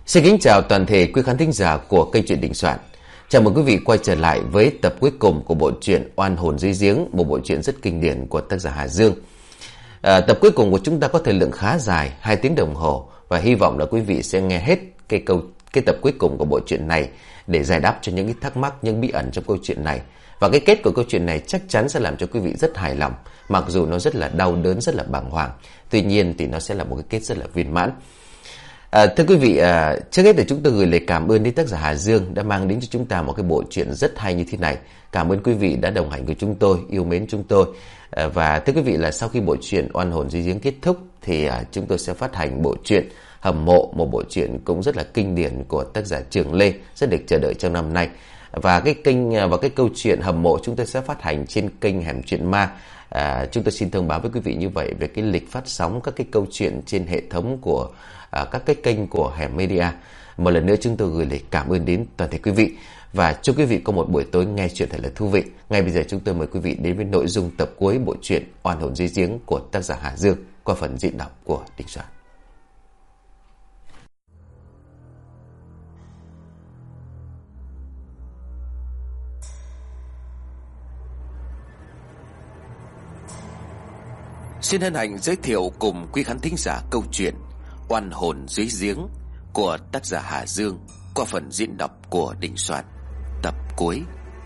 Xin kính chào toàn thể quý khán thính giả của kênh Truyện Đình Soạn. Chào mừng quý vị quay trở lại với tập cuối cùng của bộ truyện Oan hồn dưới giếng, một bộ truyện rất kinh điển của tác giả Hà Dương. Tập cuối cùng của chúng ta có thời lượng khá dài, 2 tiếng đồng hồ, và hy vọng là quý vị sẽ nghe hết cái tập cuối cùng của bộ truyện này để giải đáp cho những cái thắc mắc, những bí ẩn trong câu chuyện này. Và cái kết của câu chuyện này chắc chắn sẽ làm cho quý vị rất hài lòng, mặc dù nó rất là đau đớn, rất là bàng hoàng. Tuy nhiên thì nó sẽ là một cái kết rất là viên mãn. Thưa quý vị, trước hết thì chúng tôi gửi lời cảm ơn đến tác giả Hà Dương đã mang đến cho chúng ta một cái bộ truyện rất hay như thế này. Cảm ơn quý vị đã đồng hành với chúng tôi, yêu mến chúng tôi. Và thưa quý vị là sau khi bộ truyện Oan hồn dưới giếng kết thúc thì chúng tôi sẽ phát hành bộ truyện Hầm mộ, một bộ truyện cũng rất là kinh điển của tác giả Trường Lê, rất được chờ đợi trong năm nay. Và cái câu chuyện Hầm mộ chúng tôi sẽ phát hành trên kênh Hẻm Chuyện Ma. Chúng tôi xin thông báo với quý vị như vậy về cái lịch phát sóng các cái câu chuyện trên hệ thống của các cái kênh của Hẻm Media. Một lần nữa chúng tôi gửi lời cảm ơn đến toàn thể quý vị và chúc quý vị có một buổi tối nghe chuyện thật là thú vị. Ngay bây giờ chúng tôi mời quý vị đến với nội dung tập cuối bộ truyện Oan hồn dưới giếng của tác giả Hà Dương qua phần diễn đọc của Đình Soạn. Xin hân hạnh giới thiệu cùng quý khán thính giả câu chuyện Oan hồn dưới giếng của tác giả Hà Dương qua phần diễn đọc của Đình Soạn, tập cuối.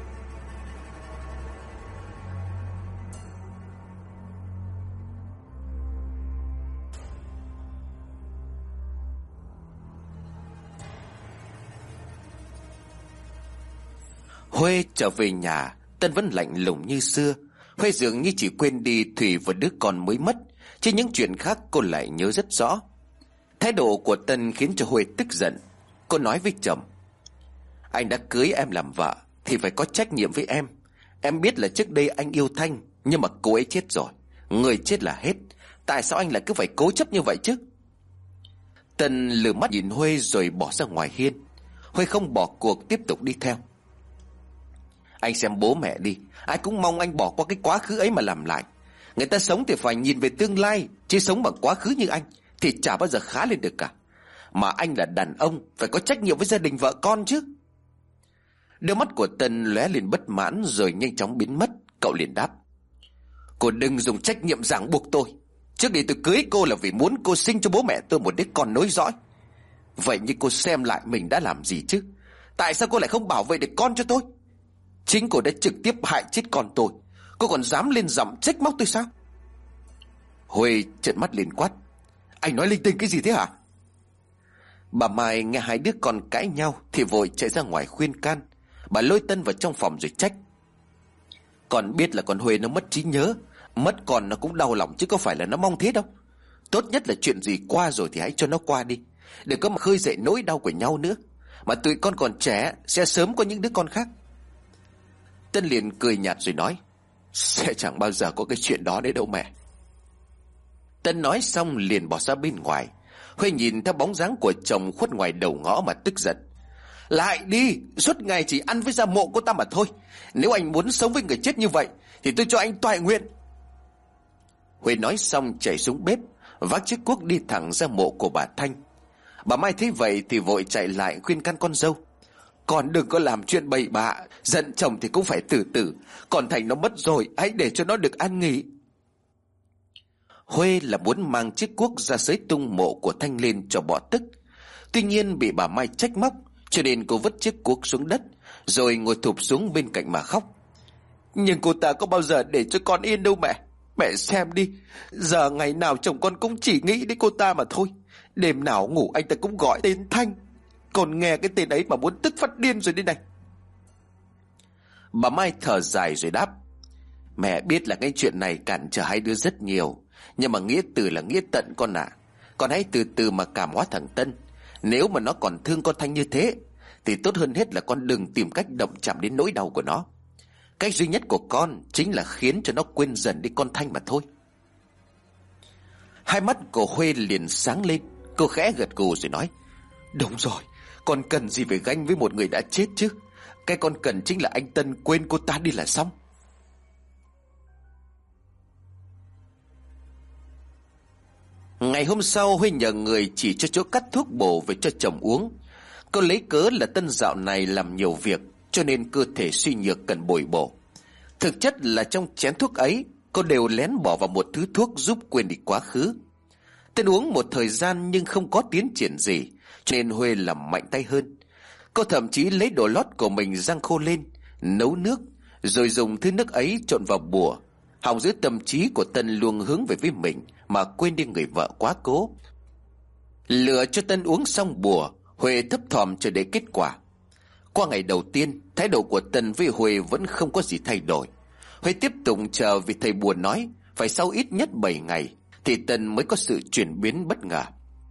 Huê trở về nhà, Tân vẫn lạnh lùng như xưa. Huê dường như chỉ quên đi Thủy và đứa con mới mất, chứ những chuyện khác cô lại nhớ rất rõ. Thái độ của Tân khiến cho Huê tức giận. Cô nói với chồng: anh đã cưới em làm vợ thì phải có trách nhiệm với em. Em biết là trước đây anh yêu Thanh, nhưng mà cô ấy chết rồi, người chết là hết. Tại sao anh lại cứ phải cố chấp như vậy chứ? Tân lườm mắt nhìn Huê rồi bỏ ra ngoài hiên. Huê không bỏ cuộc, tiếp tục đi theo. Anh xem bố mẹ đi, ai cũng mong anh bỏ qua cái quá khứ ấy mà làm lại. Người ta sống thì phải nhìn về tương lai, chứ sống bằng quá khứ như anh thì chả bao giờ khá lên được cả. Mà anh là đàn ông, phải có trách nhiệm với gia đình vợ con chứ. Đôi mắt của Tân lóe lên bất mãn rồi nhanh chóng biến mất. Cậu liền đáp: cô đừng dùng trách nhiệm ràng buộc tôi. Trước đây tôi cưới cô là vì muốn cô sinh cho bố mẹ tôi một đứa con nối dõi. Vậy nhưng cô xem lại mình đã làm gì chứ? Tại sao cô lại không bảo vệ được con cho tôi? Chính cô đã trực tiếp hại chết con tôi, cô còn dám lên giọng trách móc tôi sao? Huê trợn mắt lên quát: anh nói linh tinh cái gì thế hả? Bà Mai nghe hai đứa con cãi nhau thì vội chạy ra ngoài khuyên can. Bà lôi Tân vào trong phòng rồi trách: con biết là con Huê nó mất trí nhớ, mất con nó cũng đau lòng chứ có phải là nó mong thế đâu. Tốt nhất là chuyện gì qua rồi thì hãy cho nó qua đi, đừng có mà khơi dậy nỗi đau của nhau nữa. Mà tụi con còn trẻ, sẽ sớm có những đứa con khác. Tân liền cười nhạt rồi nói: sẽ chẳng bao giờ có cái chuyện đó đấy đâu mẹ. Tân nói xong liền bỏ ra bên ngoài. Huê nhìn theo bóng dáng của chồng khuất ngoài đầu ngõ mà tức giận: lại đi, suốt ngày chỉ ăn với gia mộ cô ta mà thôi. Nếu anh muốn sống với người chết như vậy thì tôi cho anh toại nguyện. Huê nói xong chạy xuống bếp, vác chiếc cuốc đi thẳng ra mộ của bà Thanh. Bà Mai thấy vậy thì vội chạy lại khuyên can con dâu: con đừng có làm chuyện bậy bạ, giận chồng thì cũng phải từ từ. Còn Thành nó mất rồi, hãy để cho nó được an nghỉ. Huê là muốn mang chiếc cuốc ra xới tung mộ của Thanh lên cho bỏ tức. Tuy nhiên bị bà Mai trách móc, cho nên cô vứt chiếc cuốc xuống đất rồi ngồi thụp xuống bên cạnh mà khóc. Nhưng cô ta có bao giờ để cho con yên đâu mẹ. Mẹ xem đi, giờ ngày nào chồng con cũng chỉ nghĩ đến cô ta mà thôi. Đêm nào ngủ anh ta cũng gọi tên Thanh. Còn nghe cái tên ấy mà muốn tức phát điên rồi đây này. Bà Mai thở dài rồi đáp: mẹ biết là cái chuyện này cản trở hai đứa rất nhiều, nhưng mà nghĩa từ là nghĩa tận con ạ. Con hãy từ từ mà cảm hóa thằng Tân. Nếu mà nó còn thương con Thanh như thế thì tốt hơn hết là con đừng tìm cách động chạm đến nỗi đau của nó. Cách duy nhất của con chính là khiến cho nó quên dần đi con Thanh mà thôi. Hai mắt của Huê liền sáng lên. Cô khẽ gật gù rồi nói: đúng rồi, con cần gì phải ganh với một người đã chết chứ. Cái con cần chính là anh Tân quên cô ta đi là xong. Ngày hôm sau, Huê nhờ người chỉ cho chỗ cắt thuốc bổ về cho chồng uống. Cô lấy cớ là Tân dạo này làm nhiều việc, cho nên cơ thể suy nhược cần bồi bổ. Thực chất là trong chén thuốc ấy, cô đều lén bỏ vào một thứ thuốc giúp quên đi quá khứ. Tân uống một thời gian nhưng không có tiến triển gì, cho nên Huê làm mạnh tay hơn. Cô thậm chí lấy đồ lót của mình rang khô lên, nấu nước, rồi dùng thứ nước ấy trộn vào bùa, hòng giữ tâm trí của Tân luôn hướng về với mình mà quên đi người vợ quá cố. Lựa cho Tân uống xong bùa, Huê thấp thỏm chờ đợi kết quả. Qua ngày đầu tiên, thái độ của Tân với Huê vẫn không có gì thay đổi. Huê tiếp tục chờ vì thầy bùa nói phải sau ít nhất 7 ngày thì Tân mới có sự chuyển biến bất ngờ.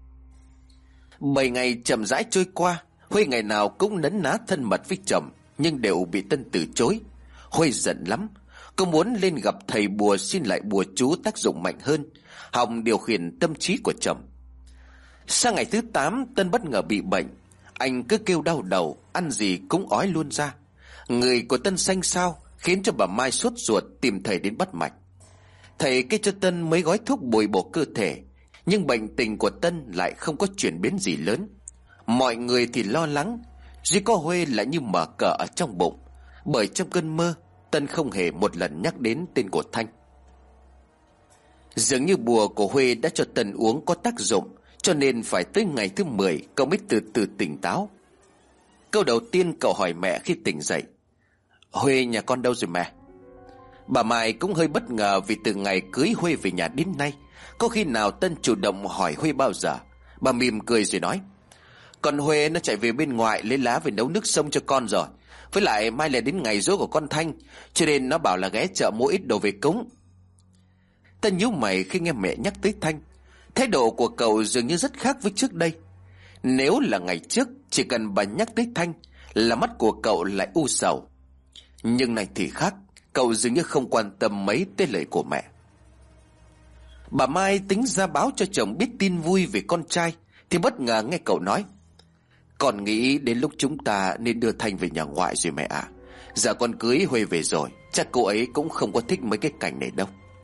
7 ngày chậm rãi trôi qua, Huê ngày nào cũng nấn ná thân mật với chồng, nhưng đều bị Tân từ chối. Huê giận lắm, cô muốn lên gặp thầy bùa xin lại bùa chú tác dụng mạnh hơn, hòng điều khiển tâm trí của chồng. Sang ngày thứ 8, Tân bất ngờ bị bệnh. Anh cứ kêu đau đầu, ăn gì cũng ói luôn ra. Người của Tân xanh xao, khiến cho bà Mai sốt ruột tìm thầy đến bắt mạch. Thầy kê cho Tân mấy gói thuốc bồi bổ cơ thể, nhưng bệnh tình của Tân lại không có chuyển biến gì lớn. Mọi người thì lo lắng, duy có Huê lại như mở cờ ở trong bụng, bởi trong cơn mơ Tân không hề một lần nhắc đến tên của Thanh. Dường như bùa của Huê đã cho Tân uống có tác dụng, cho nên phải tới ngày thứ 10 cậu mới từ từ tỉnh táo. Câu đầu tiên cậu hỏi mẹ khi tỉnh dậy: Huê nhà con đâu rồi mẹ? Bà Mai cũng hơi bất ngờ vì từ ngày cưới Huê về nhà đến nay, có khi nào Tân chủ động hỏi Huê bao giờ. Bà mỉm cười rồi nói: Con Huê nó chạy về bên ngoài lấy lá về nấu nước sông cho con rồi. Với lại mai là đến ngày giỗ của con Thanh, cho nên nó bảo là ghé chợ mua ít đồ về cúng. Tân nhíu mày khi nghe mẹ nhắc tới Thanh. Thái độ của cậu dường như rất khác với trước đây. Nếu là ngày trước, chỉ cần bà nhắc tới Thanh là mắt của cậu lại u sầu. Nhưng này thì khác, cậu dường như không quan tâm mấy tới lời của mẹ. Bà Mai tính ra báo cho chồng biết tin vui về con trai, thì bất ngờ nghe cậu nói: Con nghĩ đến lúc chúng ta nên đưa Thanh về nhà ngoại rồi mẹ ạ. Giờ con cưới Huê về rồi, chắc cô ấy cũng không có thích mấy cái cảnh này đâu.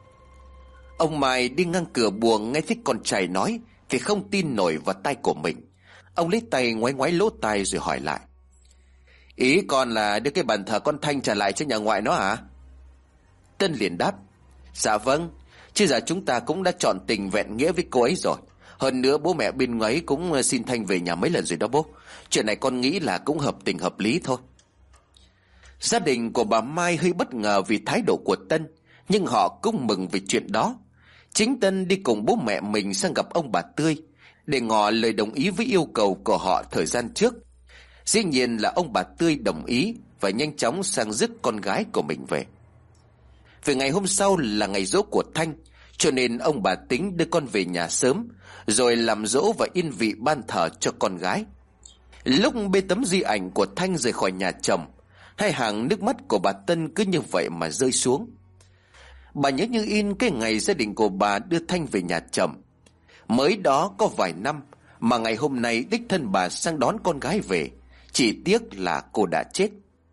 Ông Mai đi ngang cửa buồng nghe thấy con trai nói thì không tin nổi vào tai của mình. Ông lấy tay ngoáy ngoáy lỗ tai rồi hỏi lại: Ý con là đưa cái bàn thờ con Thanh trả lại cho nhà ngoại nó hả? Tân liền đáp: Dạ vâng, chứ giờ chúng ta cũng đã chọn tình vẹn nghĩa với cô ấy rồi. Hơn nữa bố mẹ bên ấy cũng xin Thanh về nhà mấy lần rồi đó bố. Chuyện này con nghĩ là cũng hợp tình hợp lý thôi. Gia đình của bà Mai hơi bất ngờ vì thái độ của Tân, nhưng họ cũng mừng vì chuyện đó. Chính Tân đi cùng bố mẹ mình sang gặp ông bà Tươi để ngỏ lời đồng ý với yêu cầu của họ thời gian trước. Dĩ nhiên là ông bà Tươi đồng ý và nhanh chóng sang rước con gái của mình về. Vì ngày hôm sau là ngày giỗ của Thanh, cho nên ông bà tính đưa con về nhà sớm, rồi làm giỗ và yên vị ban thờ cho con gái. Lúc bê tấm di ảnh của Thanh rời khỏi nhà chồng, hai hàng nước mắt của bà Tân cứ như vậy mà rơi xuống. Bà nhớ như in cái ngày gia đình của bà đưa Thanh về nhà chồng. Mới đó có vài năm mà ngày hôm nay đích thân bà sang đón con gái về, chỉ tiếc là cô đã chết.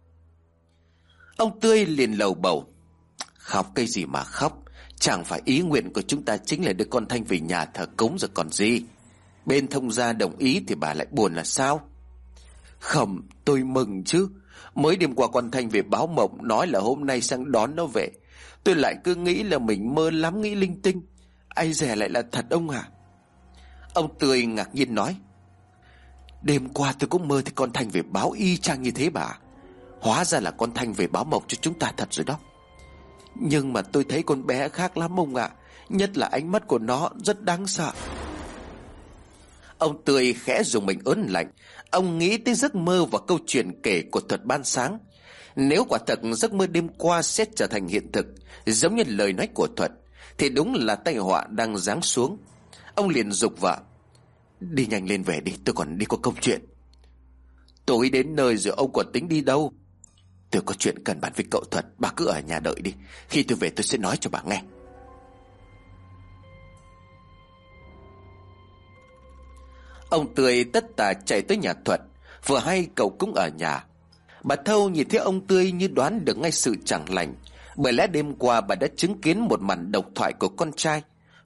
Ông Tươi liền lầu bầu: Khóc cái gì mà khóc, chẳng phải ý nguyện của chúng ta chính là đưa con Thanh về nhà thờ cúng rồi còn gì. Bên thông gia đồng ý thì bà lại buồn là sao? Không, tôi mừng chứ. Mới đêm qua con Thanh về báo mộng nói là hôm nay sang đón nó về. Tôi lại cứ nghĩ là mình mơ lắm, nghĩ linh tinh. Ai dè lại là thật ông à? Ông Tươi ngạc nhiên nói: Đêm qua tôi cũng mơ thấy con Thanh về báo y chang như thế bà. Hóa ra là con Thanh về báo mộng cho chúng ta thật rồi đó. Nhưng mà tôi thấy con bé khác lắm ông ạ. Nhất là ánh mắt của nó rất đáng sợ. Ông Tươi khẽ dùng mình ớn lạnh. Ông nghĩ tới giấc mơ và câu chuyện kể của Thuật ban sáng. Nếu quả thật giấc mơ đêm qua sẽ trở thành hiện thực, giống như lời nói của Thuật, thì đúng là tai họa đang giáng xuống. Ông liền giục vợ: Đi nhanh lên về đi, tôi còn đi có công chuyện. Tôi đến nơi rồi ông còn tính đi đâu? Tôi có chuyện cần bàn với cậu Thuật, bà cứ ở nhà đợi đi. Khi tôi về tôi sẽ nói cho bà nghe. Ông Tươi tất tả chạy tới nhà Thuật. Vừa hay cậu cũng ở nhà. Bà Thâu nhìn thấy ông Tươi như đoán được ngay sự chẳng lành, bởi lẽ đêm qua bà đã chứng kiến một màn độc thoại của con trai.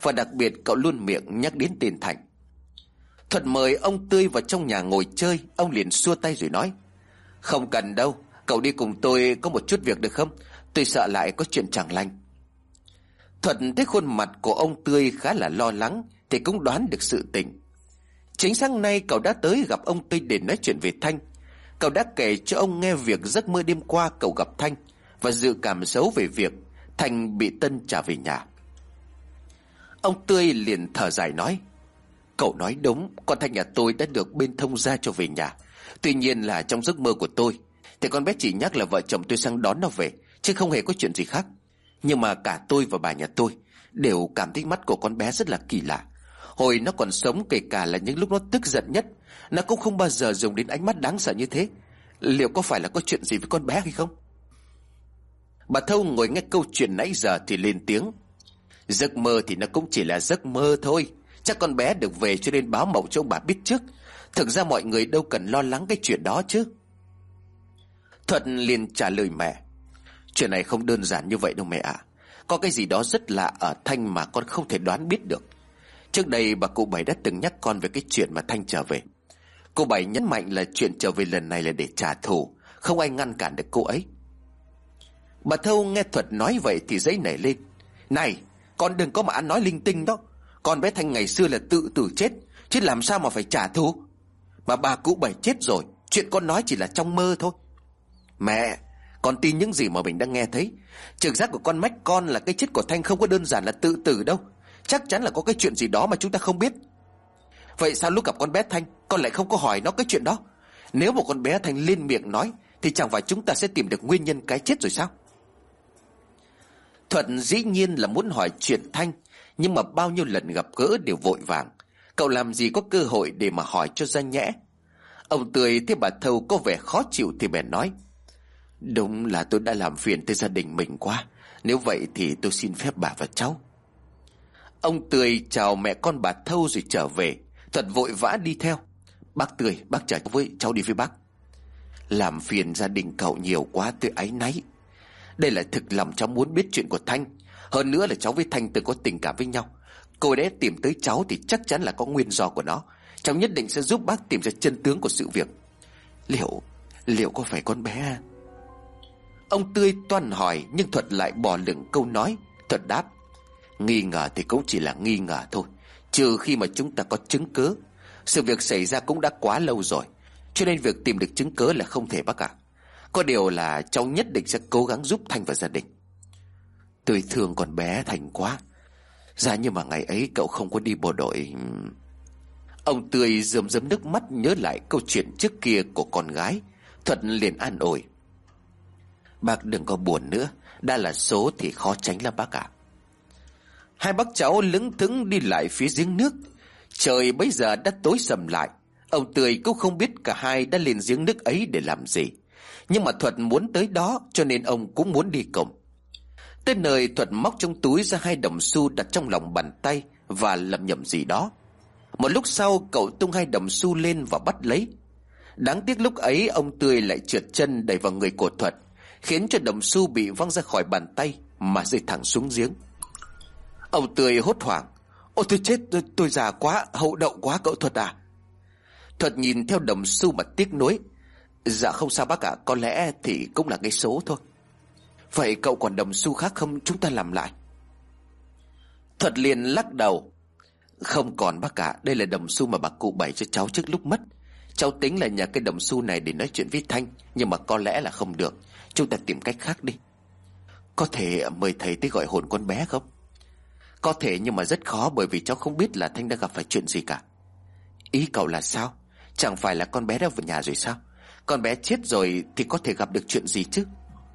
và đặc biệt cậu luôn miệng nhắc đến tên Thành. Thuật mời ông Tươi vào trong nhà ngồi chơi, ông liền xua tay rồi nói: Không cần đâu, cậu đi cùng tôi có một chút việc được không? Tôi sợ lại có chuyện chẳng lành. Thuật thấy khuôn mặt của ông Tươi khá là lo lắng thì cũng đoán được sự tình. Chính sáng nay cậu đã tới gặp ông Tươi để nói chuyện về Thanh. Cậu đã kể cho ông nghe việc giấc mơ đêm qua cậu gặp Thanh và dự cảm xấu về việc Thanh bị Tân trả về nhà. Ông Tươi liền thở dài nói: Cậu nói đúng, con Thanh nhà tôi đã được bên thông gia cho về nhà. Tuy nhiên là trong giấc mơ của tôi thì con bé chỉ nhắc là vợ chồng tôi sang đón nó về, chứ không hề có chuyện gì khác. Nhưng mà cả tôi và bà nhà tôi đều cảm thấy mắt của con bé rất là kỳ lạ. Hồi nó còn sống, kể cả là những lúc nó tức giận nhất, nó cũng không bao giờ dùng đến ánh mắt đáng sợ như thế. Liệu có phải là có chuyện gì với con bé hay không? Bà Thâu ngồi nghe câu chuyện nãy giờ thì lên tiếng: Giấc mơ thì nó cũng chỉ là giấc mơ thôi. Chắc con bé được về cho nên báo mộng cho ông bà biết trước. Thực ra mọi người đâu cần lo lắng cái chuyện đó chứ. Thuận liền trả lời mẹ: Chuyện này không đơn giản như vậy đâu mẹ ạ. Có cái gì đó rất lạ ở Thanh mà con không thể đoán biết được. Trước đây bà cụ Bảy đã từng nhắc con về cái chuyện mà Thanh trở về. Cô Bảy nhấn mạnh là chuyện trở về lần này là để trả thù, không ai ngăn cản được cô ấy. Bà Thâu nghe Thuật nói vậy thì giấy nảy lên: Này, con đừng có mà ăn nói linh tinh đó. Con bé Thanh ngày xưa là tự tử chết, chứ làm sao mà phải trả thù. Mà bà cụ Bảy chết rồi, chuyện con nói chỉ là trong mơ thôi. Mẹ, con tin những gì mà mình đang nghe thấy. Trực giác của con mách con là cái chết của Thanh không có đơn giản là tự tử đâu. Chắc chắn là có cái chuyện gì đó mà chúng ta không biết. Vậy sao lúc gặp con bé Thanh con lại không có hỏi nó cái chuyện đó? Nếu một con bé Thanh lên miệng nói thì chẳng phải chúng ta sẽ tìm được nguyên nhân cái chết rồi sao? Thuận dĩ nhiên là muốn hỏi chuyện Thanh, nhưng mà bao nhiêu lần gặp gỡ đều vội vàng, cậu làm gì có cơ hội để mà hỏi cho ra nhẽ. Ông Tươi thấy bà Thâu có vẻ khó chịu thì bèn nói: Đúng là tôi đã làm phiền tới gia đình mình quá. Nếu vậy thì tôi xin phép bà và cháu. Ông Tươi chào mẹ con bà Thâu rồi trở về. Thuận vội vã đi theo: Bác Tươi, bác chở cháu đi với bác. Làm phiền gia đình cậu nhiều quá, tôi áy náy. Đây là thực lòng cháu muốn biết chuyện của Thanh. Hơn nữa là cháu với Thanh từng có tình cảm với nhau. Cô ấy tìm tới cháu thì chắc chắn là có nguyên do của nó. Cháu nhất định sẽ giúp bác tìm ra chân tướng của sự việc. Liệu có phải con bé? Ông Tươi toan hỏi, nhưng Thuật lại bỏ lửng câu nói. Thuật đáp: Nghi ngờ thì cũng chỉ là nghi ngờ thôi, trừ khi mà chúng ta có chứng cứ. Sự việc xảy ra cũng đã quá lâu rồi, cho nên việc tìm được chứng cứ là không thể bác ạ. Có điều là cháu nhất định sẽ cố gắng giúp Thanh và gia đình. Tôi thương con bé Thành quá. Giá như mà ngày ấy cậu không có đi bộ đội. Ông Tươi rơm rớm nước mắt nhớ lại câu chuyện trước kia của con gái. Thuận liền an ủi: Bác đừng có buồn nữa, đã là số thì khó tránh lắm bác ạ. Hai bác cháu lững thững đi lại phía giếng nước. Trời bấy giờ đã tối sầm lại. Ông Tươi cũng không biết cả hai đã lên giếng nước ấy để làm gì, nhưng mà Thuật muốn tới đó cho nên ông cũng muốn đi cùng. Tới nơi, Thuật móc trong túi ra 2 đồng xu đặt trong lòng bàn tay và lẩm nhẩm gì đó. Một lúc sau cậu tung 2 đồng xu lên và bắt lấy. Đáng tiếc lúc ấy ông Tươi lại trượt chân đẩy vào người của Thuật, khiến cho đồng xu bị văng ra khỏi bàn tay mà rơi thẳng xuống giếng. Ông Tươi hốt hoảng: Ôi tôi chết, tôi già quá, hậu đậu quá cậu Thuật à. Thuật nhìn theo đồng xu mà tiếc nuối: Dạ không sao bác ạ, có lẽ thì cũng là cái số thôi. Vậy cậu còn đồng xu khác không, chúng ta làm lại? Thuật liền lắc đầu: Không còn bác ạ, đây là đồng xu mà bà cụ Bảy cho cháu trước lúc mất. Cháu tính là nhờ cái đồng xu này để nói chuyện với Thanh, nhưng mà có lẽ là không được. Chúng ta tìm cách khác đi. Có thể mời thầy tới gọi hồn con bé không? Có thể, nhưng mà rất khó, bởi vì cháu không biết là Thanh đã gặp phải chuyện gì cả. Ý cậu là sao? Chẳng phải là con bé đã về nhà rồi sao? Con bé chết rồi thì có thể gặp được chuyện gì chứ?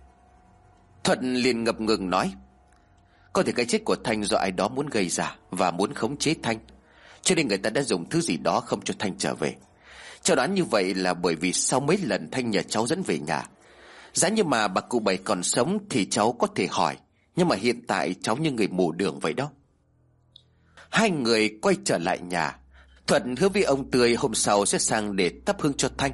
Thuận liền ngập ngừng nói: Có thể cái chết của Thanh do ai đó muốn gây ra và muốn khống chế Thanh, cho nên người ta đã dùng thứ gì đó không cho Thanh trở về. Cháu đoán như vậy là bởi vì sau mấy lần Thanh nhờ cháu dẫn về nhà. Giá như mà bà cụ Bảy còn sống thì cháu có thể hỏi, nhưng mà hiện tại cháu như người mù đường vậy đó. Hai người quay trở lại nhà. Thuận hứa với ông Tươi hôm sau sẽ sang để thắp hương cho Thanh.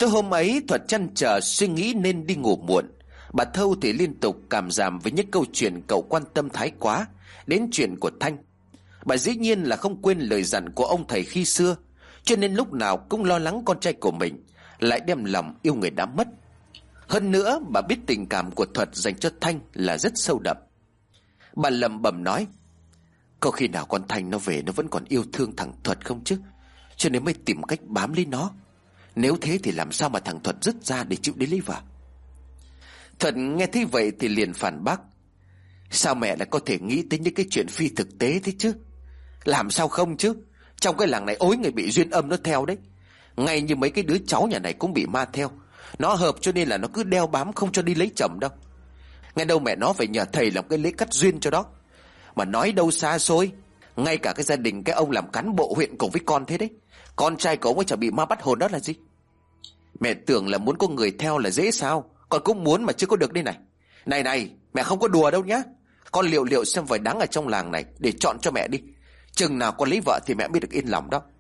Tối hôm ấy Thuật chăn trở suy nghĩ nên đi ngủ muộn. Bà Thâu thì liên tục cảm giảm với những câu chuyện cậu quan tâm thái quá đến chuyện của Thanh. Bà dĩ nhiên là không quên lời dặn của ông thầy khi xưa, cho nên lúc nào cũng lo lắng con trai của mình lại đem lòng yêu người đã mất. Hơn nữa bà biết tình cảm của Thuật dành cho Thanh là rất sâu đậm. Bà lẩm bẩm nói: có khi nào con Thanh nó về nó vẫn còn yêu thương thằng Thuật không chứ, cho nên mới tìm cách bám lấy nó. Nếu thế thì làm sao mà thằng Thuật dứt ra để chịu đến lấy vợ. Thuật nghe thấy vậy thì liền phản bác: sao mẹ lại có thể nghĩ tới những cái chuyện phi thực tế thế chứ? Làm sao không chứ? Trong cái làng này ối người bị duyên âm nó theo đấy. Ngay như mấy cái đứa cháu nhà này cũng bị ma theo. Nó hợp cho nên là nó cứ đeo bám không cho đi lấy chồng đâu. Nghe đâu mẹ nó phải nhờ thầy làm cái lễ cắt duyên cho đó. Mà nói đâu xa xôi, ngay cả cái gia đình cái ông làm cán bộ huyện cùng với con thế đấy. Con trai của ông ấy chả bị ma bắt hồn đó là gì? Mẹ tưởng là muốn có người theo là dễ sao? Con cũng muốn mà chưa có được đây này. Này mẹ không có đùa đâu nhá. Con liệu xem vài đáng ở trong làng này để chọn cho mẹ đi. Chừng nào con lấy vợ thì mẹ mới được yên lòng đó.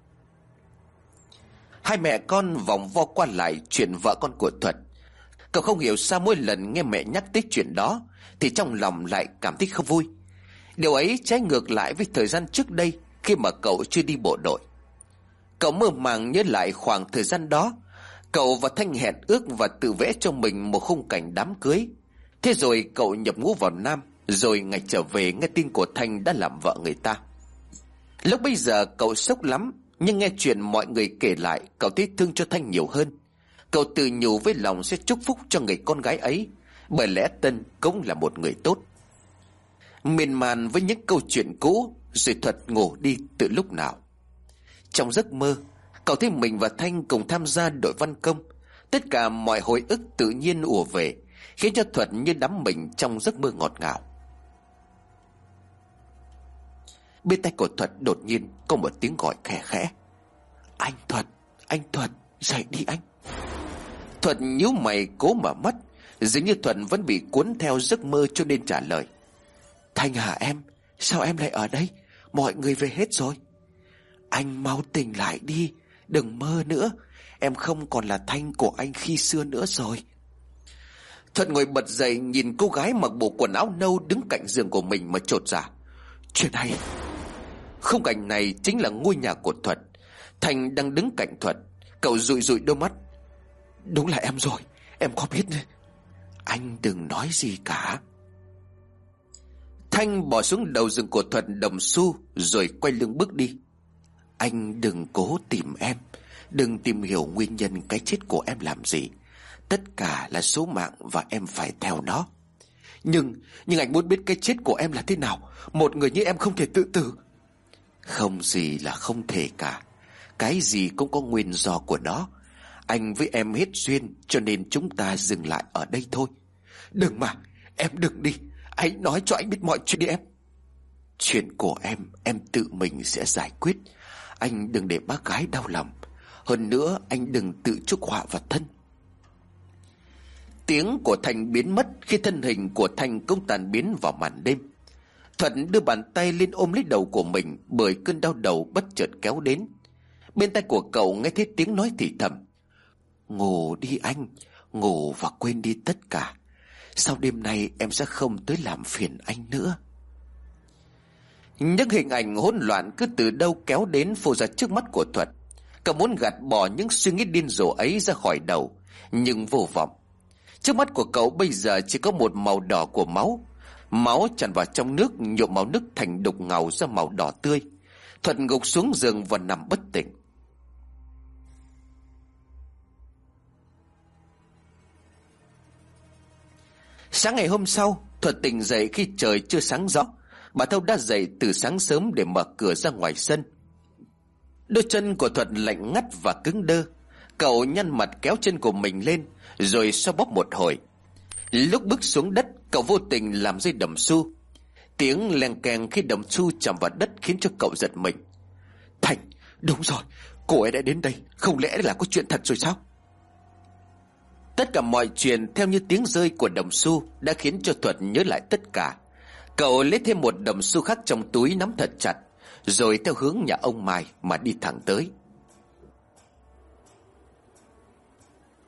Hai mẹ con vòng vo qua lại chuyện vợ con của Thuật. Cậu không hiểu sao mỗi lần nghe mẹ nhắc tới chuyện đó thì trong lòng lại cảm thấy không vui. Điều ấy trái ngược lại với thời gian trước đây khi mà cậu chưa đi bộ đội. Cậu mơ màng nhớ lại khoảng thời gian đó, cậu và Thanh hẹn ước và tự vẽ cho mình một khung cảnh đám cưới. Thế rồi cậu nhập ngũ vào Nam, rồi ngày trở về nghe tin của Thanh đã làm vợ người ta. Lúc bây giờ cậu sốc lắm, nhưng nghe chuyện mọi người kể lại, cậu thấy thương cho Thanh nhiều hơn. Cậu tự nhủ với lòng sẽ chúc phúc cho người con gái ấy, bởi lẽ Tân cũng là một người tốt. Miên man với những câu chuyện cũ, rồi Thuật ngủ đi từ lúc nào. Trong giấc mơ, cậu thấy mình và Thanh cùng tham gia đội văn công. Tất cả mọi hồi ức tự nhiên ùa về, khiến cho Thuật như đắm mình trong giấc mơ ngọt ngào. Bên tai của Thuật đột nhiên có một tiếng gọi khẽ khẽ: anh Thuật, dậy đi anh. Thuật nhíu mày cố mở mắt, dường như Thuật vẫn bị cuốn theo giấc mơ cho nên trả lời: Thanh hả em, sao em lại ở đây? Mọi người về hết rồi. Anh mau tỉnh lại đi, đừng mơ nữa. Em không còn là Thanh của anh khi xưa nữa rồi. Thuật ngồi bật dậy, nhìn cô gái mặc bộ quần áo nâu đứng cạnh giường của mình mà chột dạ. Chuyện này... Khung cảnh này chính là ngôi nhà của Thuật. Thành đang đứng cạnh Thuật. Cậu dụi đôi mắt. Đúng là em rồi, em có biết. Anh đừng nói gì cả. Thanh bỏ xuống đầu giường của Thuật đồng xu, rồi quay lưng bước đi. Anh đừng cố tìm em, đừng tìm hiểu nguyên nhân cái chết của em làm gì. Tất cả là số mạng và em phải theo nó. Nhưng anh muốn biết cái chết của em là thế nào. Một người như em không thể tự tử. Không gì là không thể cả. Cái gì cũng có nguyên do của nó. Anh với em hết duyên, cho nên chúng ta dừng lại ở đây thôi. Đừng mà, em đừng đi. Hãy nói cho anh biết mọi chuyện đi em. Chuyện của em tự mình sẽ giải quyết. Anh đừng để bác gái đau lòng. Hơn nữa anh đừng tự chuốc họa vào thân. Tiếng của Thành biến mất khi thân hình của Thành cũng tàn biến vào màn đêm. Thuận đưa bàn tay lên ôm lấy đầu của mình, bởi cơn đau đầu bất chợt kéo đến. Bên tai của cậu nghe thấy tiếng nói thì thầm: Ngủ đi anh, ngủ và quên đi tất cả. Sau đêm nay em sẽ không tới làm phiền anh nữa. Những hình ảnh hỗn loạn cứ từ đâu kéo đến phô ra trước mắt của Thuật. Cậu muốn gạt bỏ những suy nghĩ điên rồ ấy ra khỏi đầu, nhưng vô vọng. Trước mắt của cậu bây giờ chỉ có một màu đỏ của máu. Máu tràn vào trong nước, nhuộm màu nước thành đục ngầu ra màu đỏ tươi. Thuật gục xuống giường và nằm bất tỉnh. Sáng ngày hôm sau, Thuật tỉnh dậy khi trời chưa sáng rõ. Bà Thâu đã dậy từ sáng sớm để mở cửa ra ngoài sân. Đôi chân của Thuật lạnh ngắt và cứng đơ. Cậu nhăn mặt kéo chân của mình lên, rồi xoa bóp một hồi. Lúc bước xuống đất, cậu vô tình làm rơi đồng xu. Tiếng leng keng khi đồng xu chạm vào đất khiến cho cậu giật mình. Thành, đúng rồi, cô ấy đã đến đây. Không lẽ là có chuyện thật rồi sao? Tất cả mọi chuyện theo như tiếng rơi của đồng xu đã khiến cho Thuật nhớ lại tất cả. Cậu lấy thêm một đồng xu khác trong túi, nắm thật chặt, rồi theo hướng nhà ông Mai mà đi thẳng tới.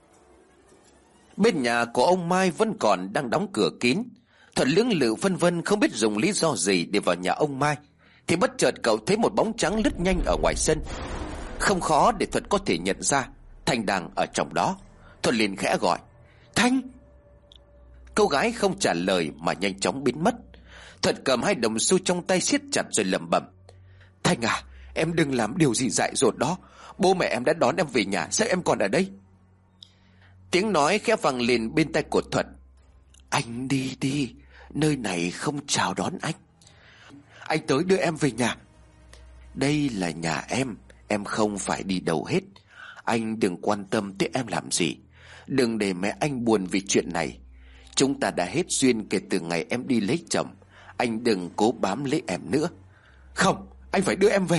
Bên nhà của ông Mai vẫn còn đang đóng cửa kín. Thuật lưỡng lự phân vân không biết dùng lý do gì để vào nhà ông Mai, thì bất chợt cậu thấy một bóng trắng lướt nhanh ở ngoài sân. Không khó để Thuật có thể nhận ra Thanh đang ở trong đó. Thuật liền khẽ gọi: Thanh! Cô gái không trả lời mà nhanh chóng biến mất. Thuật cầm 2 đồng xu trong tay siết chặt rồi lẩm bẩm: Thanh à, em đừng làm điều gì dại dột đó. Bố mẹ em đã đón em về nhà, sao em còn ở đây? Tiếng nói khẽ vang lên bên tai của Thuật: Anh đi đi, nơi này không chào đón anh. Anh tới đưa em về nhà. Đây là nhà em không phải đi đâu hết. Anh đừng quan tâm tới em làm gì. Đừng để mẹ anh buồn vì chuyện này. Chúng ta đã hết duyên kể từ ngày em đi lấy chồng. Anh đừng cố bám lấy em nữa. Không, anh phải đưa em về.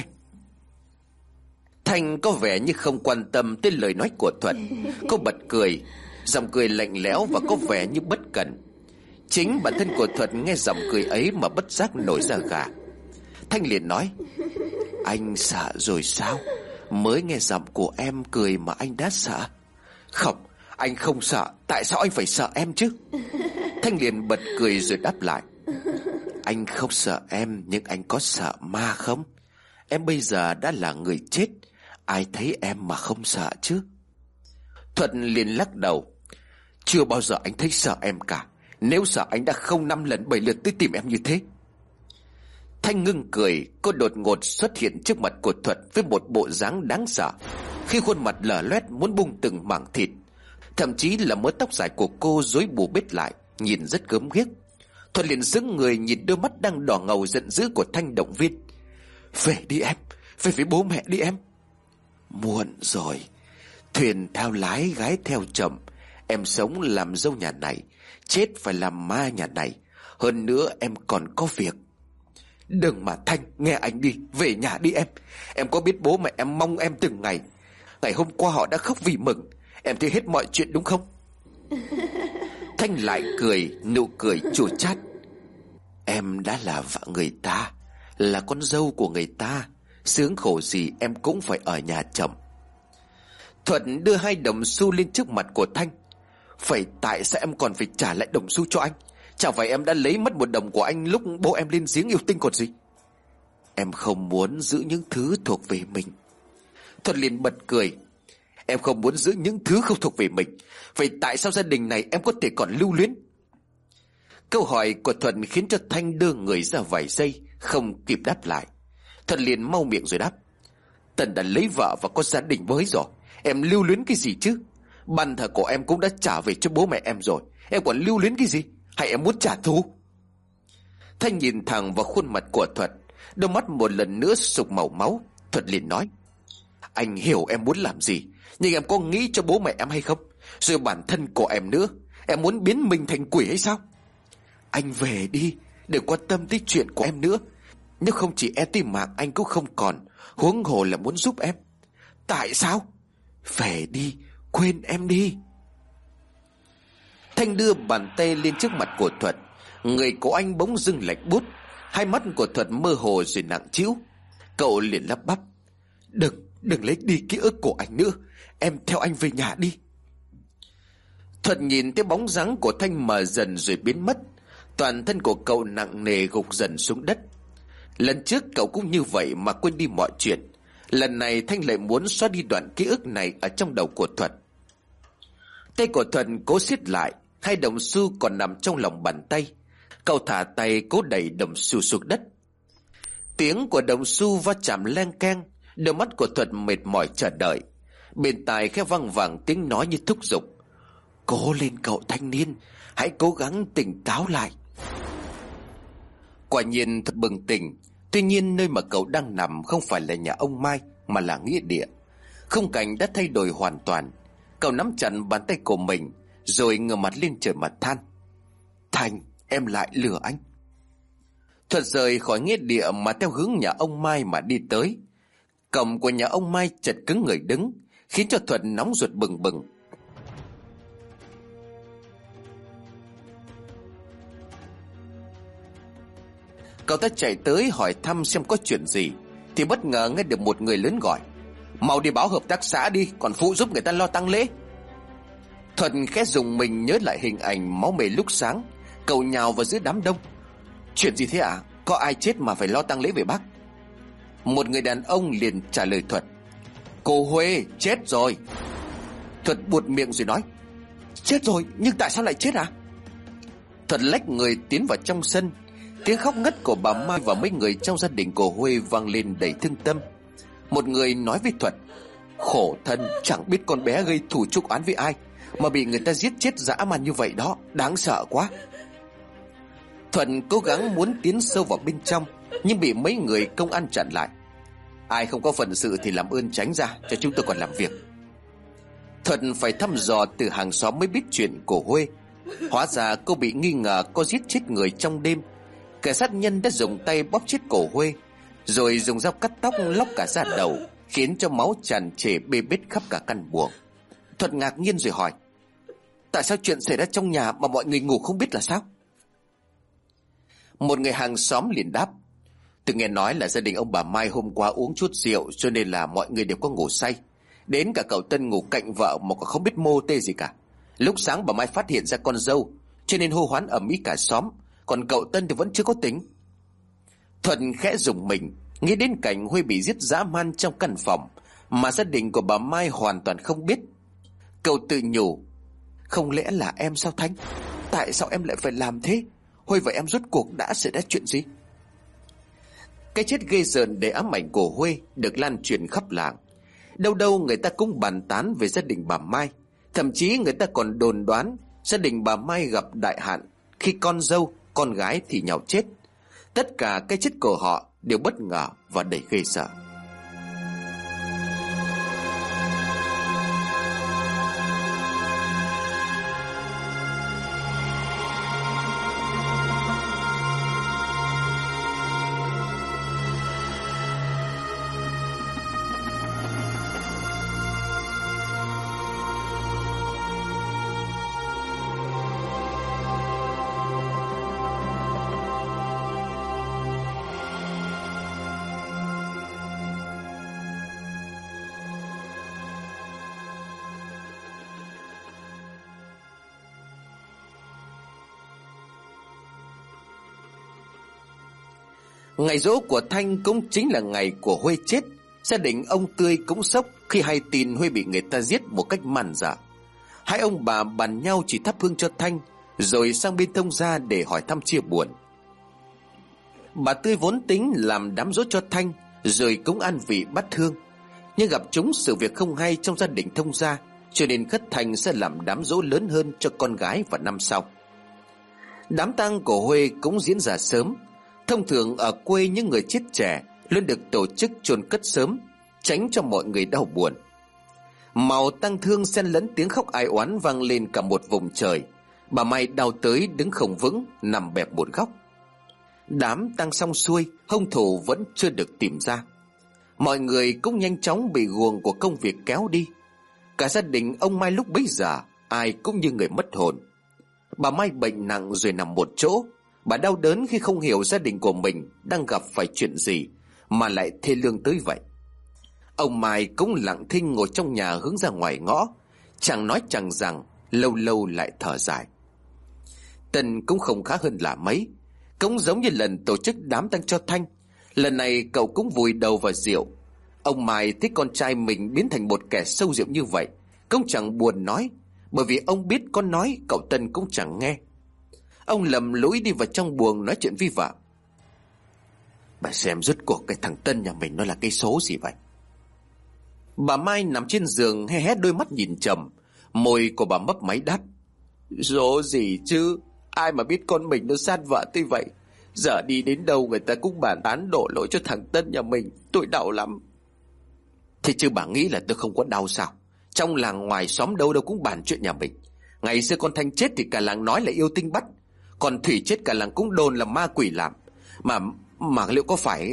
Thanh có vẻ như không quan tâm tới lời nói của Thuật. Cô bật cười, giọng cười lạnh lẽo và có vẻ như bất cẩn. Chính bản thân của Thuật nghe giọng cười ấy mà bất giác nổi da gà. Thanh liền nói: Anh sợ rồi sao? Mới nghe giọng của em cười mà anh đã sợ. Không, anh không sợ. Tại sao anh phải sợ em chứ? Thanh liền bật cười rồi đáp lại: Anh không sợ em, nhưng anh có sợ ma không? Em bây giờ đã là người chết, ai thấy em mà không sợ chứ? Thuật liền lắc đầu: Chưa bao giờ anh thấy sợ em cả. Nếu sợ anh đã không 5 lần 7 lượt tới tìm em như thế. Thanh ngưng cười. Cô đột ngột xuất hiện trước mặt của Thuật với một bộ dáng đáng sợ, khi khuôn mặt lở loét muốn bung từng mảng thịt. Thậm chí là mớ tóc dài của cô rối bù bết lại, nhìn rất gớm ghiếc. Thuật liền sững người nhìn đôi mắt đang đỏ ngầu giận dữ của Thanh động viên: Về đi em, về với bố mẹ đi em. Muộn rồi. Thuyền theo lái, gái theo chồng. Em sống làm dâu nhà này, chết phải làm ma nhà này. Hơn nữa em còn có việc. Đừng mà Thanh, nghe anh đi, về nhà đi em. Em có biết bố mẹ em mong em từng ngày. Ngày hôm qua họ đã khóc vì mừng. Em thấy hết mọi chuyện đúng không? Thanh lại cười, nụ cười chua chát: Em đã là vợ người ta, là con dâu của người ta. Sướng khổ gì em cũng phải ở nhà chồng. Thuận đưa 2 đồng xu lên trước mặt của Thanh: Vậy tại sao em còn phải trả lại đồng xu cho anh? Chẳng phải em đã lấy mất 1 đồng của anh lúc bố em lên giếng yêu tinh còn gì? Em không muốn giữ những thứ thuộc về mình. Thuận liền bật cười: Em không muốn giữ những thứ không thuộc về mình. Vậy tại sao gia đình này em có thể còn lưu luyến? Câu hỏi của Thuận khiến cho Thanh đưa người ra vài giây, không kịp đáp lại. Thuận liền mau miệng rồi đáp: Tần đã lấy vợ và có gia đình với rồi. Em lưu luyến cái gì chứ? Bàn thờ của em cũng đã trả về cho bố mẹ em rồi. Em còn lưu luyến cái gì? Hay em muốn trả thù? Thanh nhìn thẳng vào khuôn mặt của Thuật, đôi mắt một lần nữa sục màu máu. Thuật liền nói: Anh hiểu em muốn làm gì, nhưng em có nghĩ cho bố mẹ em hay không? Rồi bản thân của em nữa. Em muốn biến mình thành quỷ hay sao? Anh về đi, đừng quan tâm tới chuyện của em nữa. Nếu không chỉ e tim mạng anh cũng không còn, huống hồ là muốn giúp em. Tại sao? Về đi, quên em đi. Thanh đưa bàn tay lên trước mặt của Thuật. Người của anh bỗng dưng lạnh buốt. 2 mắt của Thuật mơ hồ rồi nặng trĩu. Cậu liền lắp bắp: Đừng lấy đi ký ức của anh nữa. Em theo anh về nhà đi. Thuật nhìn thấy bóng dáng của Thanh mờ dần rồi biến mất. Toàn thân của cậu nặng nề gục dần xuống đất. Lần trước cậu cũng như vậy mà quên đi mọi chuyện. Lần này Thanh lại muốn xóa đi đoạn ký ức này ở trong đầu của Thuật. Tay của Thuật cố siết lại. 2 đồng xu còn nằm trong lòng bàn tay. Cậu thả tay cố đẩy đồng xu xuống đất. Tiếng của đồng xu va chạm leng keng. Đôi mắt của Thuật mệt mỏi chờ đợi. Bên tai khẽ vang vẳng tiếng nói như thúc giục: Cố lên cậu thanh niên, hãy cố gắng tỉnh táo lại. Quả nhiên Thuật bừng tỉnh. Tuy nhiên nơi mà cậu đang nằm không phải là nhà ông Mai, mà là nghĩa địa. Khung cảnh đã thay đổi hoàn toàn. Cậu nắm chặt bàn tay của mình, rồi ngửa mặt lên trời mà than: Thành, em lại lừa anh. Thuật rời khỏi nghĩa địa mà theo hướng nhà ông Mai mà đi tới. Cổng của nhà ông Mai chật cứng người đứng, khiến cho Thuật nóng ruột bừng bừng. Cậu ta chạy tới hỏi thăm xem có chuyện gì, thì bất ngờ nghe được một người lớn gọi: Mau đi báo hợp tác xã đi, còn phụ giúp người ta lo tang lễ. Thuận khẽ dùng mình nhớ lại hình ảnh máu me lúc sáng. Cậu nhào vào giữa đám đông. Chuyện gì thế ạ? Có ai chết mà phải lo tang lễ về bác? Một người đàn ông liền trả lời Thuật. Cô Huê chết rồi. Thuật buột miệng rồi nói. Chết rồi? Nhưng tại sao lại chết à? Thuật lách người tiến vào trong sân. Tiếng khóc ngất của bà Mai và mấy người trong gia đình của Huê vang lên đầy thương tâm. Một người nói với Thuật. Khổ thân, chẳng biết con bé gây thù chuốc oán với ai mà bị người ta giết chết dã man như vậy đó. Đáng sợ quá. Thuận cố gắng muốn tiến sâu vào bên trong, nhưng bị mấy người công an chặn lại. Ai không có phận sự thì làm ơn tránh ra, cho chúng tôi còn làm việc. Thuận phải thăm dò từ hàng xóm mới biết chuyện của Huê. Hóa ra cô bị nghi ngờ có giết chết người trong đêm. Kẻ sát nhân đã dùng tay bóp chết cổ Huê, rồi dùng dao cắt tóc lóc cả da đầu, khiến cho máu tràn trề bê bết khắp cả căn buồng. Thuận ngạc nhiên rồi hỏi. Tại sao chuyện xảy ra trong nhà mà mọi người ngủ không biết là sao? Một người hàng xóm liền đáp. Tôi nghe nói là gia đình ông bà Mai hôm qua uống chút rượu, cho nên là mọi người đều có ngủ say. Đến cả cậu Tân ngủ cạnh vợ mà còn không biết mô tê gì cả. Lúc sáng bà Mai phát hiện ra con dâu, cho nên hô hoán ầm ĩ cả xóm. Còn cậu Tân thì vẫn chưa có tính. Thuận khẽ rùng mình, nghĩ đến cảnh Huê bị giết dã man trong căn phòng mà gia đình của bà Mai hoàn toàn không biết. Cậu tự nhủ. Không lẽ là em sao Thanh? Tại sao em lại phải làm thế? Huê và em rốt cuộc đã xảy ra chuyện gì? Cái chết ghê rợn để ám ảnh của Huê được lan truyền khắp làng. Đâu đâu người ta cũng bàn tán về gia đình bà Mai. Thậm chí người ta còn đồn đoán gia đình bà Mai gặp đại hạn khi con dâu, con gái thì nhào chết. Tất cả cái chết của họ đều bất ngờ và đầy ghê sợ. Ngày giỗ của Thanh cũng chính là ngày của Huê chết. Gia đình ông Tươi cũng sốc khi hay tin Huê bị người ta giết một cách man dợ. Hai ông bà bàn nhau chỉ thắp hương cho Thanh, rồi sang bên Thông gia để hỏi thăm chia buồn. Bà Tươi vốn tính làm đám giỗ cho Thanh, rồi cúng an vị bát hương, nhưng gặp chúng sự việc không hay trong gia đình Thông gia, cho nên khất thành sẽ làm đám giỗ lớn hơn cho con gái vào năm sau. Đám tang của Huê cũng diễn ra sớm. Thông thường ở quê những người chết trẻ luôn được tổ chức chôn cất sớm, tránh cho mọi người đau buồn. Màu tang thương xen lẫn tiếng khóc ai oán vang lên cả một vùng trời. Bà Mai đau tới đứng không vững, nằm bẹp một góc. Đám tang xong xuôi, hung thủ vẫn chưa được tìm ra. Mọi người cũng nhanh chóng bị guồng của công việc kéo đi. Cả gia đình ông Mai lúc bấy giờ ai cũng như người mất hồn. Bà Mai bệnh nặng rồi nằm một chỗ. Bà đau đớn khi không hiểu gia đình của mình đang gặp phải chuyện gì mà lại thê lương tới vậy. Ông Mai cũng lặng thinh ngồi trong nhà hướng ra ngoài ngõ, chẳng nói chẳng rằng, lâu lâu lại thở dài. Tân cũng không khá hơn là mấy. Cũng giống như lần tổ chức đám tang cho Thanh, lần này cậu cũng vùi đầu vào rượu. Ông Mai thấy con trai mình biến thành một kẻ sâu rượu như vậy cũng chẳng buồn nói, bởi vì ông biết có nói cậu Tân cũng chẳng nghe. Ông lầm lũi đi vào trong buồng nói chuyện với vợ. Bà xem rốt cuộc cái thằng Tân nhà mình nó là cái số gì vậy? Bà Mai nằm trên giường hé hé đôi mắt nhìn trầm. Môi của bà mấp máy đáp. Số gì chứ? Ai mà biết con mình nó sát vợ tới vậy. Giờ đi đến đâu người ta cũng bàn tán đổ lỗi cho thằng Tân nhà mình. Tôi đau lắm. Thế chứ bà nghĩ là tôi không có đau sao? Trong làng ngoài xóm đâu đâu cũng bàn chuyện nhà mình. Ngày xưa con Thanh chết thì cả làng nói là yêu tinh bắt. Còn Thủy chết cả làng cũng đồn là ma quỷ làm. Mà liệu có phải...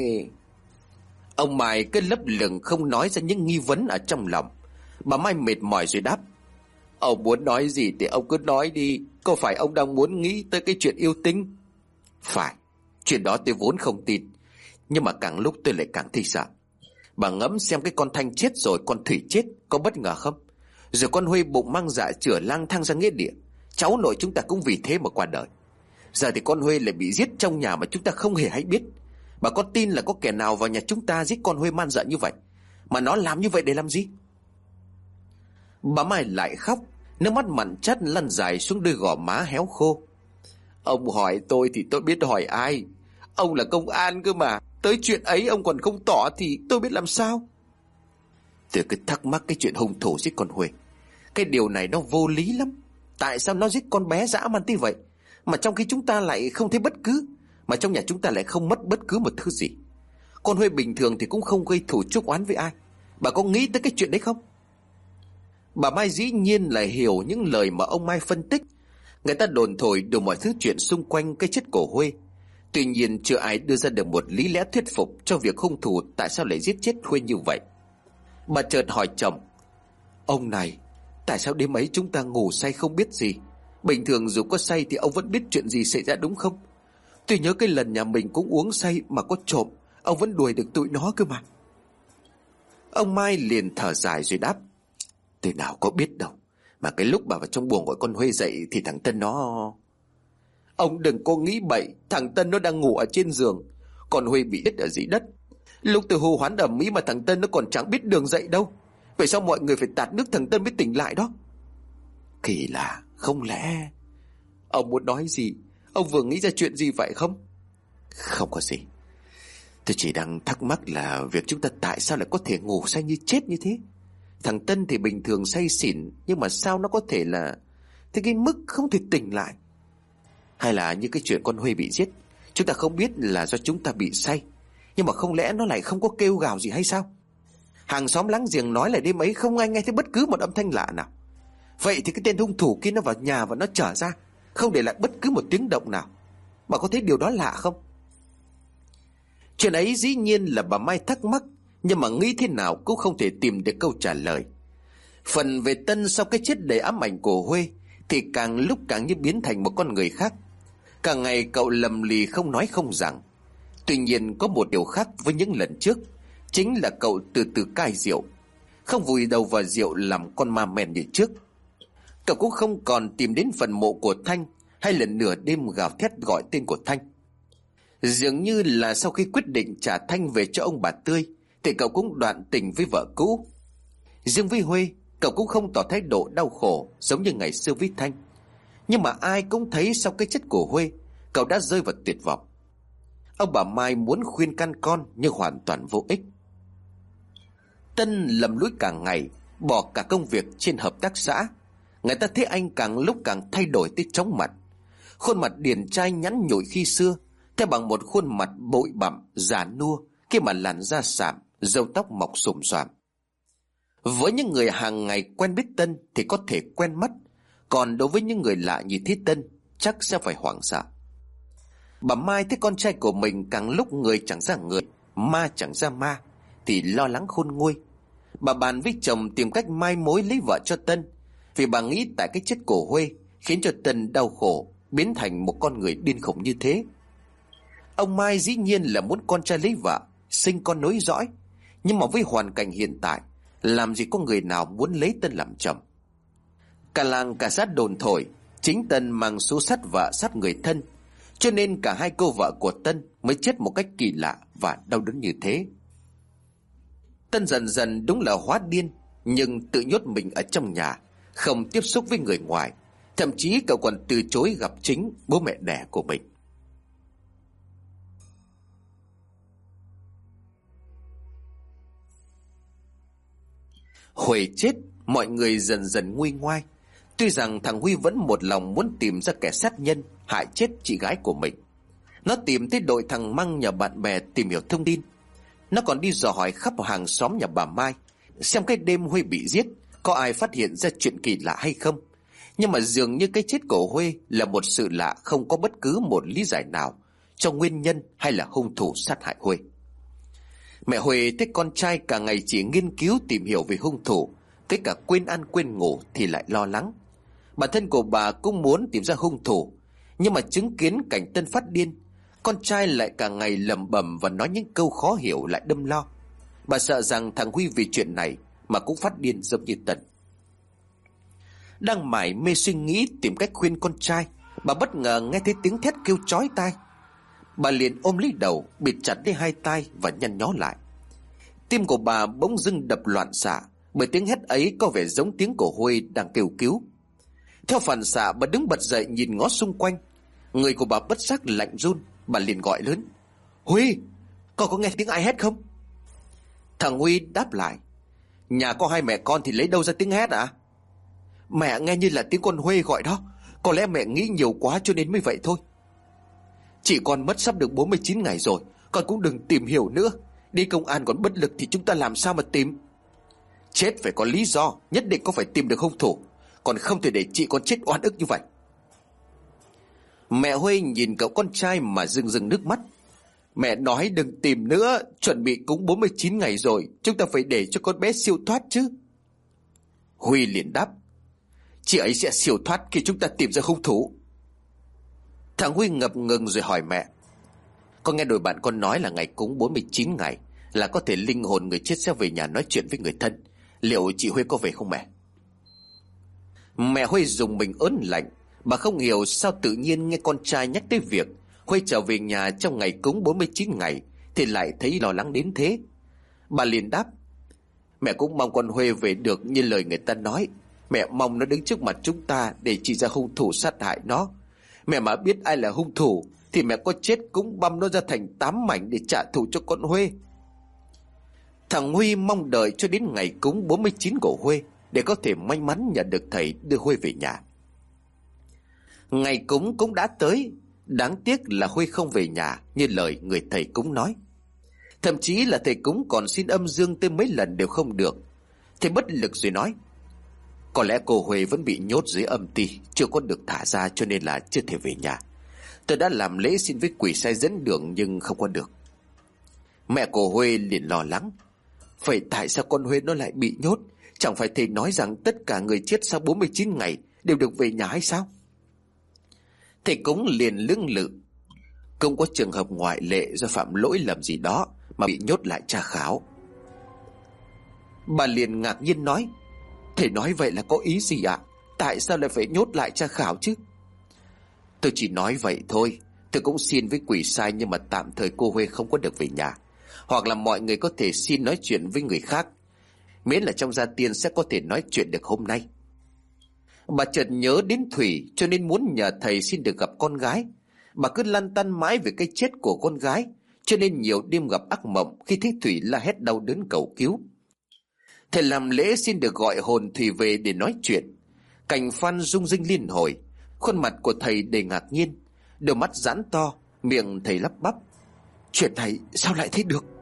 Ông Mai cứ lấp lửng không nói ra những nghi vấn ở trong lòng. Bà Mai mệt mỏi rồi đáp. Ông muốn nói gì thì ông cứ nói đi. Có phải ông đang muốn nghĩ tới cái chuyện yêu tinh? Phải. Chuyện đó tôi vốn không tin. Nhưng mà càng lúc tôi lại càng thấy sợ. Bà ngẫm xem cái con Thanh chết rồi con Thủy chết có bất ngờ không? Rồi con Huê bụng mang dạ chửa lang thang ra nghĩa địa. Cháu nội chúng ta cũng vì thế mà qua đời. Giờ thì con Huê lại bị giết trong nhà mà chúng ta không hề hay biết. Bà có tin là có kẻ nào vào nhà chúng ta giết con Huê man dợ như vậy? Mà nó làm như vậy để làm gì? Bà Mai lại khóc, nước mắt mặn chát lăn dài xuống đôi gò má héo khô. Ông hỏi tôi thì tôi biết hỏi ai? Ông là công an cơ mà. Tới chuyện ấy ông còn không tỏ thì tôi biết làm sao? Tôi cứ thắc mắc cái chuyện hung thủ giết con Huê. Cái điều này nó vô lý lắm. Tại sao nó giết con bé dã man tí vậy? Mà trong khi chúng ta lại không thấy bất cứ, mà trong nhà chúng ta lại không mất bất cứ một thứ gì. Con Huê bình thường thì cũng không gây thù chuốc oán với ai. Bà có nghĩ tới cái chuyện đấy không? Bà Mai dĩ nhiên là hiểu những lời mà ông Mai phân tích. Người ta đồn thổi đủ mọi thứ chuyện xung quanh cái chết của Huê. Tuy nhiên chưa ai đưa ra được một lý lẽ thuyết phục cho việc hung thủ tại sao lại giết chết Huê như vậy. Bà chợt hỏi chồng: Ông này, tại sao đêm ấy chúng ta ngủ say không biết gì? Bình thường dù có say thì ông vẫn biết chuyện gì xảy ra đúng không? Tôi nhớ cái lần nhà mình cũng uống say mà có trộm, ông vẫn đuổi được tụi nó cơ mà. Ông Mai liền thở dài rồi đáp: Tôi nào có biết đâu. Mà cái lúc bà vào trong buồng gọi con Huê dậy thì thằng Tân nó... Ông đừng có nghĩ bậy. Thằng Tân nó đang ngủ ở trên giường, còn Huê bị đứt ở dưới đất. Lúc tôi hô hoán ầm ĩ mà thằng Tân nó còn chẳng biết đường dậy đâu. Vậy sao mọi người phải tạt nước thằng Tân mới tỉnh lại đó? Kỳ lạ, không lẽ... Ông muốn nói gì? Ông vừa nghĩ ra chuyện gì vậy không? Không có gì. Tôi chỉ đang thắc mắc là việc chúng ta tại sao lại có thể ngủ say như chết như thế. Thằng Tân thì bình thường say xỉn, nhưng mà sao nó có thể là thế cái mức không thể tỉnh lại? Hay là như cái chuyện con Huê bị giết, chúng ta không biết là do chúng ta bị say, nhưng mà không lẽ nó lại không có kêu gào gì hay sao? Hàng xóm láng giềng nói là đêm ấy không ai nghe thấy bất cứ một âm thanh lạ nào. Vậy thì cái tên hung thủ kia nó vào nhà và nó trở ra, không để lại bất cứ một tiếng động nào. Bà có thấy điều đó lạ không? Chuyện ấy dĩ nhiên là bà Mai thắc mắc, nhưng mà nghĩ thế nào cũng không thể tìm được câu trả lời. Phần về Tân sau cái chết đầy ám ảnh của Huê thì càng lúc càng như biến thành một con người khác. Cả ngày cậu lầm lì không nói không rằng. Tuy nhiên có một điều khác với những lần trước, chính là cậu từ từ cai rượu, không vùi đầu vào rượu làm con ma men như trước. Cậu cũng không còn tìm đến phần mộ của Thanh, hay lần nửa đêm gào thét gọi tên của Thanh. Dường như là sau khi quyết định trả Thanh về cho ông bà Tươi thì cậu cũng đoạn tình với vợ cũ. Riêng với Huê, cậu cũng không tỏ thái độ đau khổ giống như ngày xưa với Thanh. Nhưng mà ai cũng thấy sau cái chết của Huê, cậu đã rơi vào tuyệt vọng. Ông bà Mai muốn khuyên can con nhưng hoàn toàn vô ích. Tân lầm lũi cả ngày, bỏ cả công việc trên hợp tác xã. Người ta thấy anh càng lúc càng thay đổi tới chóng mặt. Khuôn mặt điển trai nhắn nhủi khi xưa thay bằng một khuôn mặt bội bặm già nua khi mà làn da sạm, râu tóc mọc xồm xoàm. Với những người hàng ngày quen biết Tân thì có thể quen mắt, còn đối với những người lạ như thế Tân chắc sẽ phải hoảng sợ. Bà Mai thấy con trai của mình càng lúc người chẳng ra người, ma chẳng ra ma, thì lo lắng khôn nguôi. Bà bàn với chồng tìm cách mai mối lấy vợ cho Tân, vì bà nghĩ tại cái chết của Huê khiến cho Tân đau khổ, biến thành một con người điên khùng như thế. Ông Mai dĩ nhiên là muốn con trai lấy vợ, sinh con nối dõi, nhưng mà với hoàn cảnh hiện tại, làm gì có người nào muốn lấy Tân làm chồng. Cả làng cả xã đồn thổi chính Tân mang số sát vợ sát người thân, cho nên cả hai cô vợ của Tân mới chết một cách kỳ lạ và đau đớn như thế. Tân dần dần đúng là hóa điên, nhưng tự nhốt mình ở trong nhà, không tiếp xúc với người ngoài. Thậm chí cậu còn từ chối gặp chính bố mẹ đẻ của mình. Huệ chết, mọi người dần dần nguôi ngoai. Tuy rằng thằng Huy vẫn một lòng muốn tìm ra kẻ sát nhân hại chết chị gái của mình. Nó tìm tới đội thằng Măng nhờ bạn bè tìm hiểu thông tin. Nó còn đi dò hỏi khắp hàng xóm nhà bà Mai, xem cái đêm Huy bị giết có ai phát hiện ra chuyện kỳ lạ hay không. Nhưng mà dường như cái chết của Huy là một sự lạ, không có bất cứ một lý giải nào cho nguyên nhân hay là hung thủ sát hại Huy. Mẹ Huệ thấy con trai cả ngày chỉ nghiên cứu tìm hiểu về hung thủ, tới cả quên ăn quên ngủ thì lại lo lắng. Bản thân của bà cũng muốn tìm ra hung thủ, nhưng mà chứng kiến cảnh Tân phát điên, con trai lại cả ngày lẩm bẩm và nói những câu khó hiểu lại đâm lo. Bà sợ rằng thằng Huy vì chuyện này mà cũng phát điên giống như Tân. Đang mải mê suy nghĩ tìm cách khuyên con trai, bà bất ngờ nghe thấy tiếng thét kêu chói tai. Bà liền ôm lấy đầu, bịt chặt lấy hai tai và nhăn nhó lại. Tim của bà bỗng dưng đập loạn xạ, bởi tiếng hét ấy có vẻ giống tiếng của Huy đang kêu cứu. Theo phản xạ, bà đứng bật dậy nhìn ngó xung quanh. Người của bà bất giác lạnh run. Bà liền gọi lớn: Huy, con có nghe tiếng ai hét không? Thằng Huy đáp lại: Nhà có hai mẹ con thì lấy đâu ra tiếng hét à? Mẹ nghe như là tiếng con Huê gọi đó. Có lẽ mẹ nghĩ nhiều quá cho nên mới vậy thôi. Chị con mất sắp được 49 ngày rồi, con cũng đừng tìm hiểu nữa. Đi công an còn bất lực thì chúng ta làm sao mà tìm? Chết phải có lý do, nhất định có phải tìm được hung thủ, còn không thể để chị con chết oan ức như vậy. Mẹ Huê nhìn cậu con trai mà rưng rưng nước mắt. Mẹ nói đừng tìm nữa, chuẩn bị cúng 49 ngày rồi, chúng ta phải để cho con bé siêu thoát chứ. Huy liền đáp: Chị ấy sẽ siêu thoát khi chúng ta tìm ra hung thủ. Thằng Huy ngập ngừng rồi hỏi mẹ: Con nghe đôi bạn con nói là ngày cúng 49 ngày là có thể linh hồn người chết sẽ về nhà nói chuyện với người thân. Liệu chị Huy có về không mẹ? Mẹ Huy dùng mình ớn lạnh. Bà không hiểu sao tự nhiên nghe con trai nhắc tới việc Huy trở về nhà trong ngày cúng 49 ngày thì lại thấy lo lắng đến thế. Bà liền đáp: Mẹ cũng mong con Huy về được như lời người ta nói. Mẹ mong nó đứng trước mặt chúng ta để chỉ ra hung thủ sát hại nó. Mẹ mà biết ai là hung thủ thì mẹ có chết cũng băm nó ra thành 8 mảnh để trả thù cho con Huy. Thằng Huy mong đợi cho đến ngày cúng 49 của Huy để có thể may mắn nhận được thầy đưa Huy về nhà. Ngày cúng cũng đã tới. Đáng tiếc là Huy không về nhà như lời người thầy cúng nói. Thậm chí là thầy cúng còn xin âm dương tới mấy lần đều không được. Thầy bất lực rồi nói: Có lẽ cô Huê vẫn bị nhốt dưới âm ty, chưa có được thả ra cho nên là chưa thể về nhà. Tôi đã làm lễ xin với quỷ sai dẫn đường nhưng không có được. Mẹ của Huê liền lo lắng: Vậy tại sao con Huê nó lại bị nhốt? Chẳng phải thầy nói rằng tất cả người chết sau 49 ngày đều được về nhà hay sao? Thầy cúng liền lưỡng lự: Không có trường hợp ngoại lệ do phạm lỗi lầm gì đó mà bị nhốt lại tra khảo. Bà liền ngạc nhiên nói: Thầy nói vậy là có ý gì ạ? Tại sao lại phải nhốt lại tra khảo chứ? Tôi chỉ nói vậy thôi. Tôi cũng xin với quỷ sai nhưng mà tạm thời cô Huê không có được về nhà. Hoặc là mọi người có thể xin nói chuyện với người khác, miễn là trong gia tiên sẽ có thể nói chuyện được hôm nay. Bà chợt nhớ đến Thủy cho nên muốn nhờ thầy xin được gặp con gái. Bà cứ lăn tăn mãi về cái chết của con gái, cho nên nhiều đêm gặp ác mộng khi thấy Thủy la hét đau đớn cầu cứu. Thầy làm lễ xin được gọi hồn Thủy về để nói chuyện. Cảnh phan rung rinh liên hồi. Khuôn mặt của thầy đầy ngạc nhiên, đôi mắt giãn to, miệng thầy lắp bắp: Chuyện này sao lại thế được?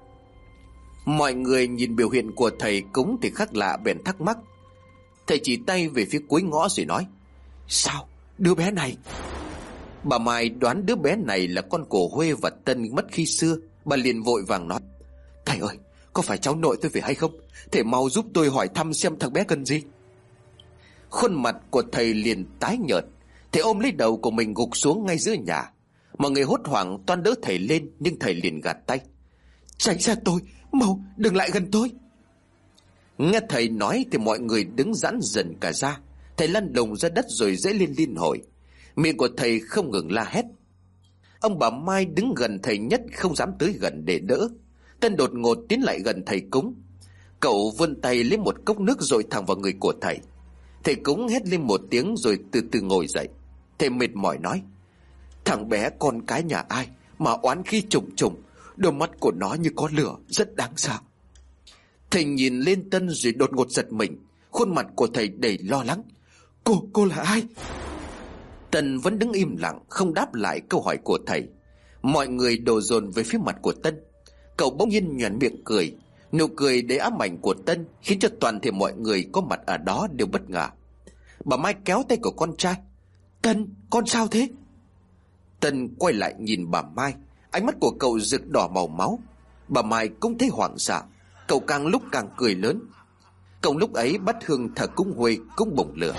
Mọi người nhìn biểu hiện của thầy cúng thì khác lạ bèn thắc mắc. Thầy chỉ tay về phía cuối ngõ rồi nói: Sao? Đứa bé này? Bà Mai đoán đứa bé này là con của Huê và Tân mất khi xưa. Bà liền vội vàng nói: Thầy ơi, có phải cháu nội tôi về hay không? Thầy mau giúp tôi hỏi thăm xem thằng bé cần gì. Khuôn mặt của thầy liền tái nhợt. Thầy ôm lấy đầu của mình gục xuống ngay giữa nhà. Mọi người hốt hoảng toan đỡ thầy lên, nhưng thầy liền gạt tay: Tránh ra tôi, mau đừng lại gần tôi. Nghe thầy nói thì mọi người đứng giãn dần cả ra. Thầy lăn lùng ra đất rồi dãy lên liên hồi. Miệng của thầy không ngừng la hét. Ông bà Mai đứng gần thầy nhất không dám tới gần để đỡ. Tân đột ngột tiến lại gần thầy cúng. Cậu vươn tay lấy một cốc nước dội thẳng vào người của thầy. Thầy cúng hét lên một tiếng rồi từ từ ngồi dậy. Thầy mệt mỏi nói: Thằng bé con cái nhà ai mà oán khí trùng trùng, đôi mắt của nó như có lửa, rất đáng sợ. Thầy nhìn lên Tân rồi đột ngột giật mình. Khuôn mặt của thầy đầy lo lắng: Cô là ai? Tân vẫn đứng im lặng không đáp lại câu hỏi của thầy. Mọi người đổ dồn về phía mặt của Tân. Cậu bỗng nhiên nhoẻn miệng cười. Nụ cười đầy ám ảnh của Tân khiến cho toàn thể mọi người có mặt ở đó đều bất ngờ. Bà Mai kéo tay của con trai: Tân, con sao thế? Tân quay lại nhìn bà Mai. Ánh mắt của cậu rực đỏ màu máu. Bà Mai cũng thấy hoảng sợ. Cậu càng lúc càng cười lớn. Cậu lúc ấy bắt hương thờ cúng Huê cũng bùng lửa.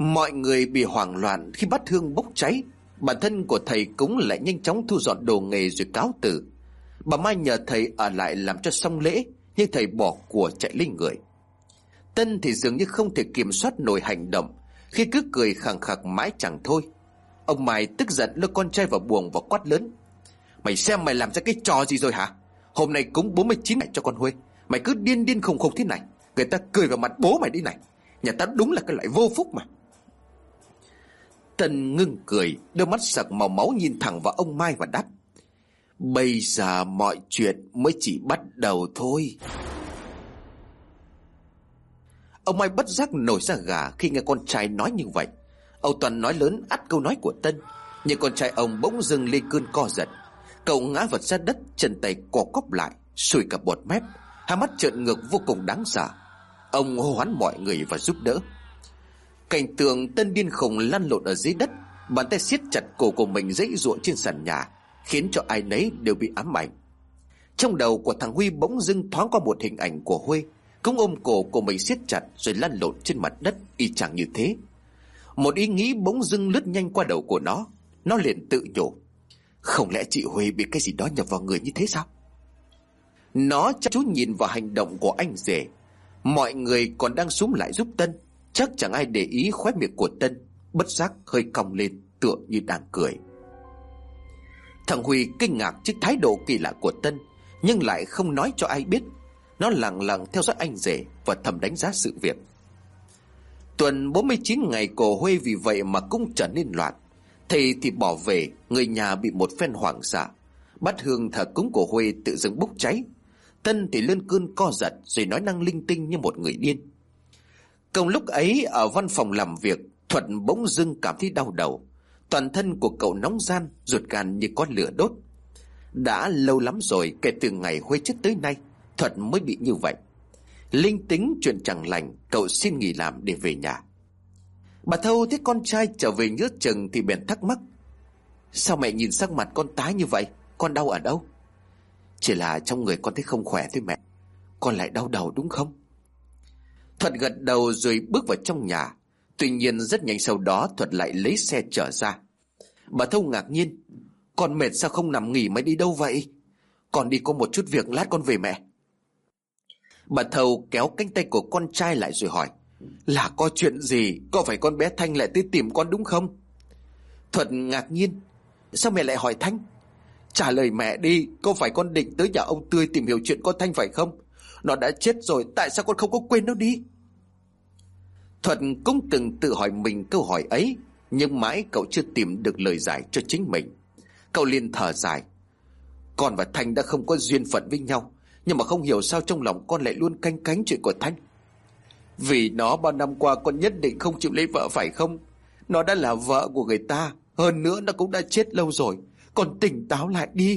Mọi người bị hoảng loạn khi bát hương bốc cháy. Bản thân của thầy cúng lại nhanh chóng thu dọn đồ nghề rồi cáo từ. Bà Mai nhờ thầy ở lại làm cho xong lễ, nhưng thầy bỏ của chạy lên người. Tân thì dường như không thể kiểm soát nổi hành động, khi cứ cười khằng khặc mãi chẳng thôi. Ông Mai tức giận lôi con trai vào buồng và quát lớn: "Mày xem mày làm ra cái trò gì rồi hả? Hôm nay cúng 49 ngày cho con Huê, mày cứ điên điên khùng khùng thế này, người ta cười vào mặt bố mày đi này. Nhà ta đúng là cái loại vô phúc mà." Tân ngưng cười, đôi mắt sặc màu máu nhìn thẳng vào ông Mai và đáp: "Bây giờ mọi chuyện mới chỉ bắt đầu thôi." Ông Mai bất giác nổi da gà khi nghe con trai nói như vậy. Âu Toàn nói lớn ắt câu nói của Tân, nhưng con trai ông bỗng dưng lên cơn co giật. Cậu ngã vật ra đất, chân tay co quắp lại, sùi cả bọt mép, hai mắt trợn ngược vô cùng đáng sợ. Ông hô hoán mọi người và giúp đỡ. Cảnh tượng Tân điên khùng lăn lộn ở dưới đất, bàn tay siết chặt cổ của mình giãy giụa trên sàn nhà, khiến cho ai nấy đều bị ám ảnh. Trong đầu của thằng Huy bỗng dưng thoáng qua một hình ảnh của Huê, cũng ôm cổ của mình siết chặt rồi lăn lộn trên mặt đất y chang như thế. Một ý nghĩ bỗng dưng lướt nhanh qua đầu của nó liền tự nhủ: không lẽ chị Huê bị cái gì đó nhập vào người như thế sao? Nó chăm chú nhìn vào hành động của anh rể. Mọi người còn đang xúm lại giúp Tân, chắc chẳng ai để ý khóe miệng của Tân bất giác hơi cong lên, tựa như đang cười. Thằng Huy kinh ngạc trước thái độ kỳ lạ của Tân, nhưng lại không nói cho ai biết. Nó lặng lặng theo dõi anh rể và thầm đánh giá sự việc. Tuần 49 ngày của Huê vì vậy mà cũng trở nên loạn. Thầy thì bỏ về, người nhà bị một phen hoảng sợ. Bát hương thờ cúng của Huê tự dưng bốc cháy. Tân thì lên cơn co giật rồi nói năng linh tinh như một người điên. Cùng lúc ấy ở văn phòng làm việc, Thuận bỗng dưng cảm thấy đau đầu. Toàn thân của cậu nóng ran, ruột gan như có lửa đốt. Đã lâu lắm rồi kể từ ngày Huê chết tới nay, Thuận mới bị như vậy. Linh tính chuyện chẳng lành, cậu xin nghỉ làm để về nhà. Bà Thâu thấy con trai trở về nhớ chừng thì bèn thắc mắc: sao mẹ nhìn sắc mặt con tái như vậy? Con đau ở đâu? Chỉ là trong người con thấy không khỏe thôi mẹ. Con lại đau đầu đúng không? Thuận gật đầu rồi bước vào trong nhà. Tuy nhiên rất nhanh sau đó Thuận lại lấy xe chở ra. Bà Thâu ngạc nhiên: con mệt sao không nằm nghỉ mới đi đâu vậy? Con đi có một chút việc, lát con về mẹ. Bà Thâu kéo cánh tay của con trai lại rồi hỏi: là có chuyện gì? Có phải con bé Thanh lại tới tìm con đúng không? Thuận ngạc nhiên: sao mẹ lại hỏi Thanh? Trả lời mẹ đi, có phải con định tới nhà ông Tươi tìm hiểu chuyện con Thanh phải không? Nó đã chết rồi, tại sao con không có quên nó đi? Thuận cũng từng tự hỏi mình câu hỏi ấy, nhưng mãi cậu chưa tìm được lời giải cho chính mình. Cậu liền thở dài: con và Thanh đã không có duyên phận với nhau, nhưng mà không hiểu sao trong lòng con lại luôn canh cánh chuyện của Thanh. Vì nó bao năm qua con nhất định không chịu lấy vợ phải không? Nó đã là vợ của người ta, hơn nữa nó cũng đã chết lâu rồi. Con tỉnh táo lại đi.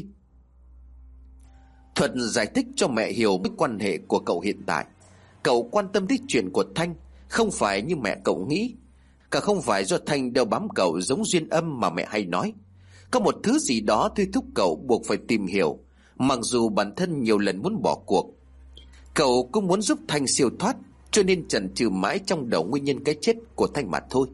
Thuận giải thích cho mẹ hiểu mối quan hệ của cậu hiện tại. Cậu quan tâm đến chuyện của Thanh không phải như mẹ cậu nghĩ, cả không phải do Thanh đeo bám cậu giống duyên âm mà mẹ hay nói. Có một thứ gì đó thôi thúc cậu buộc phải tìm hiểu, mặc dù bản thân nhiều lần muốn bỏ cuộc. Cậu cũng muốn giúp Thanh siêu thoát, cho nên chần chừ mãi trong đầu nguyên nhân cái chết của Thanh mà thôi.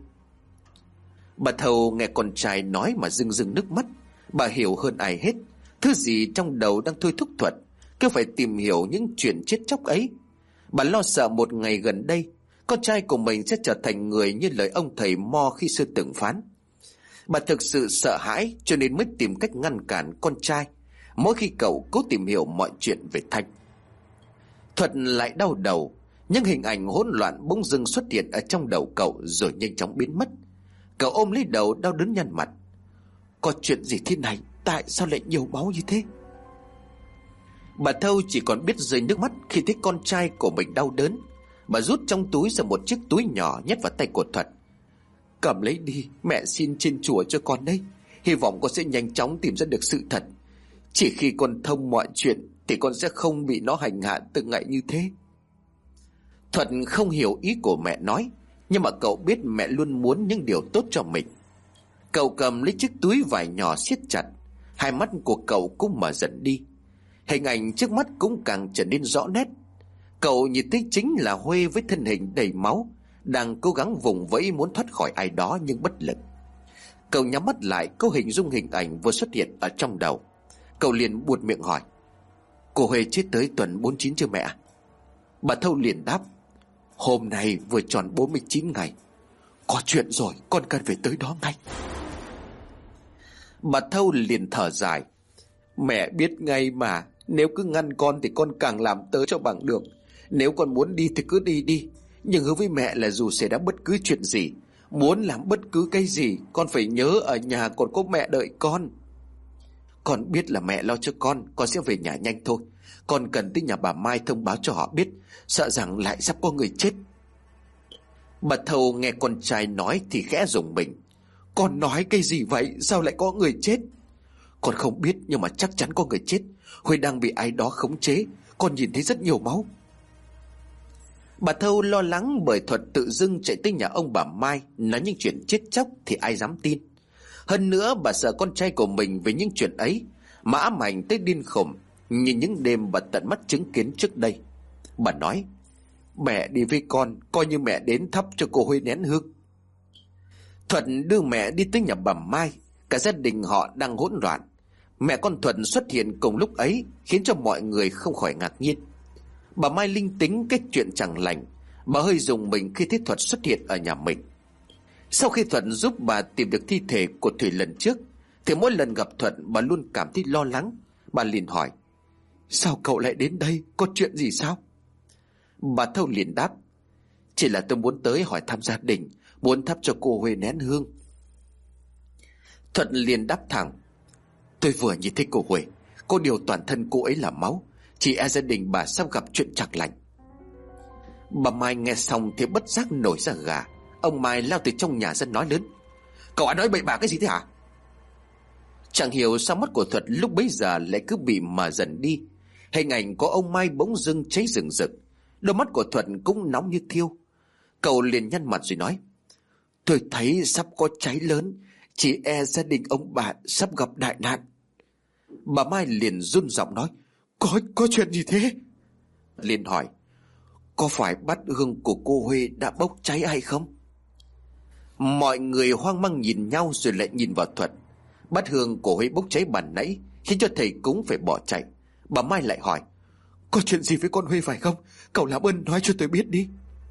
Bà Thầu nghe con trai nói mà rưng rưng nước mắt. Bà hiểu hơn ai hết thứ gì trong đầu đang thôi thúc Thuận cứ phải tìm hiểu những chuyện chết chóc ấy. Bà lo sợ một ngày gần đây con trai của mình sẽ trở thành người như lời ông thầy Mo khi xưa từng phán. Bà thực sự sợ hãi, cho nên mới tìm cách ngăn cản con trai mỗi khi cậu cố tìm hiểu mọi chuyện về Thanh. Thuận lại đau đầu. Những hình ảnh hỗn loạn bỗng dưng xuất hiện ở trong đầu cậu rồi nhanh chóng biến mất. Cậu ôm lấy đầu đau đớn nhăn mặt. Có chuyện gì thế này? Tại sao lại nhiều máu như thế? Bà Thâu chỉ còn biết rơi nước mắt khi thấy con trai của mình đau đớn. Bà rút trong túi ra một chiếc túi nhỏ nhét vào tay của Thuận. Cầm lấy đi, mẹ xin trên chùa cho con đấy. Hy vọng con sẽ nhanh chóng tìm ra được sự thật. Chỉ khi con thông mọi chuyện thì con sẽ không bị nó hành hạ từng ngày như thế. Thuận không hiểu ý của mẹ nói, nhưng mà cậu biết mẹ luôn muốn những điều tốt cho mình. Cậu cầm lấy chiếc túi vải nhỏ siết chặt. Hai mắt của cậu cũng mở dần đi. Hình ảnh trước mắt cũng càng trở nên rõ nét. Cậu nhìn thấy chính là Huê với thân hình đầy máu đang cố gắng vùng vẫy muốn thoát khỏi ai đó nhưng bất lực. Cậu nhắm mắt lại, câu hình dung hình ảnh vừa xuất hiện ở trong đầu. Cậu liền buột miệng hỏi: Cô Huê chết tới tuần 49 chưa mẹ? Bà Thâu liền đáp: Hôm nay vừa tròn 49 ngày. Có chuyện rồi, con cần phải tới đó ngay. Bà Thâu liền thở dài: Mẹ biết ngay mà, nếu cứ ngăn con thì con càng làm tớ cho bằng được. Nếu con muốn đi thì cứ đi đi, nhưng hứa với mẹ là dù xảy ra bất cứ chuyện gì, muốn làm bất cứ cái gì, con phải nhớ ở nhà còn có mẹ đợi con. Con biết là mẹ lo cho con sẽ về nhà nhanh thôi. Con cần tới nhà bà Mai thông báo cho họ biết, sợ rằng lại sắp có người chết. Bà Thâu nghe con trai nói thì khẽ rùng mình: Con nói cái gì vậy? Sao lại có người chết? Con không biết, nhưng mà chắc chắn có người chết. Huy đang bị ai đó khống chế, con nhìn thấy rất nhiều máu. Bà Thâu lo lắng bởi Thuật tự dưng chạy tới nhà ông bà Mai nói những chuyện chết chóc thì ai dám tin. Hơn nữa bà sợ con trai của mình về những chuyện ấy mà ám ảnh tới điên khùng như những đêm bà tận mắt chứng kiến trước đây. Bà nói: Mẹ đi với con, coi như mẹ đến thắp cho cô Huy nén hương. Thuận đưa mẹ đi tới nhà bà Mai. Cả gia đình họ đang hỗn loạn. Mẹ con Thuận xuất hiện cùng lúc ấy khiến cho mọi người không khỏi ngạc nhiên. Bà Mai linh tính cái chuyện chẳng lành. Bà hơi rùng mình khi thấy Thuận xuất hiện ở nhà mình. Sau khi Thuận giúp bà tìm được thi thể của Thủy lần trước, thì mỗi lần gặp Thuận bà luôn cảm thấy lo lắng. Bà liền hỏi: Sao cậu lại đến đây? Có chuyện gì sao? Bà Thâu liền đáp: Chỉ là tôi muốn tới hỏi thăm gia đình, muốn thắp cho cô Huê nén hương. Thuận liền đáp thẳng: Tôi vừa nhìn thấy cô Huê, có điều toàn thân cô ấy là máu, chỉ e gia đình bà sắp gặp chuyện chẳng lành. Bà Mai nghe xong thì bất giác nổi da gà. Ông Mai lao từ trong nhà ra nói lớn: Cậu ăn nói bậy bạ cái gì thế hả? Chẳng hiểu sao mắt của Thuật lúc bấy giờ lại cứ bị mờ dần đi. Hình ảnh của ông Mai bỗng dưng cháy rừng rực. Đôi mắt của Thuật cũng nóng như thiêu. Cậu liền nhăn mặt rồi nói: Tôi thấy sắp có cháy lớn, chỉ e gia đình ông bà sắp gặp đại nạn. Bà Mai liền run giọng nói: Có chuyện gì thế? Liền hỏi: Có phải bát hương của cô Huê đã bốc cháy hay không? Mọi người hoang mang nhìn nhau rồi lại nhìn vào Thuật. Bát hương của Huê bốc cháy ban nãy khiến cho thầy cúng phải bỏ chạy. Bà Mai lại hỏi: Có chuyện gì với con Huê phải không? Cậu làm ơn nói cho tôi biết đi.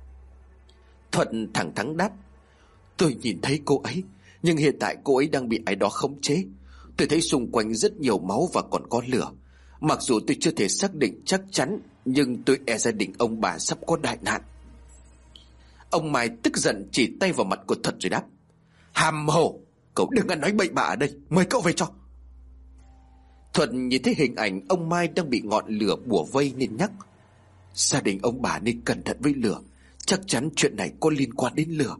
Thuận thẳng thắn đáp: Tôi nhìn thấy cô ấy, nhưng hiện tại cô ấy đang bị ai đó khống chế. Tôi thấy xung quanh rất nhiều máu và còn có lửa. Mặc dù tôi chưa thể xác định chắc chắn, nhưng tôi e gia đình ông bà sắp có đại nạn. Ông Mai tức giận chỉ tay vào mặt của Thuật rồi đáp: Hàm hồ, cậu đừng ăn nói bậy bạ ở đây, mời cậu về cho. Thuận nhìn thấy hình ảnh ông Mai đang bị ngọn lửa bủa vây nên nhắc: Gia đình ông bà nên cẩn thận với lửa, chắc chắn chuyện này có liên quan đến lửa.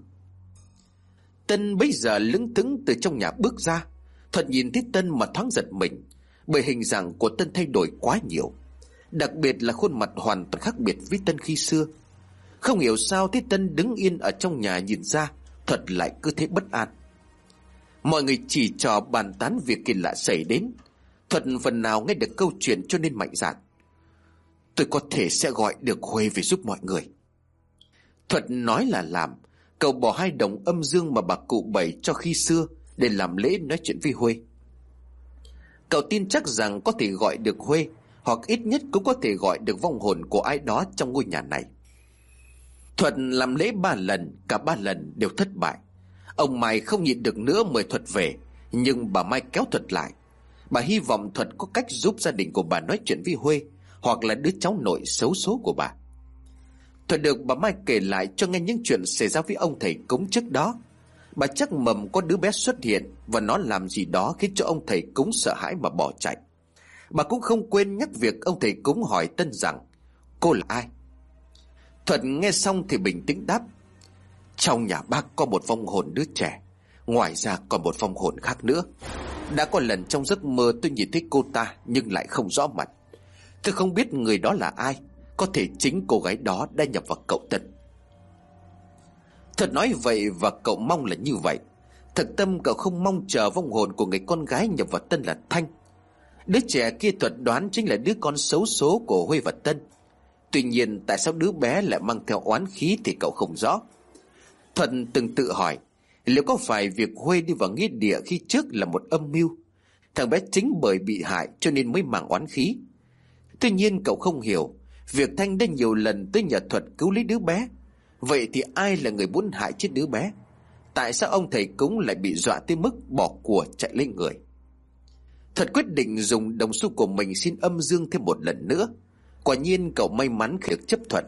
Tân bấy giờ lững thững từ trong nhà bước ra. Thuận nhìn thấy Tân mà thoáng giật mình, bởi hình dạng của Tân thay đổi quá nhiều, đặc biệt là khuôn mặt hoàn toàn khác biệt với Tân khi xưa. Không hiểu sao thấy Tân đứng yên ở trong nhà nhìn ra, Thuật lại cứ thế bất an. Mọi người chỉ trò bàn tán việc kỳ lạ xảy đến. Thuật phần nào nghe được câu chuyện cho nên mạnh dạn: Tôi có thể sẽ gọi được Huê về giúp mọi người. Thuật nói là làm. Cậu bỏ 2 đồng âm dương mà bà cụ bày cho khi xưa để làm lễ nói chuyện với Huê. Cậu tin chắc rằng có thể gọi được Huê, hoặc ít nhất cũng có thể gọi được vong hồn của ai đó trong ngôi nhà này. Thuật làm lễ 3 lần, cả 3 lần đều thất bại. Ông Mai không nhịn được nữa mời Thuật về, nhưng bà Mai kéo Thuật lại. Bà hy vọng Thuật có cách giúp gia đình của bà nói chuyện với Huê, hoặc là đứa cháu nội xấu số của bà. Thuật được bà Mai kể lại cho nghe những chuyện xảy ra với ông thầy cúng trước đó. Bà chắc mầm có đứa bé xuất hiện và nó làm gì đó khiến cho ông thầy cúng sợ hãi mà bỏ chạy. Bà cũng không quên nhắc việc ông thầy cúng hỏi Tân rằng cô là ai. Thuật nghe xong thì bình tĩnh đáp: Trong nhà bác có một vong hồn đứa trẻ, ngoài ra còn một vong hồn khác nữa. Đã có lần trong giấc mơ tôi nhìn thấy cô ta nhưng lại không rõ mặt. Tôi không biết người đó là ai, có thể chính cô gái đó đã nhập vào cậu Tân. Thuật nói vậy và cậu mong là như vậy. Thực tâm cậu không mong chờ vong hồn của người con gái nhập vào Tân là Thanh. Đứa trẻ kia Thuật đoán chính là đứa con xấu số của Huê và Tân. Tuy nhiên tại sao đứa bé lại mang theo oán khí thì cậu không rõ. Thuận từng tự hỏi liệu có phải việc Huê đi vào nghĩa địa khi trước là một âm mưu. Thằng bé chính bởi bị hại cho nên mới mang oán khí. Tuy nhiên cậu không hiểu việc Thanh đã nhiều lần tới nhờ Thuật cứu lấy đứa bé. Vậy thì ai là người muốn hại chết đứa bé? Tại sao ông thầy cúng lại bị dọa tới mức bỏ của chạy lấy người? Thuật quyết định dùng đồng xu của mình xin âm dương thêm một lần nữa. Quả nhiên cậu may mắn khi được chấp thuận.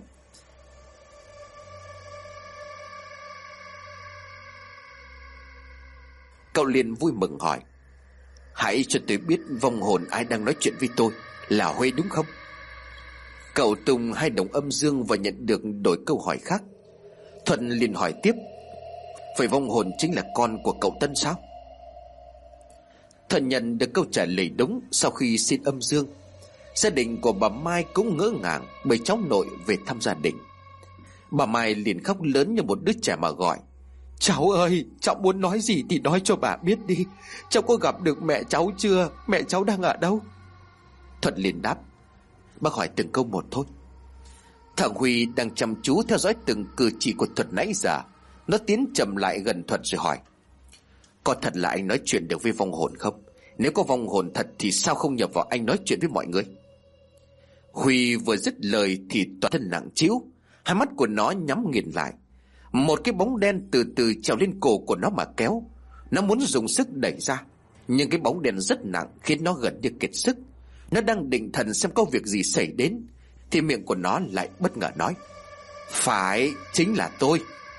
Cậu liền vui mừng hỏi: hãy cho tôi biết vong hồn ai đang nói chuyện với tôi, là Huê đúng không? Cậu tung 2 đồng âm dương và nhận được đổi câu hỏi khác. Thuận liền hỏi tiếp: vậy vong hồn chính là con của cậu Tân sao? Thuận nhận được câu trả lời đúng. Sau khi xin âm dương, gia đình của bà Mai cũng ngỡ ngàng bởi cháu nội về thăm gia đình. Bà Mai liền khóc lớn như một đứa trẻ mà gọi: cháu ơi, cháu muốn nói gì thì nói cho bà biết đi. Cháu có gặp được mẹ cháu chưa? Mẹ cháu đang ở đâu? Thuận liền đáp: bác hỏi từng câu một thôi. Thằng Huy đang chăm chú theo dõi từng cử chỉ của Thuật nãy giờ. Nó tiến chậm lại gần Thuật rồi hỏi: có thật là anh nói chuyện được với vong hồn không? Nếu có vong hồn thật thì sao không nhập vào anh nói chuyện với mọi người? Huy vừa dứt lời thì toàn thân nặng trĩu, hai mắt của nó nhắm nghiền lại. Một cái bóng đen từ từ trèo lên cổ của nó mà kéo. Nó muốn dùng sức đẩy ra, nhưng cái bóng đen rất nặng khiến nó gần như kiệt sức. Nó đang định thần xem có việc gì xảy đến thì miệng của nó lại bất ngờ nói: phải, chính là tôi.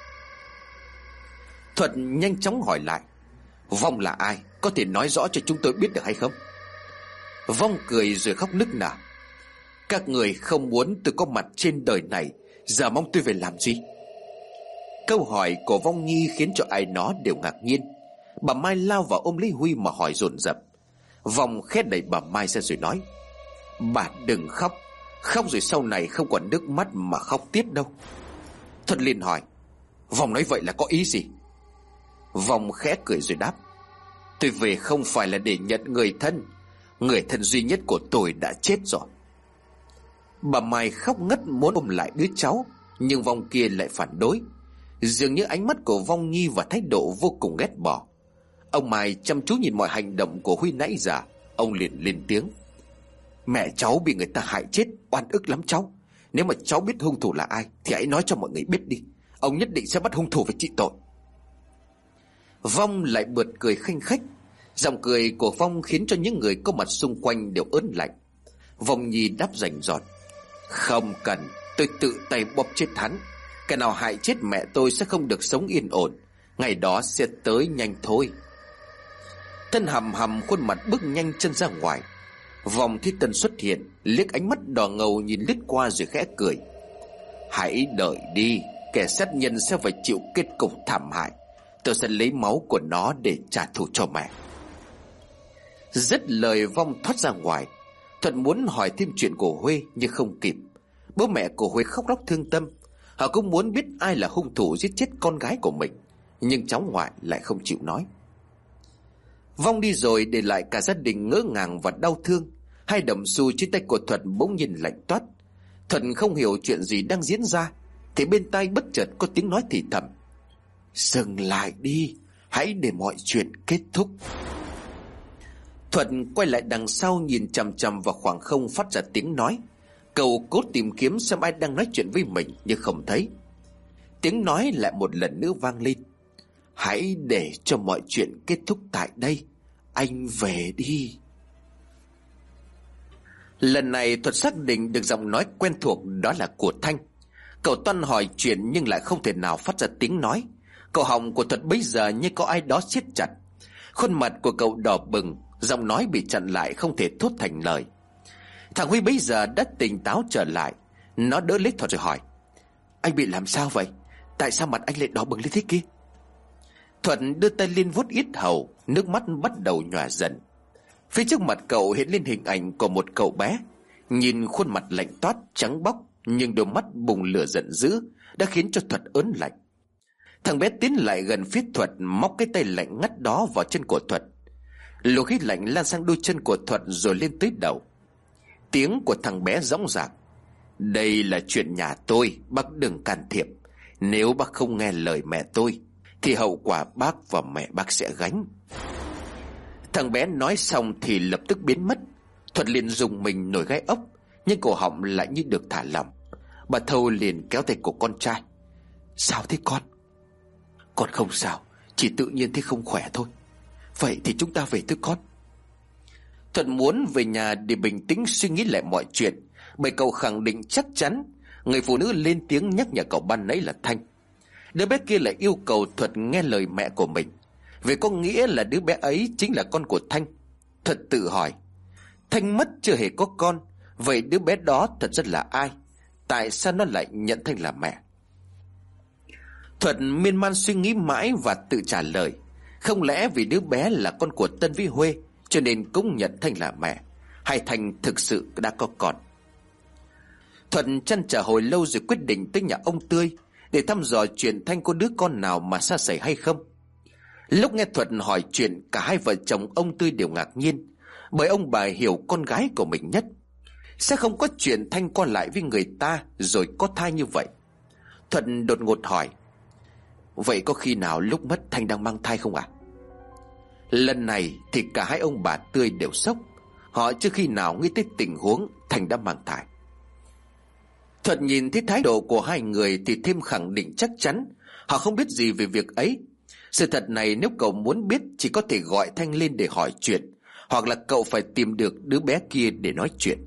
Thuận nhanh chóng hỏi lại: vong là ai? Có thể nói rõ cho chúng tôi biết được hay không? Vong cười rồi khóc nức nở: các người không muốn tôi có mặt trên đời này, giờ mong tôi về làm gì? Câu hỏi của Vong Nhi khiến cho ai nó đều ngạc nhiên. Bà Mai lao vào ôm lấy Huy mà hỏi dồn dập. Vong khẽ đẩy bà Mai ra rồi nói: bà đừng khóc. Khóc rồi sau này không còn nước mắt mà khóc tiếp đâu. Thuận liền hỏi: Vong nói vậy là có ý gì? Vong khẽ cười rồi đáp: tôi về không phải là để nhận người thân. Người thân duy nhất của tôi đã chết rồi. Bà Mai khóc ngất muốn ôm lại đứa cháu, nhưng Vong kia lại phản đối. Dường như ánh mắt của Vong Nhi và thái độ vô cùng ghét bỏ. Ông Mai chăm chú nhìn mọi hành động của Huy nãy giờ. Ông liền lên tiếng: mẹ cháu bị người ta hại chết, oan ức lắm cháu. Nếu mà cháu biết hung thủ là ai thì hãy nói cho mọi người biết đi. Ông nhất định sẽ bắt hung thủ phải trị tội. Vong lại bật cười khanh khách. Giọng cười của Vong khiến cho những người có mặt xung quanh đều ớn lạnh. Vong Nhi đáp rành rọt: không cần, tôi tự tay bóp chết hắn. Kẻ nào hại chết mẹ tôi sẽ không được sống yên ổn. Ngày đó sẽ tới nhanh thôi. Thân hầm hầm khuôn mặt bước nhanh chân ra ngoài. Vong thấy Tân xuất hiện, liếc ánh mắt đỏ ngầu nhìn lướt qua rồi khẽ cười: hãy đợi đi, kẻ sát nhân sẽ phải chịu kết cục thảm hại. Tôi sẽ lấy máu của nó để trả thù cho mẹ. Dứt lời Vong thoát ra ngoài. Thuận muốn hỏi thêm chuyện của Huê nhưng không kịp. Bố mẹ của Huê khóc lóc thương tâm. Họ cũng muốn biết ai là hung thủ giết chết con gái của mình, nhưng cháu ngoại lại không chịu nói. Vong đi rồi để lại cả gia đình ngỡ ngàng và đau thương. 2 đồng xu trên tay của Thuận bỗng nhiên lạnh toát. Thuận không hiểu chuyện gì đang diễn ra thì bên tai bất chợt có tiếng nói thì thầm: dừng lại đi, hãy để mọi chuyện kết thúc. Thuận quay lại đằng sau nhìn chằm chằm vào khoảng không phát ra tiếng nói. Cậu cố tìm kiếm xem ai đang nói chuyện với mình nhưng không thấy. Tiếng nói lại một lần nữa vang lên: hãy để cho mọi chuyện kết thúc tại đây, anh về đi. Lần này Thuật xác định được giọng nói quen thuộc, đó là của Thanh. Cậu toan hỏi chuyện nhưng lại không thể nào phát ra tiếng nói. Cổ họng của Thuật bấy giờ như có ai đó siết chặt. Khuôn mặt của cậu đỏ bừng, giọng nói bị chặn lại không thể thốt thành lời. Thằng Huy bấy giờ đã tỉnh táo trở lại. Nó đỡ lấy Thuật rồi hỏi: anh bị làm sao vậy? Tại sao mặt anh lại đỏ bừng lên thế kia? Thuận đưa tay lên vuốt yết hầu, nước mắt bắt đầu nhòa dần. Phía trước mặt cậu hiện lên hình ảnh của một cậu bé. Nhìn khuôn mặt lạnh toát trắng bóc, nhưng đôi mắt bùng lửa giận dữ đã khiến cho Thuật ớn lạnh. Thằng bé tiến lại gần phía Thuật, móc cái tay lạnh ngắt đó vào chân của Thuật. Luồng khí lạnh lan sang đôi chân của Thuật rồi lên tới đầu. Tiếng của thằng bé dõng dạc: đây là chuyện nhà tôi, bác đừng can thiệp. Nếu bác không nghe lời mẹ tôi thì hậu quả bác và mẹ bác sẽ gánh. Thằng bé nói xong thì lập tức biến mất. Thuật liền dùng mình nổi gai ốc, nhưng cổ họng lại như được thả lỏng. Bà Thâu liền kéo tay của con trai. Sao thế con? Con không sao, chỉ tự nhiên thế không khỏe thôi. Vậy thì chúng ta về thôi con. Thuật muốn về nhà để bình tĩnh suy nghĩ lại mọi chuyện, bởi cậu khẳng định chắc chắn người phụ nữ lên tiếng nhắc nhở cậu ban nãy là Thanh. Đứa bé kia lại yêu cầu Thuật nghe lời mẹ của mình. Vậy có nghĩa là đứa bé ấy chính là con của Thanh. Thuật tự hỏi, Thanh mất chưa hề có con, vậy đứa bé đó thật rất là ai? Tại sao nó lại nhận Thanh là mẹ? Thuật miên man suy nghĩ mãi và tự trả lời, không lẽ vì đứa bé là con của Tân với Huê cho nên cũng nhận Thanh là mẹ, hay Thanh thực sự đã có con? Thuật chăn trở hồi lâu rồi quyết định tới nhà ông Tươi để thăm dò chuyện Thanh có đứa con nào mà sa sẩy hay không. Lúc nghe Thuật hỏi chuyện, cả hai vợ chồng ông Tươi đều ngạc nhiên, bởi ông bà hiểu con gái của mình nhất. Sẽ không có chuyện Thanh qua lại với người ta rồi có thai như vậy. Thuật đột ngột hỏi, vậy có khi nào lúc mất Thanh đang mang thai không ạ? Lần này thì cả hai ông bà Tươi đều sốc. Họ chưa khi nào nghĩ tới tình huống Thanh đã mang thai. Thuật nhìn thấy thái độ của hai người thì thêm khẳng định chắc chắn họ không biết gì về việc ấy. Sự thật này nếu cậu muốn biết chỉ có thể gọi Thanh lên để hỏi chuyện, hoặc là cậu phải tìm được đứa bé kia để nói chuyện.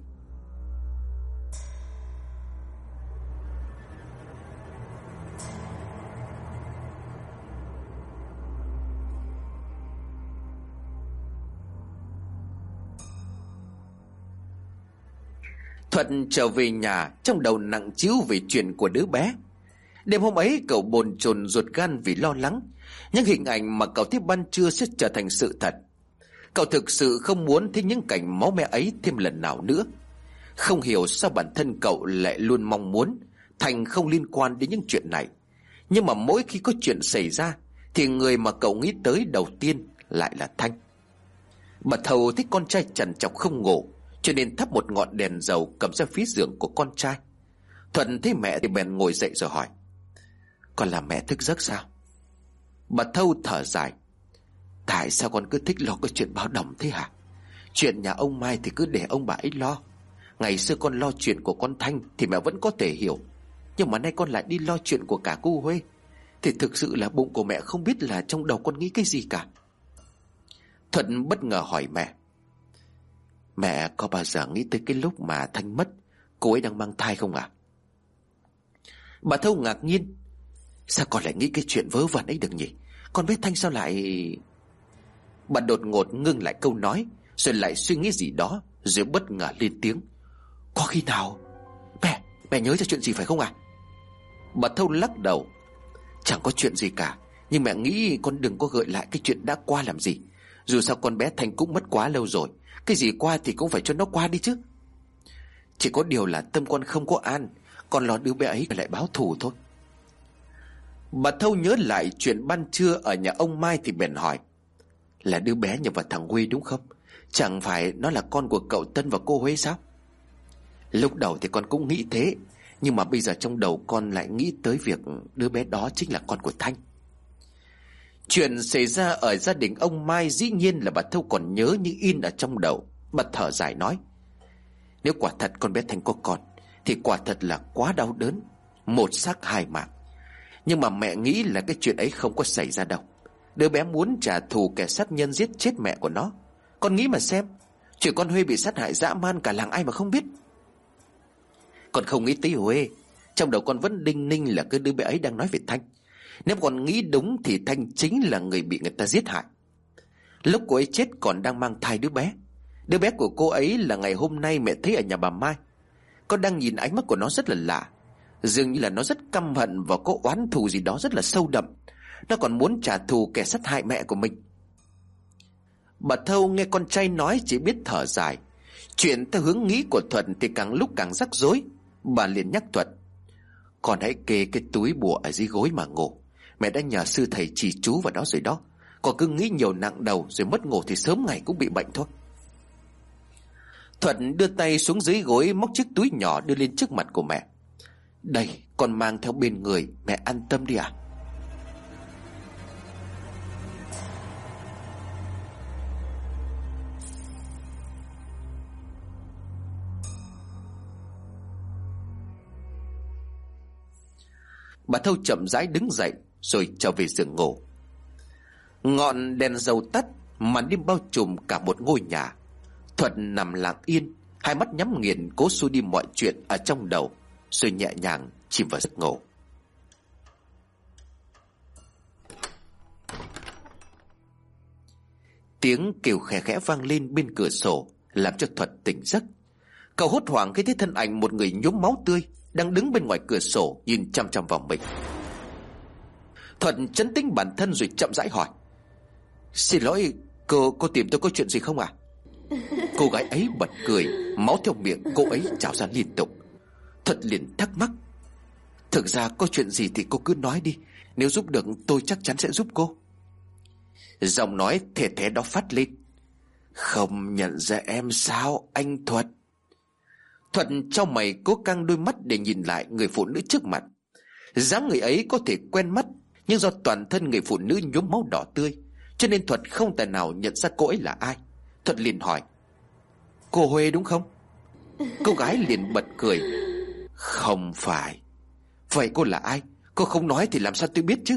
Thuận trở về nhà trong đầu nặng trĩu về chuyện của đứa bé. Đêm hôm ấy cậu bồn chồn ruột gan vì lo lắng. Những hình ảnh mà cậu thấy ban trưa sẽ trở thành sự thật. Cậu thực sự không muốn thấy những cảnh máu me ấy thêm lần nào nữa. Không hiểu sao bản thân cậu lại luôn mong muốn Thành không liên quan đến những chuyện này. Nhưng mà mỗi khi có chuyện xảy ra thì người mà cậu nghĩ tới đầu tiên lại là Thanh. Bà Thầu thấy con trai trằn trọc không ngủ, cho nên thắp một ngọn đèn dầu cầm ra phía giường của con trai. Thuận thấy mẹ thì bèn ngồi dậy rồi hỏi, con làm mẹ thức giấc sao? Bà Thâu thở dài, tại sao con cứ thích lo cái chuyện báo động thế hả? Chuyện nhà ông Mai thì cứ để ông bà ấy lo. Ngày xưa con lo chuyện của con Thanh thì mẹ vẫn có thể hiểu, nhưng mà nay con lại đi lo chuyện của cả cô Huê, thì thực sự là bụng của mẹ không biết là trong đầu con nghĩ cái gì cả. Thuận bất ngờ hỏi mẹ, mẹ có bao giờ nghĩ tới cái lúc mà Thanh mất, cô ấy đang mang thai không ạ? Bà Thâu ngạc nhiên, sao con lại nghĩ cái chuyện vớ vẩn ấy được nhỉ? Con biết Thanh sao lại... Bà đột ngột ngưng lại câu nói, rồi lại suy nghĩ gì đó, rồi bất ngờ lên tiếng, có khi nào... Mẹ nhớ ra chuyện gì phải không ạ? Bà Thâu lắc đầu, chẳng có chuyện gì cả, nhưng mẹ nghĩ con đừng có gợi lại cái chuyện đã qua làm gì. Dù sao con bé Thanh cũng mất quá lâu rồi, cái gì qua thì cũng phải cho nó qua đi chứ. Chỉ có điều là tâm con không có an, con lo đứa bé ấy lại báo thù thôi. Bà Thâu nhớ lại chuyện ban trưa ở nhà ông Mai thì bèn hỏi, là đứa bé nhập vào thằng Huy đúng không? Chẳng phải nó là con của cậu Tân và cô Huê sao? Lúc đầu thì con cũng nghĩ thế, nhưng mà bây giờ trong đầu con lại nghĩ tới việc đứa bé đó chính là con của Thanh. Chuyện xảy ra ở gia đình ông Mai dĩ nhiên là bà Thâu còn nhớ như in ở trong đầu. Bà thở dài nói, nếu quả thật con bé Thanh có con thì quả thật là quá đau đớn, một xác hai mạng. Nhưng mà mẹ nghĩ là cái chuyện ấy không có xảy ra đâu. Đứa bé muốn trả thù kẻ sát nhân giết chết mẹ của nó. Con nghĩ mà xem, chuyện con Huê bị sát hại dã man cả làng ai mà không biết. Con không nghĩ tới Huê, trong đầu con vẫn đinh ninh là cái đứa bé ấy đang nói về Thanh. Nếu con nghĩ đúng thì Thanh chính là người bị người ta giết hại. Lúc cô ấy chết còn đang mang thai đứa bé. Đứa bé của cô ấy là ngày hôm nay mẹ thấy ở nhà bà Mai. Con đang nhìn ánh mắt của nó rất là lạ, dường như là nó rất căm hận và có oán thù gì đó rất là sâu đậm. Nó còn muốn trả thù kẻ sát hại mẹ của mình. Bà Thâu nghe con trai nói chỉ biết thở dài. Chuyện theo hướng nghĩ của Thuận thì càng lúc càng rắc rối. Bà liền nhắc Thuận, con hãy kê cái túi bùa ở dưới gối mà ngủ. Mẹ đã nhờ sư thầy trì chú vào đó rồi đó. Còn cứ nghĩ nhiều nặng đầu rồi mất ngủ thì sớm ngày cũng bị bệnh thôi. Thuận đưa tay xuống dưới gối, móc chiếc túi nhỏ đưa lên trước mặt của mẹ. Đây, con mang theo bên người, mẹ an tâm đi ạ. Bà Thâu chậm rãi đứng dậy rồi trở về giường ngủ. Ngọn đèn dầu tắt, màn đêm bao trùm cả một ngôi nhà. Thuận nằm lặng yên, hai mắt nhắm nghiền, cố xua đi mọi chuyện ở trong đầu, rồi nhẹ nhàng chìm vào giấc ngủ. Tiếng kêu khẽ khẽ vang lên bên cửa sổ, làm cho Thuận tỉnh giấc. Cậu hốt hoảng khi thấy thân ảnh một người nhuốm máu tươi đang đứng bên ngoài cửa sổ nhìn chăm chăm vào mình. Thuận trấn tĩnh bản thân rồi chậm rãi hỏi: "Xin lỗi, cô tìm tôi có chuyện gì không ạ?" Cô gái ấy bật cười, máu theo miệng cô ấy trào ra liên tục. Thuận liền thắc mắc: "Thực ra có chuyện gì thì cô cứ nói đi, nếu giúp được tôi chắc chắn sẽ giúp cô." Giọng nói thề thé đó phát lên: "Không nhận ra em sao anh Thuật?" Thuận chau mày cố căng đôi mắt để nhìn lại người phụ nữ trước mặt. Dáng người ấy có thể quen mắt, nhưng do toàn thân người phụ nữ nhuốm máu đỏ tươi, cho nên Thuật không tài nào nhận ra cô ấy là ai. Thuật liền hỏi: "Cô Huê đúng không?" Cô gái liền bật cười: "Không phải." "Vậy cô là ai? Cô không nói thì làm sao tôi biết chứ?"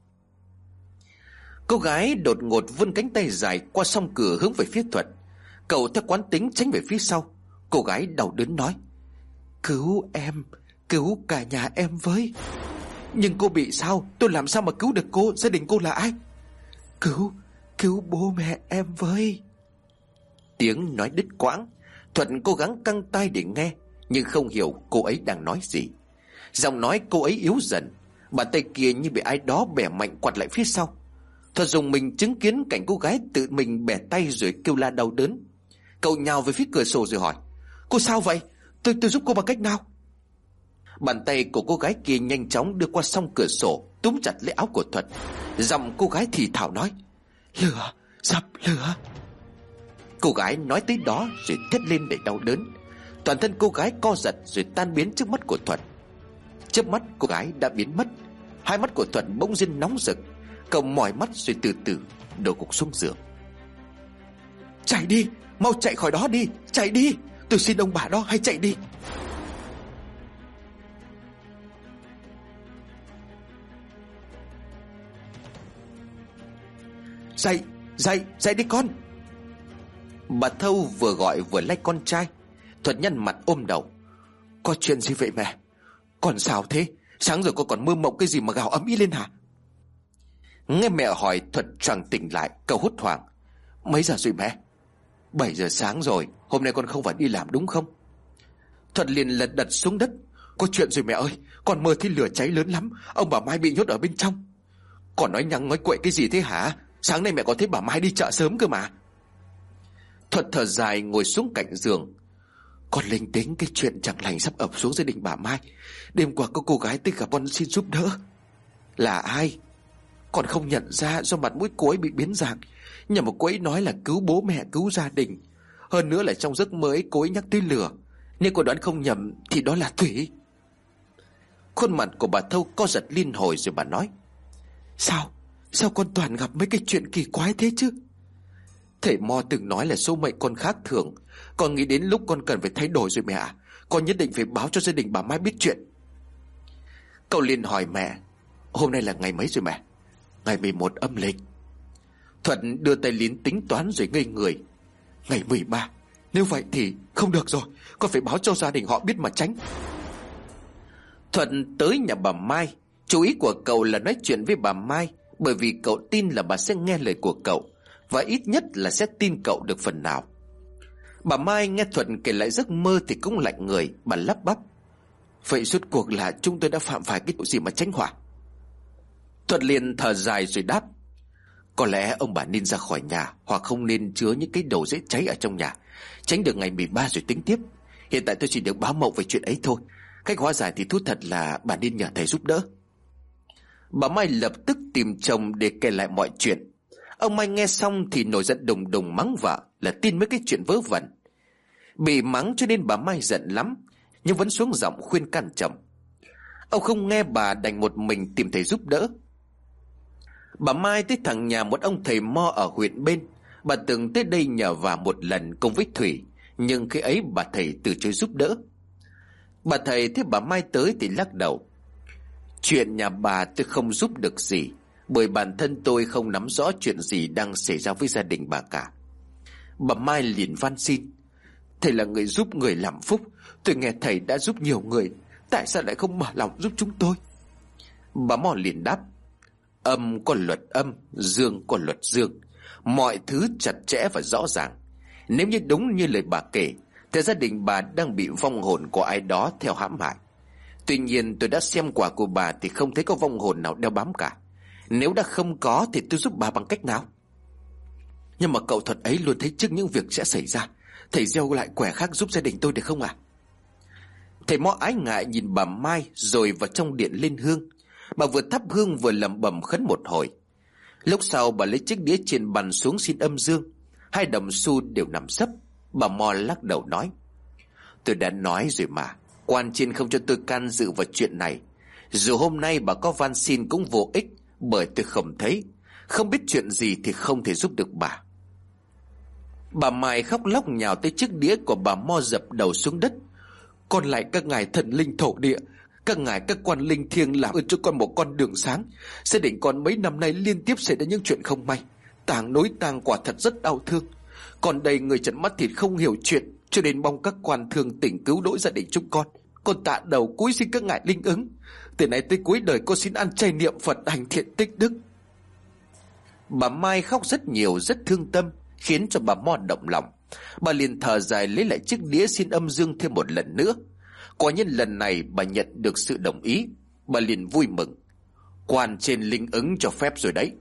Cô gái đột ngột vươn cánh tay dài qua song cửa hướng về phía Thuật. Cậu theo quán tính tránh về phía sau. Cô gái đau đớn nói: "Cứu em, cứu cả nhà em với." "Nhưng cô bị sao? Tôi làm sao mà cứu được cô? Gia đình cô là ai?" Cứu bố mẹ em với." Tiếng nói đứt quãng. Thuận cố gắng căng tai để nghe, nhưng không hiểu cô ấy đang nói gì. Giọng nói cô ấy yếu dần, bàn tay kia như bị ai đó bẻ mạnh quạt lại phía sau. Thuận dùng mình chứng kiến cảnh cô gái tự mình bẻ tay rồi kêu la đau đớn. Cậu nhào về phía cửa sổ rồi hỏi: "Cô sao vậy? Tôi giúp cô bằng cách nào?" Bàn tay của cô gái kia nhanh chóng đưa qua song cửa sổ, túm chặt lấy áo của Thuật. Giọng cô gái thì thào nói: "Lửa, dập lửa." Cô gái nói tới đó rồi thét lên để đau đớn. Toàn thân cô gái co giật rồi tan biến trước mắt của Thuật. Chớp mắt cô gái đã biến mất. Hai mắt của Thuật bỗng dưng nóng rực. Cậu mỏi mắt rồi từ từ đổ gục xuống giường. "Chạy đi, mau chạy khỏi đó đi, chạy đi, tôi xin ông bà đó, hãy chạy đi." Dậy đi con." Bà Thâu vừa gọi vừa lay con trai. Thuật nhăn mặt ôm đầu: "Có chuyện gì vậy mẹ? Con sao thế? Sáng rồi con còn mơ mộng cái gì mà gào ầm ĩ lên hả?" Nghe mẹ hỏi, Thuật choàng tỉnh lại. Cậu hốt hoảng: "Mấy giờ rồi mẹ?" 7 giờ sáng rồi. Hôm nay con không phải đi làm đúng không?" Thuật liền lật đật xuống đất: "Có chuyện rồi mẹ ơi, con mơ thấy lửa cháy lớn lắm, ông bà Mai bị nhốt ở bên trong." "Con nói nhăng nói quậy cái gì thế hả? Sáng nay mẹ có thấy bà Mai đi chợ sớm cơ mà." Thuật thở dài ngồi xuống cạnh giường: "Con linh tính cái chuyện chẳng lành sắp ập xuống gia đình bà Mai. Đêm qua có cô gái tới gặp con xin giúp đỡ." "Là ai?" "Con không nhận ra, do mặt mũi cô ấy bị biến dạng. Nhưng mà cô ấy nói là cứu bố mẹ, cứu gia đình. Hơn nữa là trong giấc mơ ấy cô ấy nhắc tới lửa. Nếu cô đoán không nhầm thì đó là Thủy." Khuôn mặt của bà Thâu co giật liên hồi rồi bà nói: Sao con toàn gặp mấy cái chuyện kỳ quái thế chứ?" "Thầy Mo từng nói là số mệnh con khác thường. Con nghĩ đến lúc con cần phải thay đổi rồi mẹ ạ. Con nhất định phải báo cho gia đình bà Mai biết chuyện." Cậu liền hỏi mẹ: "Hôm nay là ngày mấy rồi mẹ?" "Ngày 11 âm lịch." Thuận đưa tay lín tính toán rồi ngây người: "Ngày 13. Nếu vậy thì không được rồi, con phải báo cho gia đình họ biết mà tránh." Thuận tới nhà bà Mai. Chú ý của cậu là nói chuyện với bà Mai, bởi vì cậu tin là bà sẽ nghe lời của cậu, và ít nhất là sẽ tin cậu được phần nào. Bà Mai nghe Thuận kể lại giấc mơ thì cũng lạnh người. Bà lắp bắp: "Vậy rốt cuộc là chúng tôi đã phạm phải cái tội gì mà tránh hỏa?" Thuận liền thở dài rồi đáp: "Có lẽ ông bà nên ra khỏi nhà, hoặc không nên chứa những cái đầu dễ cháy ở trong nhà. Tránh được ngày 13 rồi tính tiếp. Hiện tại tôi chỉ được báo mộng về chuyện ấy thôi. Cách hóa giải thì thú thật là bà nên nhờ thầy giúp đỡ." Bà Mai lập tức tìm chồng để kể lại mọi chuyện. Ông Mai nghe xong thì nổi giận đùng đùng mắng vợ là tin mấy cái chuyện vớ vẩn. Bị mắng cho nên bà Mai giận lắm, nhưng vẫn xuống giọng khuyên can chồng: Ông không nghe bà, đành một mình tìm thầy giúp đỡ. Bà Mai tới thẳng nhà một ông thầy mo ở huyện bên. Bà từng tới đây nhờ vả một lần cùng với Thủy, nhưng khi ấy bà thầy từ chối giúp đỡ. Bà thầy thấy bà Mai tới thì lắc đầu: "Chuyện nhà bà tôi không giúp được gì, bởi bản thân tôi không nắm rõ chuyện gì đang xảy ra với gia đình bà cả." Bà Mai liền van xin: "Thầy là người giúp người làm phúc, tôi nghe thầy đã giúp nhiều người, tại sao lại không mở lòng giúp chúng tôi?" Bà Mo liền đáp: "Âm có luật âm, dương có luật dương, mọi thứ chặt chẽ và rõ ràng. Nếu như đúng như lời bà kể thì gia đình bà đang bị vong hồn của ai đó theo hãm hại. Tuy nhiên tôi đã xem quả của bà thì không thấy có vong hồn nào đeo bám cả. Nếu đã không có thì tôi giúp bà bằng cách nào?" "Nhưng mà cậu thuật ấy luôn thấy trước những việc sẽ xảy ra, thầy gieo lại quẻ khác giúp gia đình tôi được không ạ?" Thầy Mo ái ngại nhìn bà Mai rồi vào trong điện lên hương. Bà vừa thắp hương vừa lẩm bẩm khấn một hồi. Lúc sau bà lấy chiếc đĩa trên bàn xuống xin âm dương. 2 đồng xu đều nằm sấp. Bà Mo lắc đầu nói: "Tôi đã nói rồi mà, quan trên không cho tôi can dự vào chuyện này. Dù hôm nay bà có van xin cũng vô ích, bởi tôi không thấy, không biết chuyện gì thì không thể giúp được bà." Bà Mai khóc lóc nhào tới chiếc đĩa của bà Mo, dập đầu xuống đất: "Con lại các ngài thần linh thổ địa, các ngài các quan linh thiêng làm ơn cho con một con đường sáng. Gia đình con mấy năm nay liên tiếp xảy ra những chuyện không may, tang nối tang quả thật rất đau thương. Còn đây người trần mắt thịt không hiểu chuyện, cho nên mong các quan thương tình cứu đỗi gia đình chúng con. Con tạ đầu cúi xin các ngài linh ứng. Từ nay tới cuối đời con xin ăn chay niệm Phật, hành thiện tích đức." Bà Mai khóc rất nhiều, rất thương tâm, khiến cho bà Mo động lòng. Bà liền thở dài lấy lại chiếc đĩa xin âm dương thêm một lần nữa. Quả nhiên lần này bà nhận được sự đồng ý. Bà liền vui mừng: "Quan trên linh ứng cho phép rồi đấy."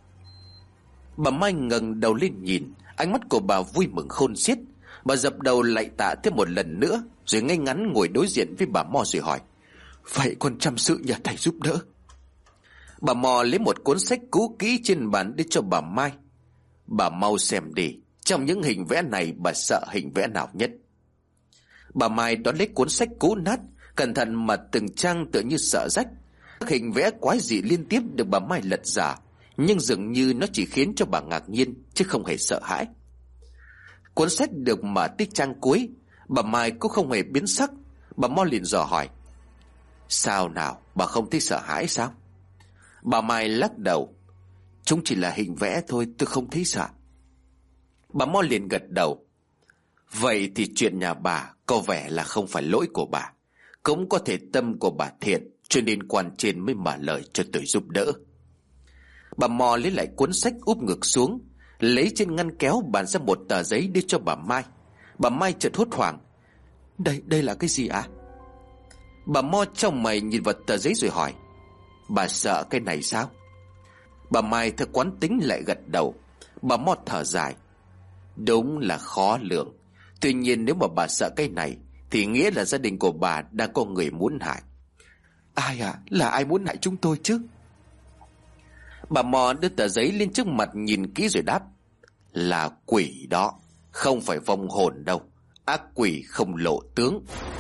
Bà Mai ngẩng đầu lên nhìn, ánh mắt của bà vui mừng khôn xiết. Bà dập đầu lạy tạ thêm một lần nữa, rồi ngay ngắn ngồi đối diện với bà Mo rồi hỏi: "Vậy con chăm sự nhờ thầy giúp đỡ." Bà Mo lấy một cuốn sách cũ kỹ trên bàn đưa cho bà Mai: "Bà mau xem đi, trong những hình vẽ này bà sợ hình vẽ nào nhất?" Bà Mai đón lấy cuốn sách cũ nát, cẩn thận mà từng trang tựa như sợ rách. Các hình vẽ quái dị liên tiếp được bà Mai lật giả, nhưng dường như nó chỉ khiến cho bà ngạc nhiên chứ không hề sợ hãi. Cuốn sách được mở tới trang cuối, bà Mai cũng không hề biến sắc. Bà Mo liền dò hỏi: "Sao nào, bà không thấy sợ hãi sao?" Bà Mai lắc đầu: "Chúng chỉ là hình vẽ thôi, tôi không thấy sợ." Bà Mo liền gật đầu: "Vậy thì chuyện nhà bà có vẻ là không phải lỗi của bà, cũng có thể tâm của bà thiện, cho nên quan trên mới mở lời cho tôi giúp đỡ." Bà Mo lấy lại cuốn sách úp ngược xuống, lấy trên ngăn kéo bàn ra một tờ giấy đưa cho bà Mai. Bà Mai chợt hốt hoảng: Đây là cái gì ạ?" Bà Mo trong mày nhìn vào tờ giấy rồi hỏi: "Bà sợ cái này sao?" Bà Mai theo quán tính lại gật đầu. Bà Mo thở dài: "Đúng là khó lường. Tuy nhiên nếu mà bà sợ cái này thì nghĩa là gia đình của bà đang có người muốn hại." "Ai à? Là ai muốn hại chúng tôi chứ?" Bà Mo đưa tờ giấy lên trước mặt nhìn kỹ rồi đáp: "Là quỷ đó, không phải vong hồn đâu. Ác quỷ không lộ tướng."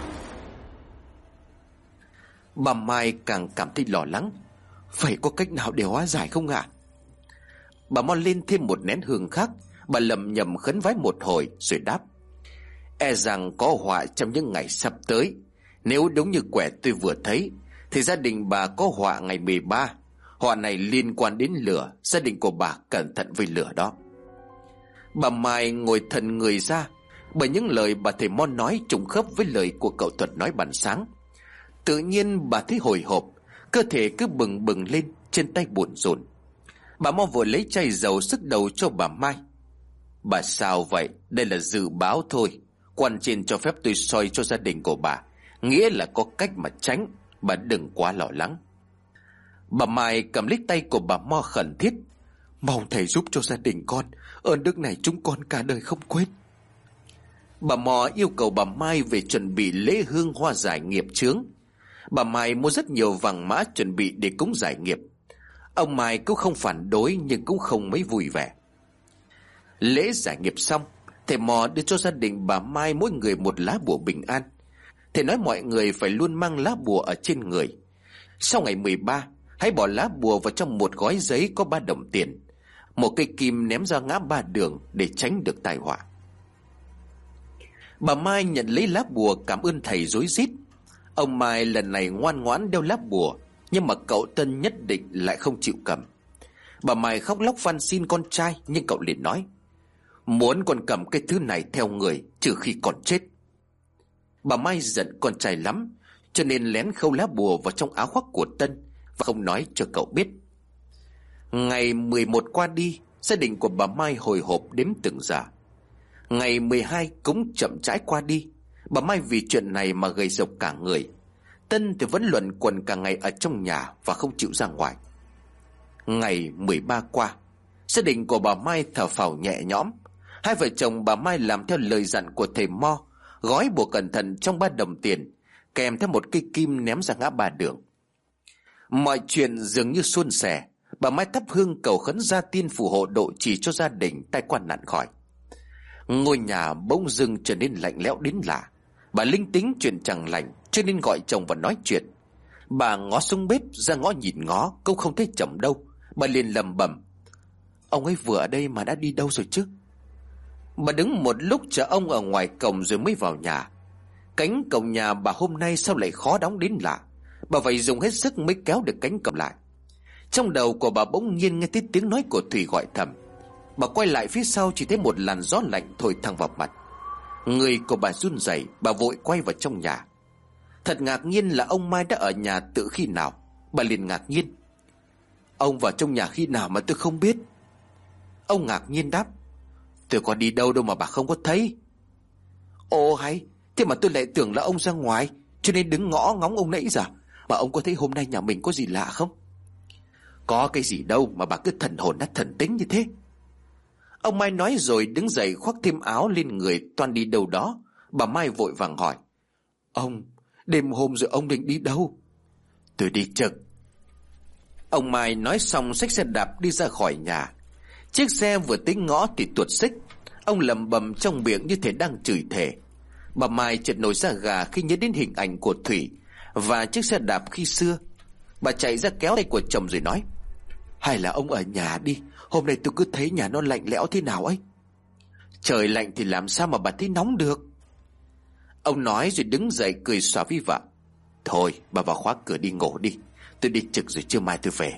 Bà Mai càng cảm thấy lo lắng: "Vậy có cách nào để hóa giải không ạ?" Bà Mo lên thêm một nén hương khác. Bà lẩm nhẩm khấn vái một hồi rồi đáp: "E rằng có họa trong những ngày sắp tới. Nếu đúng như quẻ tôi vừa thấy thì gia đình bà có họa ngày 13. Họa này liên quan đến lửa, gia đình của bà cẩn thận với lửa đó." Bà Mai ngồi thẫn người ra, bởi những lời bà thầy Mo nói trùng khớp với lời của cậu Thuật nói ban sáng. Tự nhiên bà thấy hồi hộp, cơ thể cứ bừng bừng lên, trên tay buồn rộn. Bà Mo vội lấy chai dầu sức đầu cho bà Mai: "Bà sao vậy? Đây là dự báo thôi. Quan trên cho phép tôi soi cho gia đình của bà, nghĩa là có cách mà tránh. Bà đừng quá lo lắng." Bà Mai cầm lấy tay của bà Mo khẩn thiết: "Mong thầy giúp cho gia đình con, ơn đức này chúng con cả đời không quên." Bà Mo yêu cầu bà Mai về chuẩn bị lễ hương hoa giải nghiệp chướng. Bà Mai mua rất nhiều vàng mã chuẩn bị để cúng giải nghiệp. Ông Mai cũng không phản đối nhưng cũng không mấy vui vẻ. Lễ giải nghiệp xong, thầy Mo đưa cho gia đình bà Mai mỗi người một lá bùa bình an. Thầy nói mọi người phải luôn mang lá bùa ở trên người, Sau ngày 13, hãy bỏ lá bùa vào trong một gói giấy có 3 đồng tiền, một cây kim ném ra ngã ba đường để tránh được tai họa. Bà Mai nhận lấy lá bùa cảm ơn thầy rối rít. Ông Mai lần này ngoan ngoãn đeo lá bùa, nhưng mà cậu Tân nhất định lại không chịu cầm. Bà Mai khóc lóc van xin con trai, nhưng cậu liền nói: muốn con cầm cái thứ này theo người, trừ khi còn chết. Bà Mai giận con trai lắm, cho nên lén khâu lá bùa vào trong áo khoác của Tân và không nói cho cậu biết. Ngày 11 qua đi, gia đình của bà Mai hồi hộp đếm từng giờ. Ngày 12 cũng chậm rãi qua đi. Bà Mai vì chuyện này mà gầy rộc cả người. Tân thì vẫn luẩn quẩn cả ngày ở trong nhà và không chịu ra ngoài. Ngày 13 qua, gia đình của bà Mai thở phào nhẹ nhõm. Hai vợ chồng bà Mai làm theo lời dặn của thầy Mo, gói bùa cẩn thận trong 3 đồng tiền, kèm theo một cây kim ném ra ngã ba đường. Mọi chuyện dường như suôn sẻ. Bà Mai thắp hương cầu khấn gia tiên phù hộ độ trì cho gia đình tai qua nạn khỏi. Ngôi nhà bỗng dưng trở nên lạnh lẽo đến lạ. Bà linh tính chuyện chẳng lành, cho nên gọi chồng và nói chuyện. Bà ngó xuống bếp, ra ngõ nhìn ngó, cũng không thấy chồng đâu. Bà liền lầm bầm: ông ấy vừa ở đây mà đã đi đâu rồi chứ? Bà đứng một lúc chờ ông ở ngoài cổng rồi mới vào nhà. Cánh cổng nhà bà hôm nay sao lại khó đóng đến lạ. Bà phải dùng hết sức mới kéo được cánh cổng lại. Trong đầu của bà bỗng nhiên nghe thấy tiếng nói của Thủy gọi thầm. Bà quay lại phía sau, chỉ thấy một làn gió lạnh thổi thẳng vào mặt. Người của bà run rẩy, bà vội quay vào trong nhà. Thật ngạc nhiên là ông Mai đã ở nhà từ khi nào. Bà liền ngạc nhiên: ông vào trong nhà khi nào mà tôi không biết? Ông ngạc nhiên đáp: tôi có đi đâu đâu mà bà không có thấy. Ồ hay, thế mà tôi lại tưởng là ông ra ngoài, cho nên đứng ngõ ngóng ông nãy giờ. Mà ông có thấy hôm nay nhà mình có gì lạ không? Có cái gì đâu mà bà cứ thần hồn nát thần tính như thế. Ông Mai nói rồi đứng dậy khoác thêm áo lên người toan đi đâu đó. Bà Mai vội vàng hỏi: ông, đêm hôm rồi ông định đi đâu? Tôi đi trực. Ông Mai nói xong xách xe đạp đi ra khỏi nhà. Chiếc xe vừa tới ngõ thì tuột xích. Ông lẩm bẩm trong miệng như thể đang chửi thề. Bà Mai chợt nổi da gà khi nhớ đến hình ảnh của Thủy và chiếc xe đạp khi xưa. Bà chạy ra kéo tay của chồng rồi nói: hay là ông ở nhà đi, hôm nay tôi cứ thấy nhà nó lạnh lẽo thế nào ấy. Trời lạnh thì làm sao mà bà thấy nóng được. Ông nói rồi đứng dậy cười xòa với vợ: thôi bà vào khóa cửa đi ngủ đi, tôi đi trực rồi trưa mai tôi về.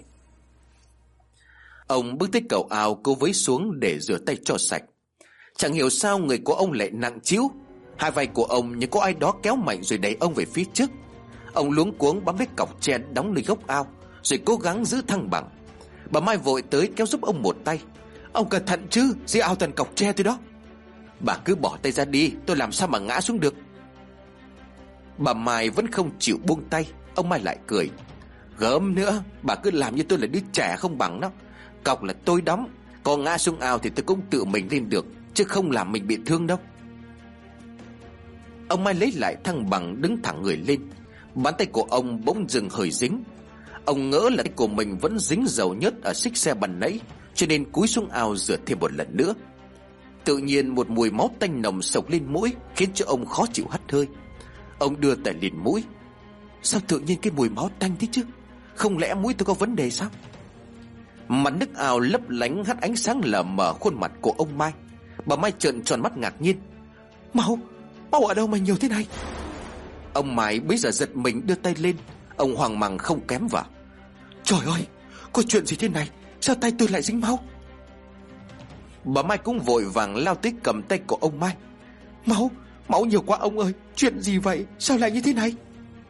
Ông bước tới cầu ao, cô với xuống để rửa tay cho sạch. Chẳng hiểu sao người của ông lại nặng trĩu. Hai vai của ông như có ai đó kéo mạnh rồi đẩy ông về phía trước. Ông luống cuống bám lấy cọc tre đóng nơi gốc ao, rồi cố gắng giữ thăng bằng. Bà Mai vội tới kéo giúp ông một tay: ông cẩn thận chứ, dưới ao toàn cọc tre tôi đó. Bà cứ bỏ tay ra đi, tôi làm sao mà ngã xuống được. Bà Mai vẫn không chịu buông tay. Ông Mai lại cười: gớm nữa, bà cứ làm như tôi là đứa trẻ không bằng đó. Cọc là tôi đóng, có ngã xuống ao thì tôi cũng tự mình lên được, chứ không làm mình bị thương đâu. Ông Mai lấy lại thăng bằng, đứng thẳng người lên. Bàn tay của ông bỗng dừng hơi dính. Ông ngỡ là tay của mình vẫn dính dầu nhớt ở xích xe ban nãy, cho nên cúi xuống ao rửa thêm một lần nữa. Tự nhiên một mùi máu tanh nồng sộc lên mũi, khiến cho ông khó chịu hắt hơi. Ông đưa tay lên mũi: sao tự nhiên cái mùi máu tanh thế chứ? Không lẽ mũi tôi có vấn đề sao? Mặt nước ao lấp lánh hắt ánh sáng lờ mờ khuôn mặt của ông Mai. Bà Mai trợn tròn mắt ngạc nhiên: máu ở đâu mà nhiều thế này? Ông Mai bấy giờ giật mình đưa tay lên. Ông hoang mang không kém vợ: trời ơi, có chuyện gì thế này? Sao tay tôi lại dính máu? Bà Mai cũng vội vàng lao tới cầm tay của ông Mai: máu nhiều quá ông ơi, chuyện gì vậy? Sao lại như thế này?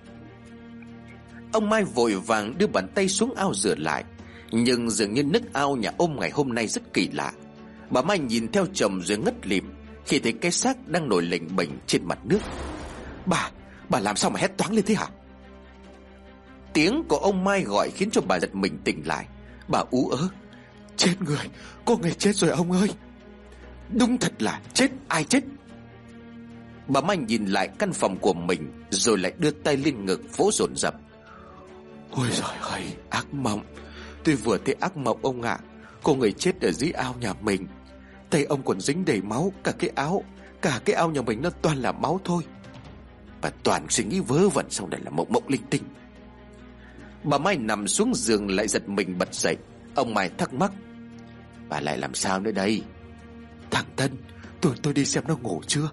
Ông Mai vội vàng đưa bàn tay xuống ao rửa lại. Nhưng dường như nước ao nhà ông ngày hôm nay rất kỳ lạ. Bà Mai nhìn theo chồng rồi ngất lịm khi thấy cái xác đang nổi lềnh bềnh trên mặt nước. Bà làm sao mà hét toáng lên thế hả? Tiếng của ông Mai gọi khiến cho bà giật mình tỉnh lại. Bà ú ớ: chết người, có người chết rồi ông ơi. Đúng thật là chết, ai chết? Bà Mai nhìn lại căn phòng của mình, rồi lại đưa tay lên ngực vỗ dồn dập: ôi giời ơi, ác mộng. Tôi vừa thấy ác mộng ông ạ. Có người chết ở dưới ao nhà mình. Tay ông còn dính đầy máu. Cả cái ao nhà mình nó toàn là máu thôi. Bà toàn suy nghĩ vớ vẩn, xong đây là mộng linh tinh. Bà Mai nằm xuống giường lại giật mình bật dậy. Ông Mai thắc mắc: bà lại làm sao nữa đây? Thằng Tân, tôi đi xem nó ngủ chưa.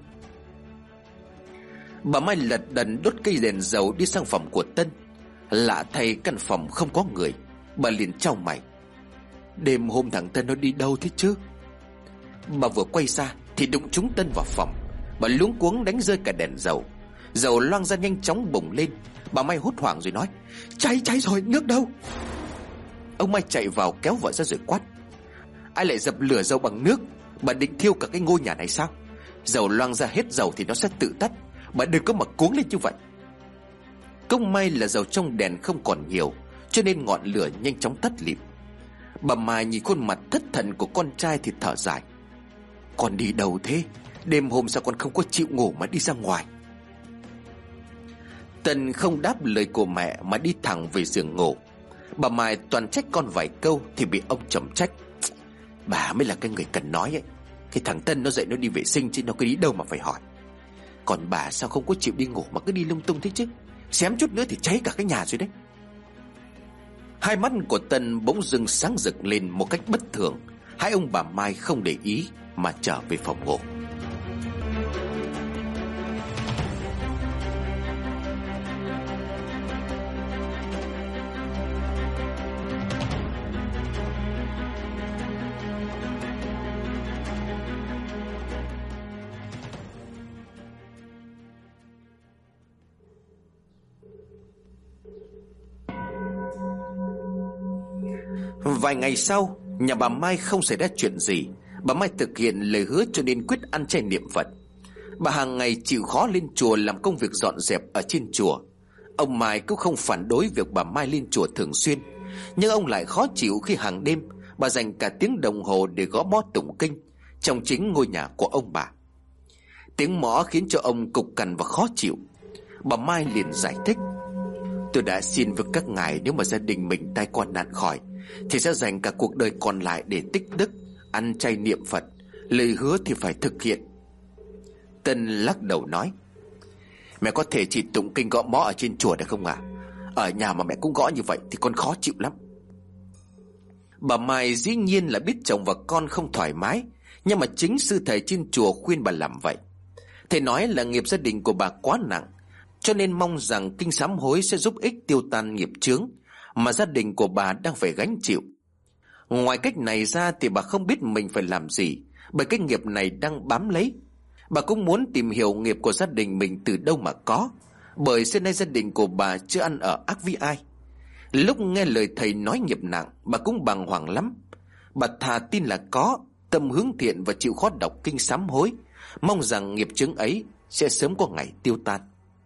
Bà Mai lật đật đốt cây đèn dầu đi sang phòng của Tân. Lạ thay căn phòng không có người. Bà liền chau mày: đêm hôm thằng Tân nó đi đâu thế chứ? Bà vừa quay ra thì đụng trúng Tân vào phòng. Bà luống cuống đánh rơi cả đèn dầu. Dầu loang ra nhanh chóng bùng lên. Bà Mai hốt hoảng rồi nói: cháy rồi, nước đâu? Ông Mai chạy vào kéo vợ ra rồi quát: ai lại dập lửa dầu bằng nước? Bà định thiêu cả cái ngôi nhà này sao? Dầu loang ra hết dầu thì nó sẽ tự tắt. Bà đừng có mà cuống lên như vậy. Cũng may là dầu trong đèn không còn nhiều, cho nên ngọn lửa nhanh chóng tắt lịm. Bà Mai nhìn khuôn mặt thất thần của con trai thì thở dài: con đi đâu thế? Đêm hôm sao con không có chịu ngủ mà đi ra ngoài? Tân không đáp lời của mẹ mà đi thẳng về giường ngủ. Bà Mai toàn trách con vài câu thì bị ông chồng trách: bà mới là cái người cần nói ấy. Cái thằng Tân nó dậy nó đi vệ sinh chứ nó cứ đi đâu mà phải hỏi. Còn bà sao không có chịu đi ngủ mà cứ đi lung tung thế chứ? Xém chút nữa thì cháy cả cái nhà rồi đấy. Hai mắt của Tân bỗng dưng sáng rực lên một cách bất thường. Hai ông bà Mai không để ý mà trở về phòng ngủ. Vài ngày sau, nhà bà Mai không xảy ra chuyện gì. Bà Mai thực hiện lời hứa cho nên quyết ăn chay niệm Phật. Bà hàng ngày chịu khó lên chùa làm công việc dọn dẹp ở trên chùa. Ông Mai cũng không phản đối việc bà Mai lên chùa thường xuyên, nhưng ông lại khó chịu khi hàng đêm bà dành cả tiếng đồng hồ để gõ mõ tụng kinh trong chính ngôi nhà của ông bà. Tiếng mõ khiến cho ông cục cằn và khó chịu. Bà Mai liền giải thích: tôi đã xin với các ngài, nếu mà gia đình mình tai qua nạn khỏi thì sẽ dành cả cuộc đời còn lại để tích đức, ăn chay niệm Phật. Lời hứa thì phải thực hiện. Tân lắc đầu nói: mẹ có thể chỉ tụng kinh gõ mõ ở trên chùa được không ạ? Ở nhà mà mẹ cũng gõ như vậy thì con khó chịu lắm. Bà Mai dĩ nhiên là biết chồng và con không thoải mái, nhưng mà chính sư thầy trên chùa khuyên bà làm vậy. Thầy nói là nghiệp gia đình của bà quá nặng, cho nên mong rằng kinh sám hối sẽ giúp ích tiêu tan nghiệp chướng mà gia đình của bà đang phải gánh chịu. Ngoài cách này ra thì bà không biết mình phải làm gì, bởi cái nghiệp này đang bám lấy. Bà cũng muốn tìm hiểu nghiệp của gia đình mình từ đâu mà có, bởi xưa nay gia đình của bà chưa ăn ở ác với ai. Lúc nghe lời thầy nói nghiệp nặng, bà cũng bàng hoàng lắm. Bà thà tin là có tâm hướng thiện và chịu khó đọc kinh sám hối, mong rằng nghiệp chướng ấy sẽ sớm có ngày tiêu tan.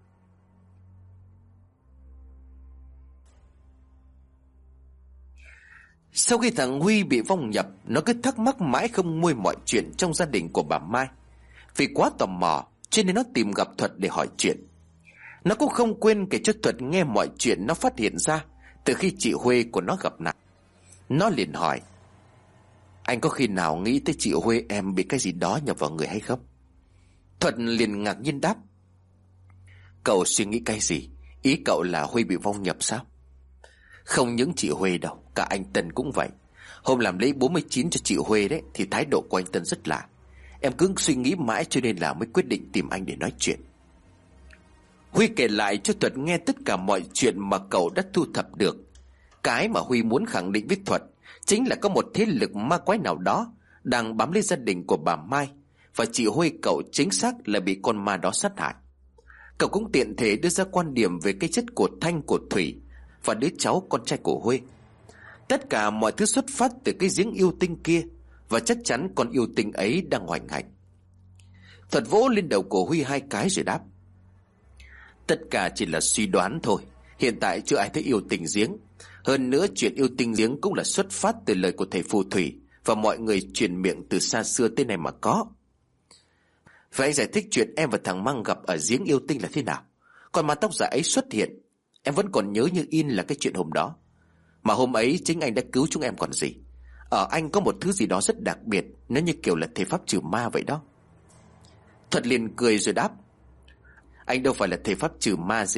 Sau khi thằng Huy bị vong nhập, nó cứ thắc mắc mãi không nguôi mọi chuyện trong gia đình của bà Mai. Vì quá tò mò cho nên nó tìm gặp Thuật để hỏi chuyện. Nó cũng không quên kể cho Thuật nghe mọi chuyện nó phát hiện ra từ khi chị Huê của nó gặp nạn. Nó liền hỏi: anh có khi nào nghĩ tới chị Huê em bị cái gì đó nhập vào người hay không? Thuật liền ngạc nhiên đáp: cậu suy nghĩ cái gì? Ý cậu là Huê bị vong nhập sao? Không những chị Huê đâu, cả anh Tân cũng vậy. Hôm làm lễ 49 cho chị Huê đấy thì thái độ của anh Tân rất lạ. Em cứ suy nghĩ mãi cho nên là mới quyết định tìm anh để nói chuyện. Huy kể lại cho Thuật nghe tất cả mọi chuyện mà cậu đã thu thập được. Cái mà Huy muốn khẳng định với Thuật chính là có một thế lực ma quái nào đó đang bám lấy gia đình của bà Mai, và chị Huê cậu chính xác là bị con ma đó sát hại. Cậu cũng tiện thể đưa ra quan điểm về cái chết của Thanh, của Thủy và đứa cháu con trai của Huê. Tất cả mọi thứ xuất phát từ cái giếng yêu tinh kia, và chắc chắn con yêu tinh ấy đang hoành hành. Thuật vỗ lên đầu của Huy 2 cái rồi đáp: tất cả chỉ là suy đoán thôi. Hiện tại chưa ai thấy yêu tinh giếng. Hơn nữa chuyện yêu tinh giếng cũng là xuất phát từ lời của thầy phù thủy và mọi người truyền miệng từ xa xưa tới nay mà có. Vậy anh giải thích chuyện em và thằng Măng gặp ở giếng yêu tinh là thế nào? Còn mà tóc giả ấy xuất hiện, em vẫn còn nhớ như in là cái chuyện hôm đó. Mà hôm ấy chính anh đã cứu chúng em còn gì. Ở anh có một thứ gì đó rất đặc biệt, nó như kiểu là thể pháp trừ ma vậy đó. Thuật liền cười rồi đáp: anh đâu phải là thể pháp trừ ma gì,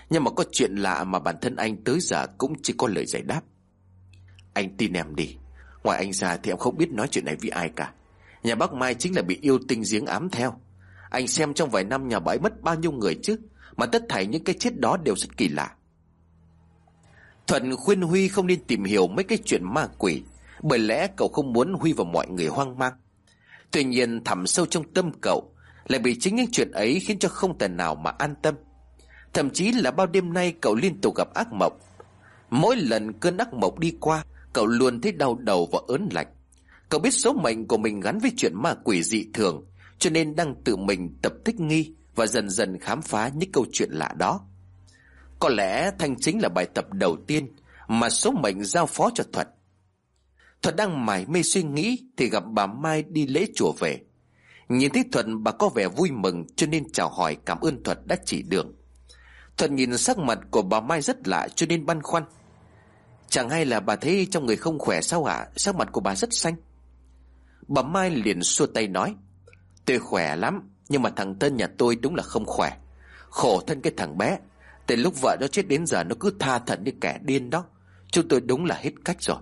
Nhưng mà có chuyện lạ mà bản thân anh tới giờ cũng chỉ có lời giải đáp. Anh tin em đi, ngoài anh ra thì em không biết nói chuyện này với ai cả. Nhà bác Mai chính là bị yêu tinh giếng ám theo. Anh xem trong vài năm nhà bà ấy mất bao nhiêu người chứ, mà tất thảy những cái chết đó đều rất kỳ lạ. Thuận khuyên Huy không nên tìm hiểu mấy cái chuyện ma quỷ, bởi lẽ cậu không muốn Huy và mọi người hoang mang. Tuy nhiên thẳm sâu trong tâm cậu lại bị chính những chuyện ấy khiến cho không thể nào mà an tâm. Thậm chí là bao đêm nay cậu liên tục gặp ác mộng. Mỗi lần cơn ác mộng đi qua, cậu luôn thấy đau đầu và ớn lạnh. Cậu biết số mệnh của mình gắn với chuyện ma quỷ dị thường, cho nên đang tự mình tập thích nghi và dần dần khám phá những câu chuyện lạ đó. Có lẽ Thanh chính là bài tập đầu tiên mà số mệnh giao phó cho Thuận. Thuận đang mải mê suy nghĩ thì gặp bà Mai đi lễ chùa về. Nhìn thấy Thuận, bà có vẻ vui mừng cho nên chào hỏi cảm ơn Thuận đã chỉ đường. Thuận nhìn sắc mặt của bà Mai rất lạ cho nên băn khoăn. Chẳng hay là bà thấy trong người không khỏe sao ạ? Sắc mặt của bà rất xanh. Bà Mai liền xua tay nói, tôi khỏe lắm, nhưng mà thằng Tân nhà tôi đúng là không khỏe. Khổ thân cái thằng bé, từ lúc vợ nó chết đến giờ nó cứ tha thẩn như kẻ điên đó. Chúng tôi đúng là hết cách rồi.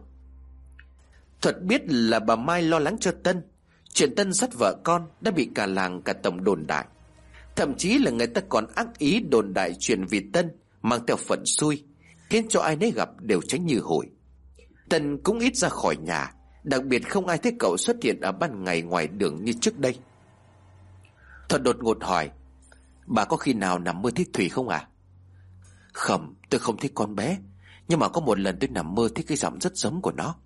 Thuận biết là bà Mai lo lắng cho Tân. Chuyện Tân sát vợ con đã bị cả làng cả tổng đồn đại. Thậm chí là người ta còn ác ý đồn đại chuyện vì Tân mang theo phận xui, khiến cho ai nấy gặp đều tránh như hủi. Tân cũng ít ra khỏi nhà, đặc biệt không ai thấy cậu xuất hiện ở ban ngày ngoài đường như trước đây. Thuận đột ngột hỏi, bà có khi nào nằm mơ thấy Thủy không à? Không, tôi không thấy con bé, nhưng mà có một lần tôi nằm mơ thấy cái giọng rất giống của nó.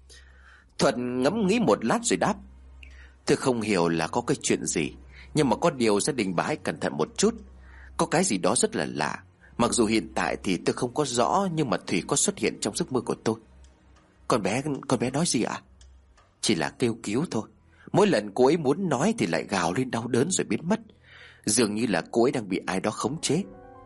Thuận ngẫm nghĩ một lát rồi đáp, tôi không hiểu là có cái chuyện gì, nhưng mà có điều gia đình bà hãy cẩn thận một chút. Có cái gì đó rất là lạ. Mặc dù hiện tại thì tôi không có rõ, nhưng mà Thủy có xuất hiện trong giấc mơ của tôi. Con bé nói gì ạ? Chỉ là kêu cứu thôi. Mỗi lần cô ấy muốn nói thì lại gào lên đau đớn rồi biến mất. Dường như là cô ấy đang bị ai đó khống chế.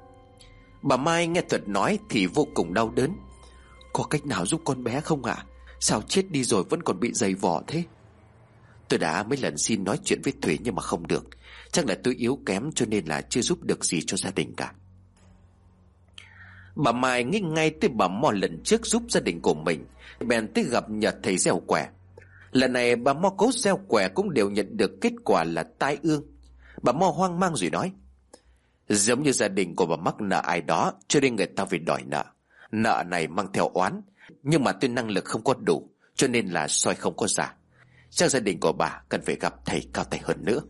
Bà Mai nghe Thuận nói thì vô cùng đau đớn. Có cách nào giúp con bé không ạ? Sao chết đi rồi vẫn còn bị dày vò thế? Tôi đã mấy lần xin nói chuyện với Thủy nhưng mà không được. Chắc là tôi yếu kém cho nên là chưa giúp được gì cho gia đình cả. Bà Mai nghĩ ngay tới bà Mo lần trước giúp gia đình của mình, bèn tới gặp nhờ thầy gieo quẻ. Lần này bà Mo cố gieo quẻ cũng đều nhận được kết quả là tai ương. Bà Mo hoang mang rồi nói, giống như gia đình của bà mắc nợ ai đó cho nên người ta phải đòi nợ. Nợ này mang theo oán, nhưng mà tôi năng lực không có đủ cho nên là soi không có giả. Chắc gia đình của bà cần phải gặp thầy cao tay hơn nữa.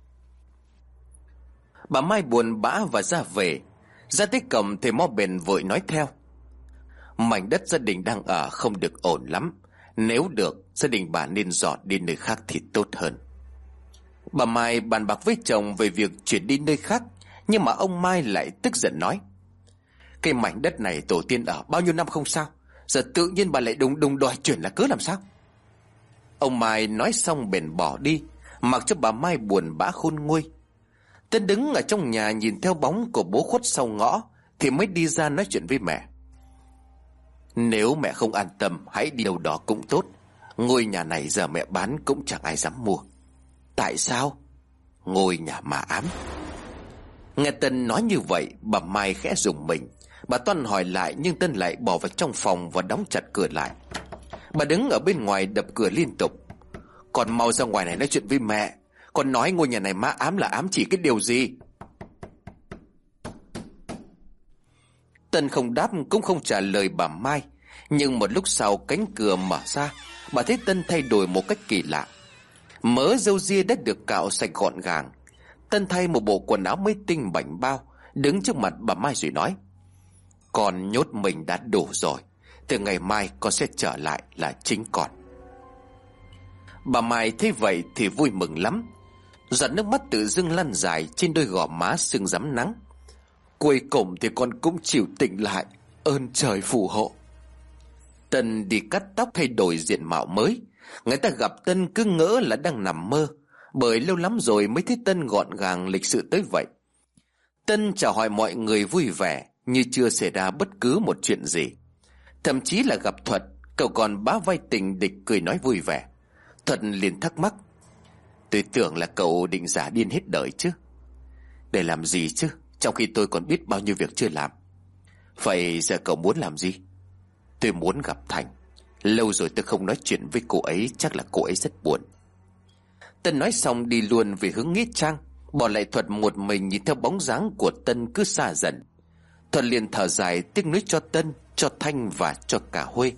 Bà Mai buồn bã và ra về. Ra tới cổng thầy Mo bền vội nói theo, mảnh đất gia đình đang ở không được ổn lắm. Nếu được, gia đình bà nên dọn đi nơi khác thì tốt hơn. Bà Mai bàn bạc với chồng về việc chuyển đi nơi khác, nhưng mà ông Mai lại tức giận nói, cái mảnh đất này tổ tiên ở bao nhiêu năm không sao, giờ tự nhiên bà lại đùng đòi chuyển là cớ làm sao? Ông Mai nói xong bèn bỏ đi, mặc cho bà Mai buồn bã khôn nguôi. Tân đứng ở trong nhà nhìn theo bóng của bố khuất sau ngõ thì mới đi ra nói chuyện với mẹ. Nếu mẹ không an tâm, hãy đi đâu đó cũng tốt. Ngôi nhà này giờ mẹ bán cũng chẳng ai dám mua. Tại sao? Ngôi nhà ma ám. Nghe Tân nói như vậy, bà Mai khẽ rùng mình. Bà toan hỏi lại nhưng Tân lại bỏ vào trong phòng và đóng chặt cửa lại. Bà đứng ở bên ngoài đập cửa liên tục. Con mau ra ngoài này nói chuyện với mẹ. Con nói ngôi nhà này ma ám là ám chỉ cái điều gì? Tân không đáp cũng không trả lời bà Mai. Nhưng một lúc sau cánh cửa mở ra, bà thấy Tân thay đổi một cách kỳ lạ. Mớ râu ria đã được cạo sạch gọn gàng. Tân thay một bộ quần áo mới tinh bảnh bao, đứng trước mặt bà Mai rồi nói, con nhốt mình đã đủ rồi. Từ ngày mai con sẽ trở lại là chính con. Bà Mai thấy vậy thì vui mừng lắm. Giọt nước mắt tự dưng lăn dài trên đôi gò má sưng rám nắng. Cuối cùng thì con cũng chịu tỉnh lại, ơn trời phù hộ. Tân đi cắt tóc thay đổi diện mạo mới. Người ta gặp Tân cứ ngỡ là đang nằm mơ, bởi lâu lắm rồi mới thấy Tân gọn gàng lịch sự tới vậy. Tân chào hỏi mọi người vui vẻ như chưa xảy ra bất cứ một chuyện gì. Thậm chí là gặp Thuật, cậu còn bá vai tình địch cười nói vui vẻ. Thuật liền thắc mắc, tôi tưởng là cậu định giả điên hết đời chứ. Để làm gì chứ, trong khi tôi còn biết bao nhiêu việc chưa làm. Vậy giờ cậu muốn làm gì? Tôi muốn gặp Thành. Lâu rồi tôi không nói chuyện với cô ấy, chắc là cô ấy rất buồn. Tân nói xong đi luôn về hướng nghĩa trang, bỏ lại Thuật một mình nhìn theo bóng dáng của Tân cứ xa dần. Thuật liền thở dài tiếc nuối cho Tân, cho Thanh và cho cả Huê.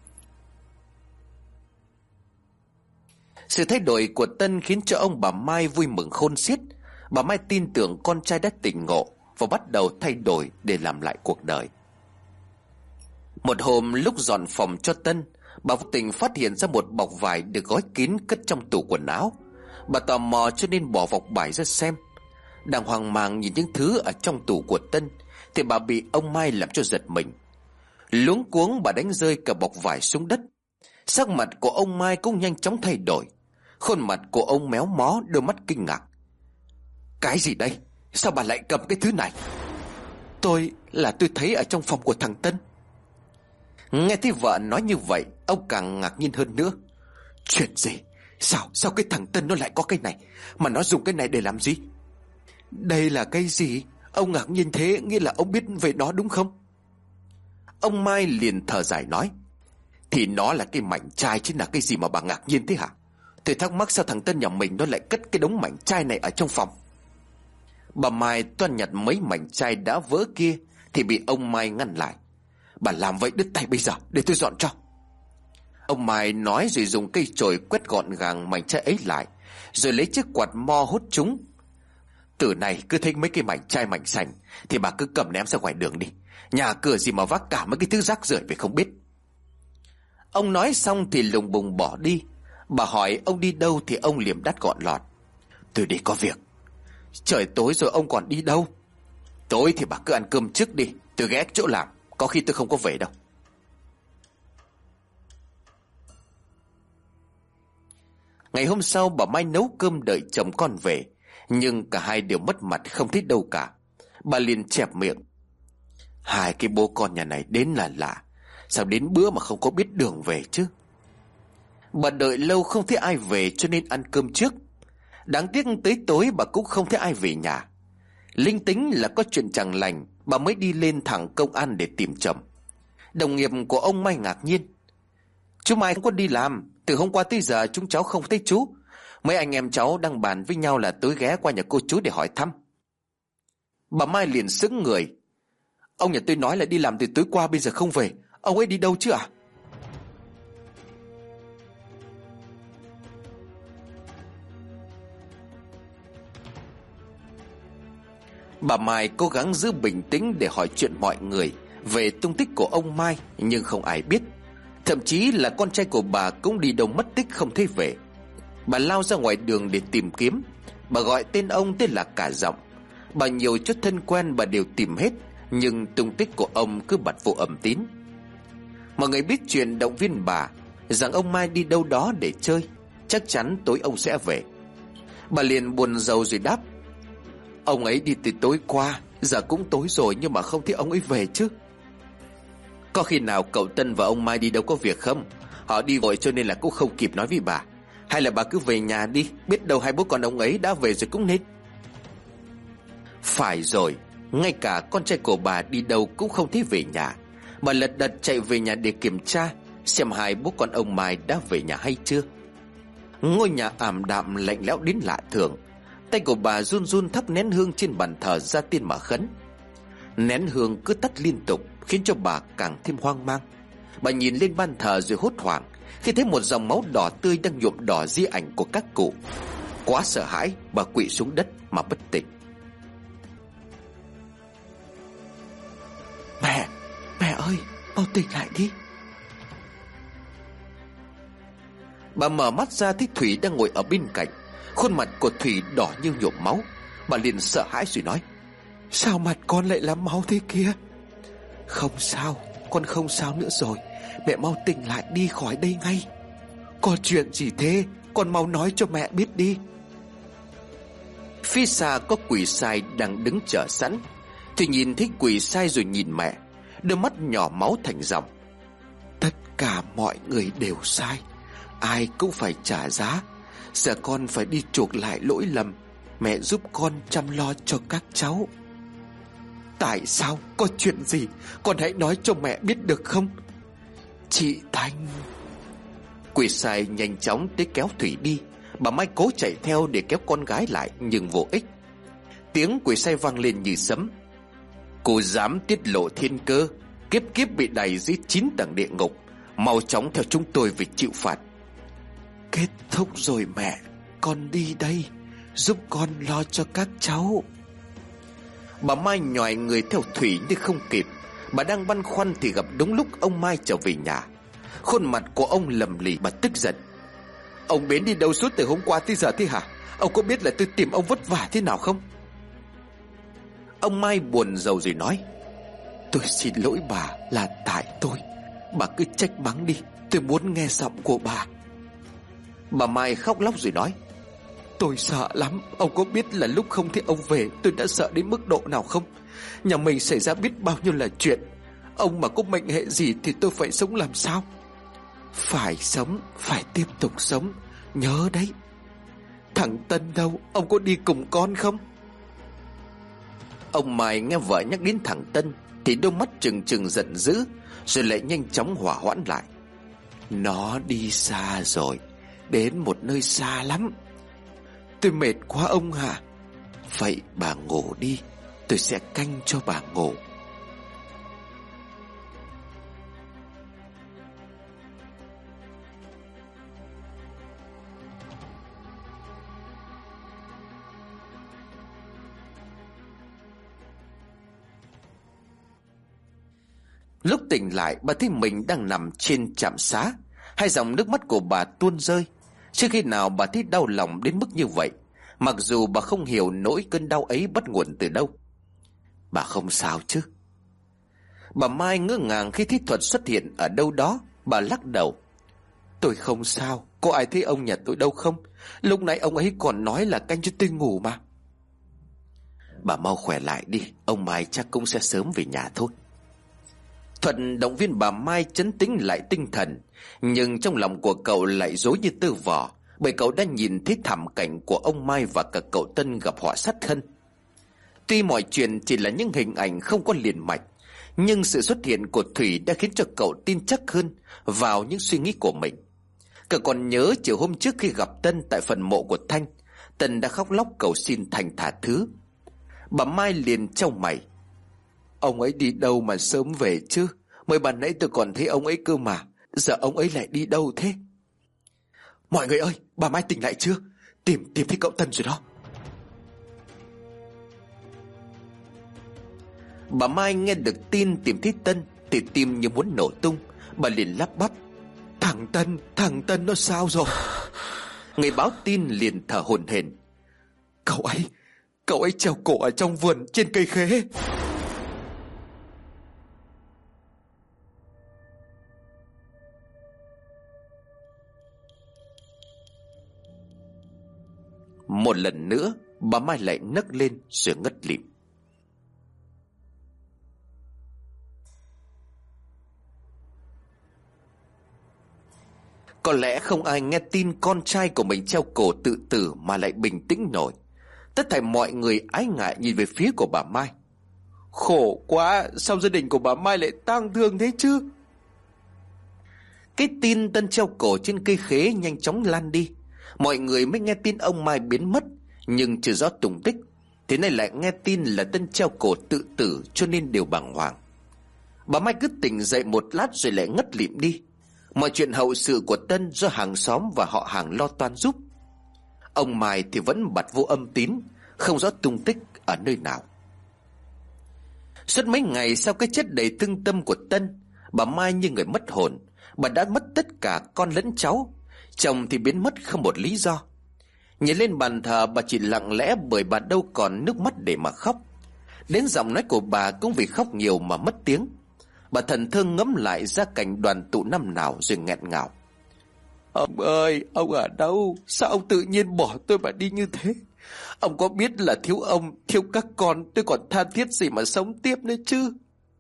Sự thay đổi của Tân khiến cho ông bà Mai vui mừng khôn xiết. Bà Mai tin tưởng con trai đã tỉnh ngộ và bắt đầu thay đổi để làm lại cuộc đời. Một hôm lúc dọn phòng cho Tân, bà vô tình phát hiện ra một bọc vải được gói kín cất trong tủ quần áo. Bà tò mò cho nên bỏ bọc vải ra xem. Đang hoang mang nhìn những thứ ở trong tủ của Tân thì bà bị ông Mai làm cho giật mình. Luống cuống bà đánh rơi cả bọc vải xuống đất. Sắc mặt của ông Mai cũng nhanh chóng thay đổi. Khuôn mặt của ông méo mó, đôi mắt kinh ngạc. Cái gì đây? Sao bà lại cầm cái thứ này? Tôi thấy ở trong phòng của thằng Tân. Nghe thấy vợ nói như vậy, ông càng ngạc nhiên hơn nữa. Chuyện gì? Sao cái thằng Tân nó lại có cái này? Mà nó dùng cái này để làm gì? Đây là cái gì? Ông ngạc nhiên thế nghĩa là ông biết về nó đúng không? Ông Mai liền thở dài nói. Thì nó là cái mảnh chai chứ là cái gì mà bà ngạc nhiên thế hả? Tôi thắc mắc sao thằng Tân nhà mình nó lại cất cái đống mảnh chai này ở trong phòng. Bà Mai toan nhặt mấy mảnh chai đã vỡ kia thì bị ông Mai ngăn lại. Bà làm vậy đứt tay bây giờ, để tôi dọn cho. Ông Mai nói rồi dùng cây chổi quét gọn gàng mảnh chai ấy lại, rồi lấy chiếc quạt mo hút chúng. Từ này cứ thấy mấy cái mảnh chai mảnh sành thì bà cứ cầm ném ra ngoài đường đi. Nhà cửa gì mà vác cả mấy cái thứ rác rưởi về không biết. Ông nói xong thì lùng bùng bỏ đi. Bà hỏi ông đi đâu thì ông liềm đắt gọn lọt. Tôi đi có việc. Trời tối rồi ông còn đi đâu? Tối thì bà cứ ăn cơm trước đi, tôi ghé chỗ làm, có khi tôi không có về đâu. Ngày hôm sau bà Mai nấu cơm đợi chồng con về, nhưng cả hai đều mất mặt không thấy đâu cả. Bà liền chẹp miệng. Hai cái bố con nhà này đến là lạ, sao đến bữa mà không có biết đường về chứ? Bà đợi lâu không thấy ai về cho nên ăn cơm trước. Đáng tiếc tới tối bà cũng không thấy ai về nhà. Linh tính là có chuyện chẳng lành, bà mới đi lên thẳng công an để tìm chồng. Đồng nghiệp của ông Mai ngạc nhiên. Chú Mai không có đi làm, từ hôm qua tới giờ chúng cháu không thấy chú. Mấy anh em cháu đang bàn với nhau là tối ghé qua nhà cô chú để hỏi thăm. Bà Mai liền sững người. Ông nhà tôi nói là đi làm từ tối qua bây giờ không về. Ông ấy đi đâu chứ ạ? Bà Mai cố gắng giữ bình tĩnh để hỏi chuyện mọi người về tung tích của ông Mai, nhưng không ai biết. Thậm chí là con trai của bà cũng đi đâu mất tích không thấy về. Bà lao ra ngoài đường để tìm kiếm. Bà gọi tên ông tên là cả giọng. Bà nhiều chút thân quen bà đều tìm hết, nhưng tung tích của ông cứ bật vô âm tín. Mọi người biết chuyện động viên bà rằng ông Mai đi đâu đó để chơi, chắc chắn tối ông sẽ về. Bà liền buồn rầu rồi đáp. Ông ấy đi từ tối qua, giờ cũng tối rồi nhưng mà không thấy ông ấy về chứ. Có khi nào cậu Tân và ông Mai đi đâu có việc không? Họ đi vội cho nên là cũng không kịp nói với bà. Hay là bà cứ về nhà đi, biết đâu hai bố con ông ấy đã về rồi cũng nên. Phải rồi, ngay cả con trai của bà đi đâu cũng không thấy về nhà. Bà lật đật chạy về nhà để kiểm tra xem hai bố con ông Mai đã về nhà hay chưa. Ngôi nhà ảm đạm lạnh lẽo đến lạ thường. Tay của bà run run thắp nén hương trên bàn thờ ra tiên mà khấn. Nén hương cứ tắt liên tục khiến cho bà càng thêm hoang mang. Bà nhìn lên ban thờ rồi hốt hoảng khi thấy một dòng máu đỏ tươi đang nhuộm đỏ di ảnh của các cụ. Quá sợ hãi, bà quỵ xuống đất mà bất tỉnh. Mẹ ơi, mau tỉnh lại đi. Bà mở mắt ra thấy Thủy đang ngồi ở bên cạnh. Khuôn mặt của Thủy đỏ như nhuộm máu. Bà liền sợ hãi rồi nói. Sao mặt con lại làm máu thế kia? Không sao, con không sao nữa rồi. Mẹ mau tỉnh lại đi khỏi đây ngay. Có chuyện gì thế? Con mau nói cho mẹ biết đi. Phía xa có quỷ sai đang đứng chờ sẵn. Thủy nhìn thấy quỷ sai rồi nhìn mẹ, đôi mắt nhỏ máu thành dòng. Tất cả mọi người đều sai, ai cũng phải trả giá. Giờ con phải đi chuộc lại lỗi lầm. Mẹ giúp con chăm lo cho các cháu. Tại sao? Có chuyện gì? Con hãy nói cho mẹ biết được không? Chị Thanh. Quỷ sai nhanh chóng tới kéo Thủy đi. Bà Mai cố chạy theo để kéo con gái lại, nhưng vô ích. Tiếng quỷ sai vang lên như sấm. Cô dám tiết lộ thiên cơ, kiếp kiếp bị đày dưới 9 tầng địa ngục. Mau chóng theo chúng tôi về chịu phạt. Kết thúc rồi mẹ. Con đi đây, giúp con lo cho các cháu. Bà Mai nhoài người theo Thủy nhưng không kịp. Bà đang băn khoăn thì gặp đúng lúc ông Mai trở về nhà. Khuôn mặt của ông lầm lì. Bà tức giận. Ông Bến đi đâu suốt từ hôm qua tới giờ thế hả? Ông có biết là tôi tìm ông vất vả thế nào không? Ông Mai buồn rầu rồi nói: Tôi xin lỗi bà, là tại tôi. Bà cứ trách mắng đi, tôi muốn nghe giọng của bà. Bà Mai khóc lóc rồi nói: Tôi sợ lắm. Ông có biết là lúc không thấy ông về tôi đã sợ đến mức độ nào không? Nhà mình xảy ra biết bao nhiêu là chuyện. Ông mà có mệnh hệ gì thì tôi phải sống làm sao? Phải sống, phải tiếp tục sống. Nhớ đấy. Thằng Tân đâu? Ông có đi cùng con không? Ông Mai nghe vợ nhắc đến thằng Tân thì đôi mắt trừng trừng giận dữ, rồi lại nhanh chóng hỏa hoãn lại. Nó đi xa rồi, đến một nơi xa lắm. Tôi mệt quá ông hả? Vậy bà ngủ đi, tôi sẽ canh cho bà ngủ. Lúc tỉnh lại, bà thấy mình đang nằm trên trạm xá. Hai dòng nước mắt của bà tuôn rơi. Chưa khi nào bà thấy đau lòng đến mức như vậy, mặc dù bà không hiểu nỗi cơn đau ấy bắt nguồn từ đâu. Bà không sao chứ? Bà Mai ngỡ ngàng khi thấy Thuật xuất hiện ở đâu đó. Bà lắc đầu: Tôi không sao. Có ai thấy ông nhà tôi đâu không? Lúc nãy ông ấy còn nói là canh cho tôi ngủ mà. Bà mau khỏe lại đi, ông Mai chắc cũng sẽ sớm về nhà thôi. Thuận động viên bà Mai trấn tĩnh lại tinh thần, nhưng trong lòng của cậu lại rối như tơ vò, bởi cậu đã nhìn thấy thảm cảnh của ông Mai và cả cậu Tân gặp họa sát thân. Tuy mọi chuyện chỉ là những hình ảnh không có liền mạch, nhưng sự xuất hiện của Thủy đã khiến cho cậu tin chắc hơn vào những suy nghĩ của mình. Cậu còn nhớ chiều hôm trước khi gặp Tân tại phần mộ của Thanh, Tân đã khóc lóc cầu xin Thanh tha thứ. Bà Mai liền chau mày: Ông ấy đi đâu mà sớm về chứ? Mới ban nãy tôi còn thấy ông ấy cơ mà. Giờ ông ấy lại đi đâu thế? Mọi người ơi, bà Mai tỉnh lại chưa? Tìm thấy cậu Tân rồi đó. Bà Mai nghe được tin tìm thấy Tân thì tim như muốn nổ tung. Bà liền lắp bắp: Thằng Tân nó sao rồi? Người báo tin liền thở hổn hển: Cậu ấy treo cổ ở trong vườn trên cây khế. Một lần nữa bà Mai lại nấc lên rồi ngất lịm. Có lẽ không ai nghe tin con trai của mình treo cổ tự tử mà lại bình tĩnh nổi. Tất thảy mọi người ái ngại nhìn về phía của bà Mai. Khổ quá, sao gia đình của bà Mai lại tang thương thế chứ? Cái tin Tân treo cổ trên cây khế nhanh chóng lan đi. Mọi người mới nghe tin ông Mai biến mất, nhưng chưa rõ tung tích. Thế này lại nghe tin là Tân treo cổ tự tử, cho nên đều bàng hoàng. Bà Mai cứ tỉnh dậy một lát rồi lại ngất lịm đi. Mọi chuyện hậu sự của Tân do hàng xóm và họ hàng lo toan giúp. Ông Mai thì vẫn bặt vô âm tín, không rõ tung tích ở nơi nào. Suốt mấy ngày sau cái chết đầy thương tâm của Tân, bà Mai như người mất hồn. Bà đã mất tất cả con lẫn cháu, chồng thì biến mất không một lý do. Nhìn lên bàn thờ, bà chỉ lặng lẽ bởi bà đâu còn nước mắt để mà khóc. Đến giọng nói của bà cũng vì khóc nhiều mà mất tiếng. Bà thần thơ ngẫm lại gia cảnh đoàn tụ năm nào rồi nghẹn ngào: Ông ơi, ông ở đâu? Sao ông tự nhiên bỏ tôi mà đi như thế? Ông có biết là thiếu ông, thiếu các con, tôi còn tha thiết gì mà sống tiếp nữa chứ?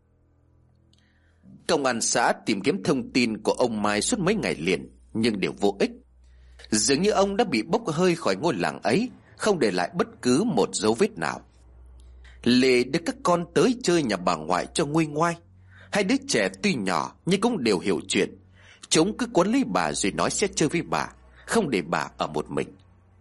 Công an xã tìm kiếm thông tin của ông Mai suốt mấy ngày liền, nhưng đều vô ích. Dường như ông đã bị bốc hơi khỏi ngôi làng ấy, không để lại bất cứ một dấu vết nào. Lê đưa các con tới chơi nhà bà ngoại cho nguôi ngoai. Hai đứa trẻ tuy nhỏ nhưng cũng đều hiểu chuyện. Chúng cứ quấn lấy bà rồi nói sẽ chơi với bà, không để bà ở một mình.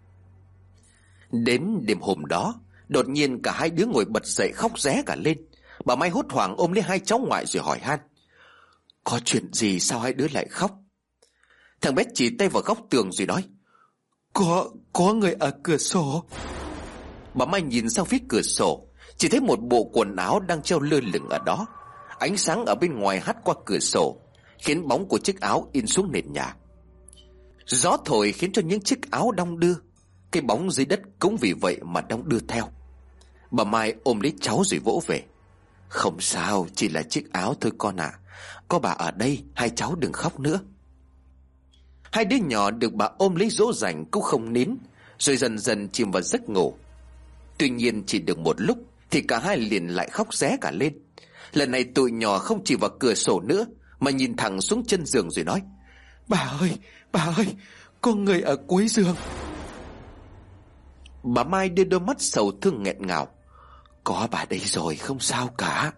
Đến đêm hôm đó, đột nhiên cả hai đứa ngồi bật dậy khóc ré cả lên. Bà Mai hốt hoảng ôm lấy hai cháu ngoại rồi hỏi han: Có chuyện gì sao hai đứa lại khóc? Thằng bé chỉ tay vào góc tường rồi nói: Có người ở cửa sổ. Bà Mai nhìn sang phía cửa sổ, chỉ thấy một bộ quần áo đang treo lơ lửng ở đó. Ánh sáng ở bên ngoài hắt qua cửa sổ, khiến bóng của chiếc áo in xuống nền nhà. Gió thổi khiến cho những chiếc áo đong đưa, cái bóng dưới đất cũng vì vậy mà đong đưa theo. Bà Mai ôm lấy cháu rồi vỗ về: Không sao, chỉ là chiếc áo thôi con ạ. Có bà ở đây, hai cháu đừng khóc nữa. Hai đứa nhỏ được bà ôm lấy dỗ dành cũng không nín, rồi dần dần chìm vào giấc ngủ. Tuy nhiên chỉ được một lúc thì cả hai liền lại khóc ré cả lên. Lần này tụi nhỏ không chỉ vào cửa sổ nữa, mà nhìn thẳng xuống chân giường rồi nói: Bà ơi, có người ở cuối giường. Bà Mai đưa đôi mắt sầu thương nghẹn ngào: Có bà đây rồi, không sao cả.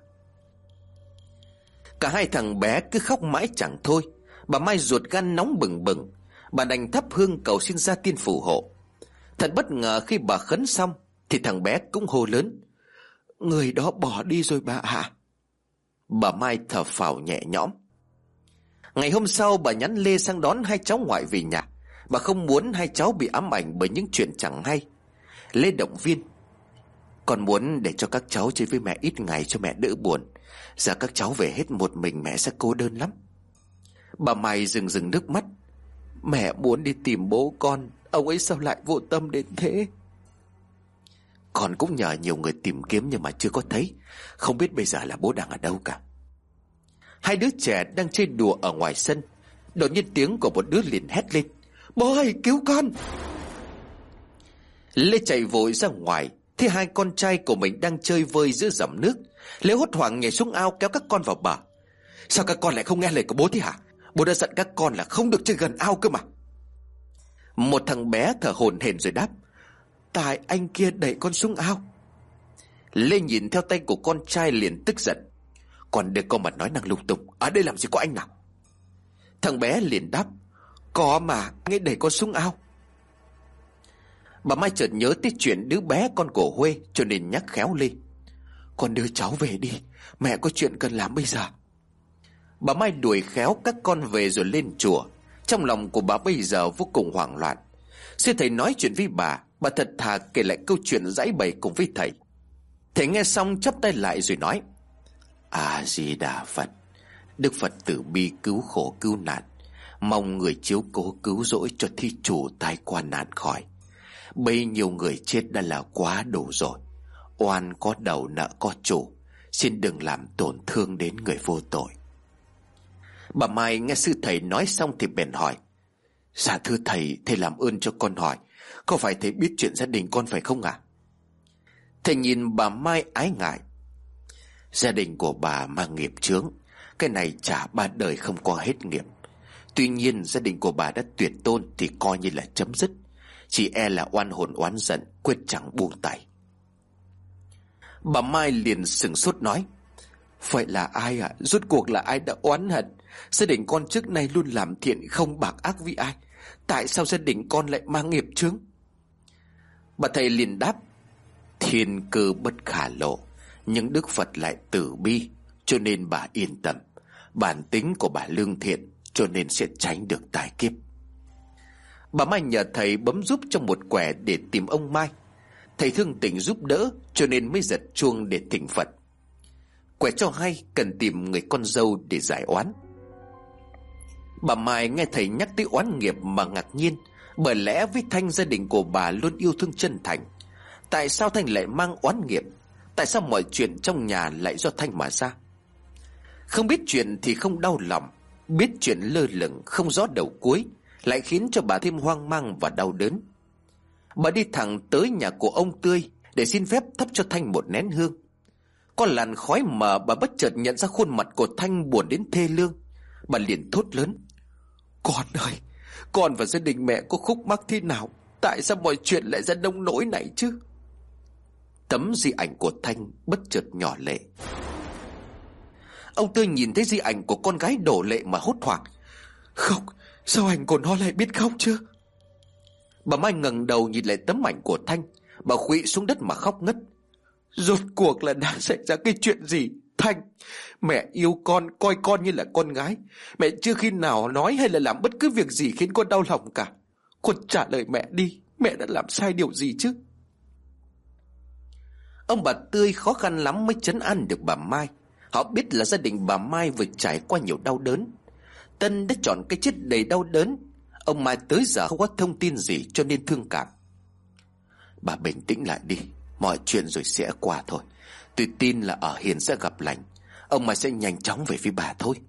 Cả hai thằng bé cứ khóc mãi chẳng thôi. Bà Mai ruột gan nóng bừng bừng. Bà đành thắp hương cầu xin gia tiên phù hộ. Thật bất ngờ khi bà khấn xong thì thằng bé cũng hô lớn: Người đó bỏ đi rồi bà ạ. Bà Mai thở phào nhẹ nhõm. Ngày hôm sau bà nhắn Lê sang đón hai cháu ngoại về nhà. Bà không muốn hai cháu bị ám ảnh bởi những chuyện chẳng hay. Lê động viên: Con muốn để cho các cháu chơi với mẹ ít ngày cho mẹ đỡ buồn. Giờ các cháu về hết một mình mẹ sẽ cô đơn lắm. Bà Mai rưng nước mắt: Mẹ muốn đi tìm bố con, ông ấy sao lại vô tâm đến thế? Con cũng nhờ nhiều người tìm kiếm nhưng mà chưa có thấy. Không biết bây giờ là bố đang ở đâu cả. Hai đứa trẻ đang chơi đùa ở ngoài sân. Đột nhiên tiếng của một đứa liền hét lên: Bố ơi, cứu con! Lê chạy vội ra ngoài, thấy hai con trai của mình đang chơi vơi giữa dòng nước. Lê hốt hoảng nhảy xuống ao kéo các con vào bờ. Sao các con lại không nghe lời của bố thế hả? Bố đã dặn các con là không được chơi gần ao cơ mà. Một thằng bé thở hổn hển rồi đáp: Tại anh kia đẩy con xuống ao. Lê nhìn theo tay của con trai liền tức giận: Còn để con mà nói năng lung tung, ở đây làm gì có anh nào? Thằng bé liền đáp: Có mà, anh ấy đẩy con xuống ao. Bà Mai chợt nhớ tới chuyện đứa bé con của Huê, cho nên nhắc khéo Lê: Con đưa cháu về đi, mẹ có chuyện cần làm bây giờ. Bà Mai đuổi khéo các con về rồi lên chùa. Trong lòng của bà bây giờ vô cùng hoảng loạn. Sư thầy nói chuyện với bà thật thà kể lại câu chuyện giãi bày cùng với thầy. Thầy nghe xong chắp tay lại rồi nói: A Di Đà Phật. Đức Phật từ bi cứu khổ cứu nạn, mong người chiếu cố cứu rỗi cho thi chủ tai qua nạn khỏi. Bấy nhiêu người chết đã là quá đủ rồi. Oan có đầu nợ có chủ, xin đừng làm tổn thương đến người vô tội. Bà Mai nghe sư thầy nói xong thì bèn hỏi: Dạ thưa thầy, thầy làm ơn cho con hỏi, có phải thầy biết chuyện gia đình con phải không ạ? Thầy nhìn bà Mai ái ngại: Gia đình của bà mang nghiệp chướng, cái này chả ba đời không qua hết nghiệp. Tuy nhiên gia đình của bà đã tuyệt tôn thì coi như là chấm dứt. Chỉ e là oan hồn oán giận, quyết chẳng buông tay. Bà Mai liền sửng sốt nói: Vậy là ai ạ? Rốt cuộc là ai đã oán hận? Gia đình con trước nay luôn làm thiện không bạc ác với ai. Tại sao gia đình con lại mang nghiệp chướng? Bà thầy liền đáp: Thiên cơ bất khả lộ, nhưng Đức Phật lại từ bi, cho nên bà yên tâm. Bản tính của bà lương thiện, cho nên sẽ tránh được tai kiếp. Bà Mai nhờ thầy bấm giúp trong một quẻ để tìm ông Mai. Thầy thương tình giúp đỡ, cho nên mới giật chuông để thỉnh Phật. Quẻ cho hay cần tìm người con dâu để giải oán. Bà Mai nghe thầy nhắc tới oán nghiệp mà ngạc nhiên. Bởi lẽ với Thanh, gia đình của bà luôn yêu thương chân thành. Tại sao Thanh lại mang oán nghiệp? Tại sao mọi chuyện trong nhà lại do Thanh mà ra? Không biết chuyện thì không đau lòng, biết chuyện lơ lửng không rõ đầu cuối lại khiến cho bà thêm hoang mang và đau đớn. Bà đi thẳng tới nhà của ông Tươi để xin phép thắp cho Thanh một nén hương. Có làn khói mờ, bà bất chợt nhận ra khuôn mặt của Thanh buồn đến thê lương. Bà liền thốt lớn: Con ơi, con và gia đình mẹ có khúc mắc thế nào? Tại sao mọi chuyện lại ra nông nỗi này chứ? Tấm di ảnh của Thanh bất chợt nhỏ lệ. Ông Tươi nhìn thấy di ảnh của con gái đổ lệ mà hốt hoảng. Khóc, sao ảnh của nó lại biết khóc chứ? Bà Mai ngẩng đầu nhìn lại tấm ảnh của Thanh. Bà khuỵu xuống đất mà khóc ngất. Rốt cuộc là đã xảy ra cái chuyện gì? Thanh, mẹ yêu con, coi con như là con gái. Mẹ chưa khi nào nói hay là làm bất cứ việc gì khiến con đau lòng cả. Con trả lời mẹ đi, mẹ đã làm sai điều gì chứ? Ông bà Tươi khó khăn lắm mới trấn an được bà Mai. Họ biết là gia đình bà Mai vừa trải qua nhiều đau đớn. Tân đã chọn cái chết đầy đau đớn. Ông Mai tới giờ không có thông tin gì cho nên thương cảm. Bà bình tĩnh lại đi, mọi chuyện rồi sẽ qua thôi. Tôi tin là ở hiền sẽ gặp lành. Ông Mai sẽ nhanh chóng về với bà thôi.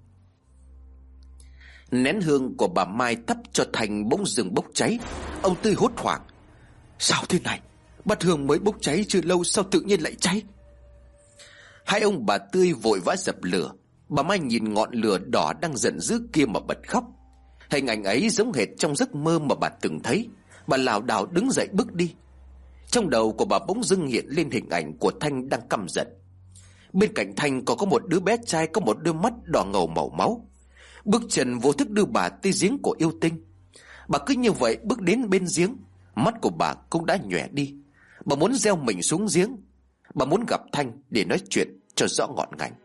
Nén hương của bà Mai thắp cho Thành bỗng dừng bốc cháy. Ông Tươi hốt hoảng. Sao thế này? Bát hương mới bốc cháy chưa lâu, sao tự nhiên lại cháy? Hai ông bà Tươi vội vã dập lửa. Bà Mai nhìn ngọn lửa đỏ đang giận dữ kia mà bật khóc. Hình ảnh ấy giống hệt trong giấc mơ mà bà từng thấy. Bà lảo đảo đứng dậy bước đi. Trong đầu của bà bỗng dưng hiện lên hình ảnh của Thanh đang căm giận. Bên cạnh Thanh còn có một đứa bé trai có một đôi mắt đỏ ngầu màu máu. Bước chân vô thức đưa bà tới giếng của yêu tinh. Bà cứ như vậy bước đến bên giếng. Mắt của bà cũng đã nhòe đi. Bà muốn gieo mình xuống giếng. Bà muốn gặp Thanh để nói chuyện cho rõ ngọn ngành.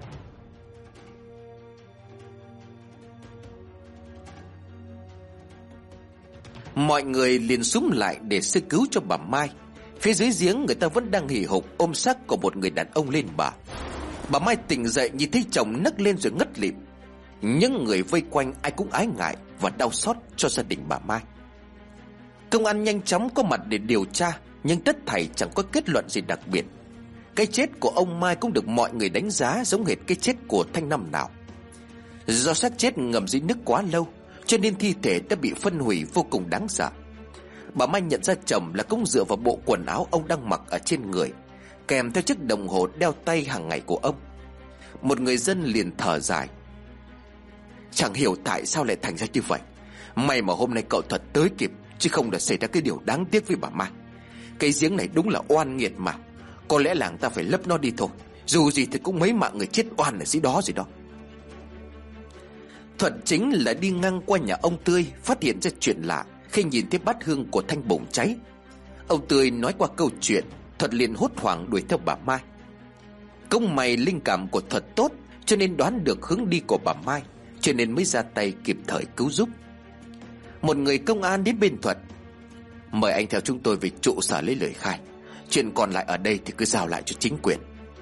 Mọi người liền xúm lại để sơ cứu cho bà Mai. Phía dưới giếng người ta vẫn đang hì hục ôm xác của một người đàn ông lên bờ. Bà Mai tỉnh dậy nhìn thấy chồng nấc lên rồi ngất lịm. Những người vây quanh ai cũng ái ngại và đau xót cho gia đình bà Mai. Công an nhanh chóng có mặt để điều tra, nhưng tất thảy chẳng có kết luận gì đặc biệt. Cái chết của ông Mai cũng được mọi người đánh giá giống hệt cái chết của Thanh năm nào. Do xác chết ngầm dưới nước quá lâu, cho nên thi thể đã bị phân hủy vô cùng đáng sợ. Bà Mai nhận ra chồng là cũng dựa vào bộ quần áo ông đang mặc ở trên người, kèm theo chiếc đồng hồ đeo tay hàng ngày của ông. Một người dân liền thở dài. Chẳng hiểu tại sao lại thành ra như vậy. May mà hôm nay cậu Thuật tới kịp, chứ không đã xảy ra cái điều đáng tiếc với bà Mai. Cái giếng này đúng là oan nghiệt mà. Có lẽ làng ta phải lấp nó đi thôi. Dù gì thì cũng mấy mạng người chết oan ở dưới đó rồi đó. Thuận chính là đi ngang qua nhà ông Tươi, phát hiện ra chuyện lạ khi nhìn thấy bát hương của Thanh bùng cháy. Ông Tươi nói qua câu chuyện, Thuật liền hốt hoảng đuổi theo bà Mai. Công mày linh cảm của Thuật tốt, cho nên đoán được hướng đi của bà Mai, cho nên mới ra tay kịp thời cứu giúp. Một người công an đến bên Thuật. Mời anh theo chúng tôi về trụ sở lấy lời khai. Chuyện còn lại ở đây thì cứ giao lại cho chính quyền.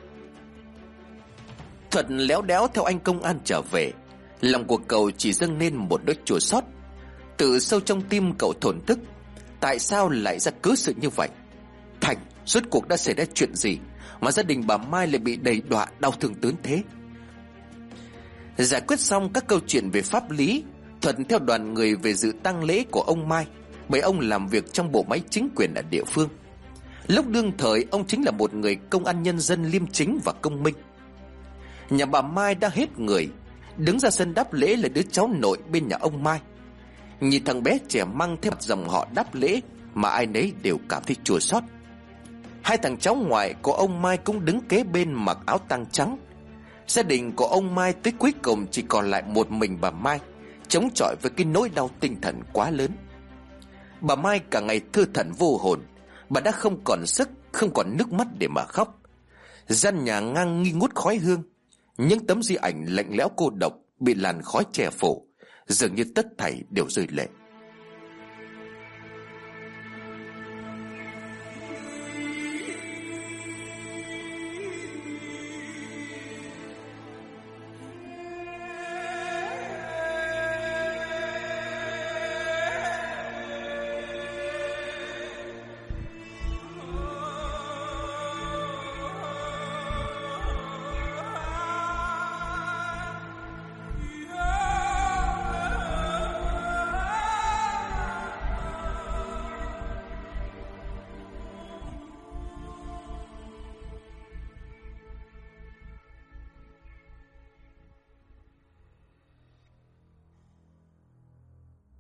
Thuật léo đéo theo anh công an trở về. Lòng của cậu chỉ dâng lên một nỗi chua xót. Từ sâu trong tim cậu thổn thức. Tại sao lại ra cớ sự như vậy? Thành, rốt cuộc đã xảy ra chuyện gì mà gia đình bà Mai lại bị đầy đọa đau thương đến thế? Giải quyết xong các câu chuyện về pháp lý, Thuận theo đoàn người về dự tang lễ của ông Mai, bởi ông làm việc trong bộ máy chính quyền ở địa phương. Lúc đương thời ông chính là một người công an nhân dân liêm chính và công minh. Nhà bà Mai đã hết người. Đứng ra sân đáp lễ là đứa cháu nội bên nhà ông Mai. Nhìn thằng bé trẻ mang theo dòng họ đáp lễ mà ai nấy đều cảm thấy chua xót. Hai thằng cháu ngoại của ông Mai cũng đứng kế bên mặc áo tang trắng. Gia đình của ông Mai tới cuối cùng chỉ còn lại một mình bà Mai, chống chọi với cái nỗi đau tinh thần quá lớn. Bà Mai cả ngày thơ thẩn vô hồn. Bà đã không còn sức, không còn nước mắt để mà khóc. Gian nhà ngang nghi ngút khói hương. Những tấm di ảnh lạnh lẽo cô độc bị làn khói che phủ. Dường như tất thảy đều rơi lệ.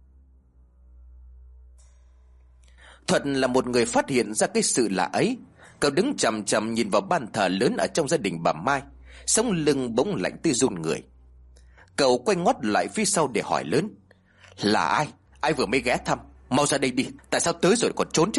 Thuận là một người phát hiện ra cái sự lạ ấy. Cậu đứng chằm chằm nhìn vào ban thờ lớn ở trong gia đình bà Mai, sống lưng bỗng lạnh tê run người. Cậu quay ngoắt lại phía sau để hỏi lớn: Là ai? Ai vừa mới ghé thăm? Mau ra đây đi, tại sao tới rồi còn trốn chứ?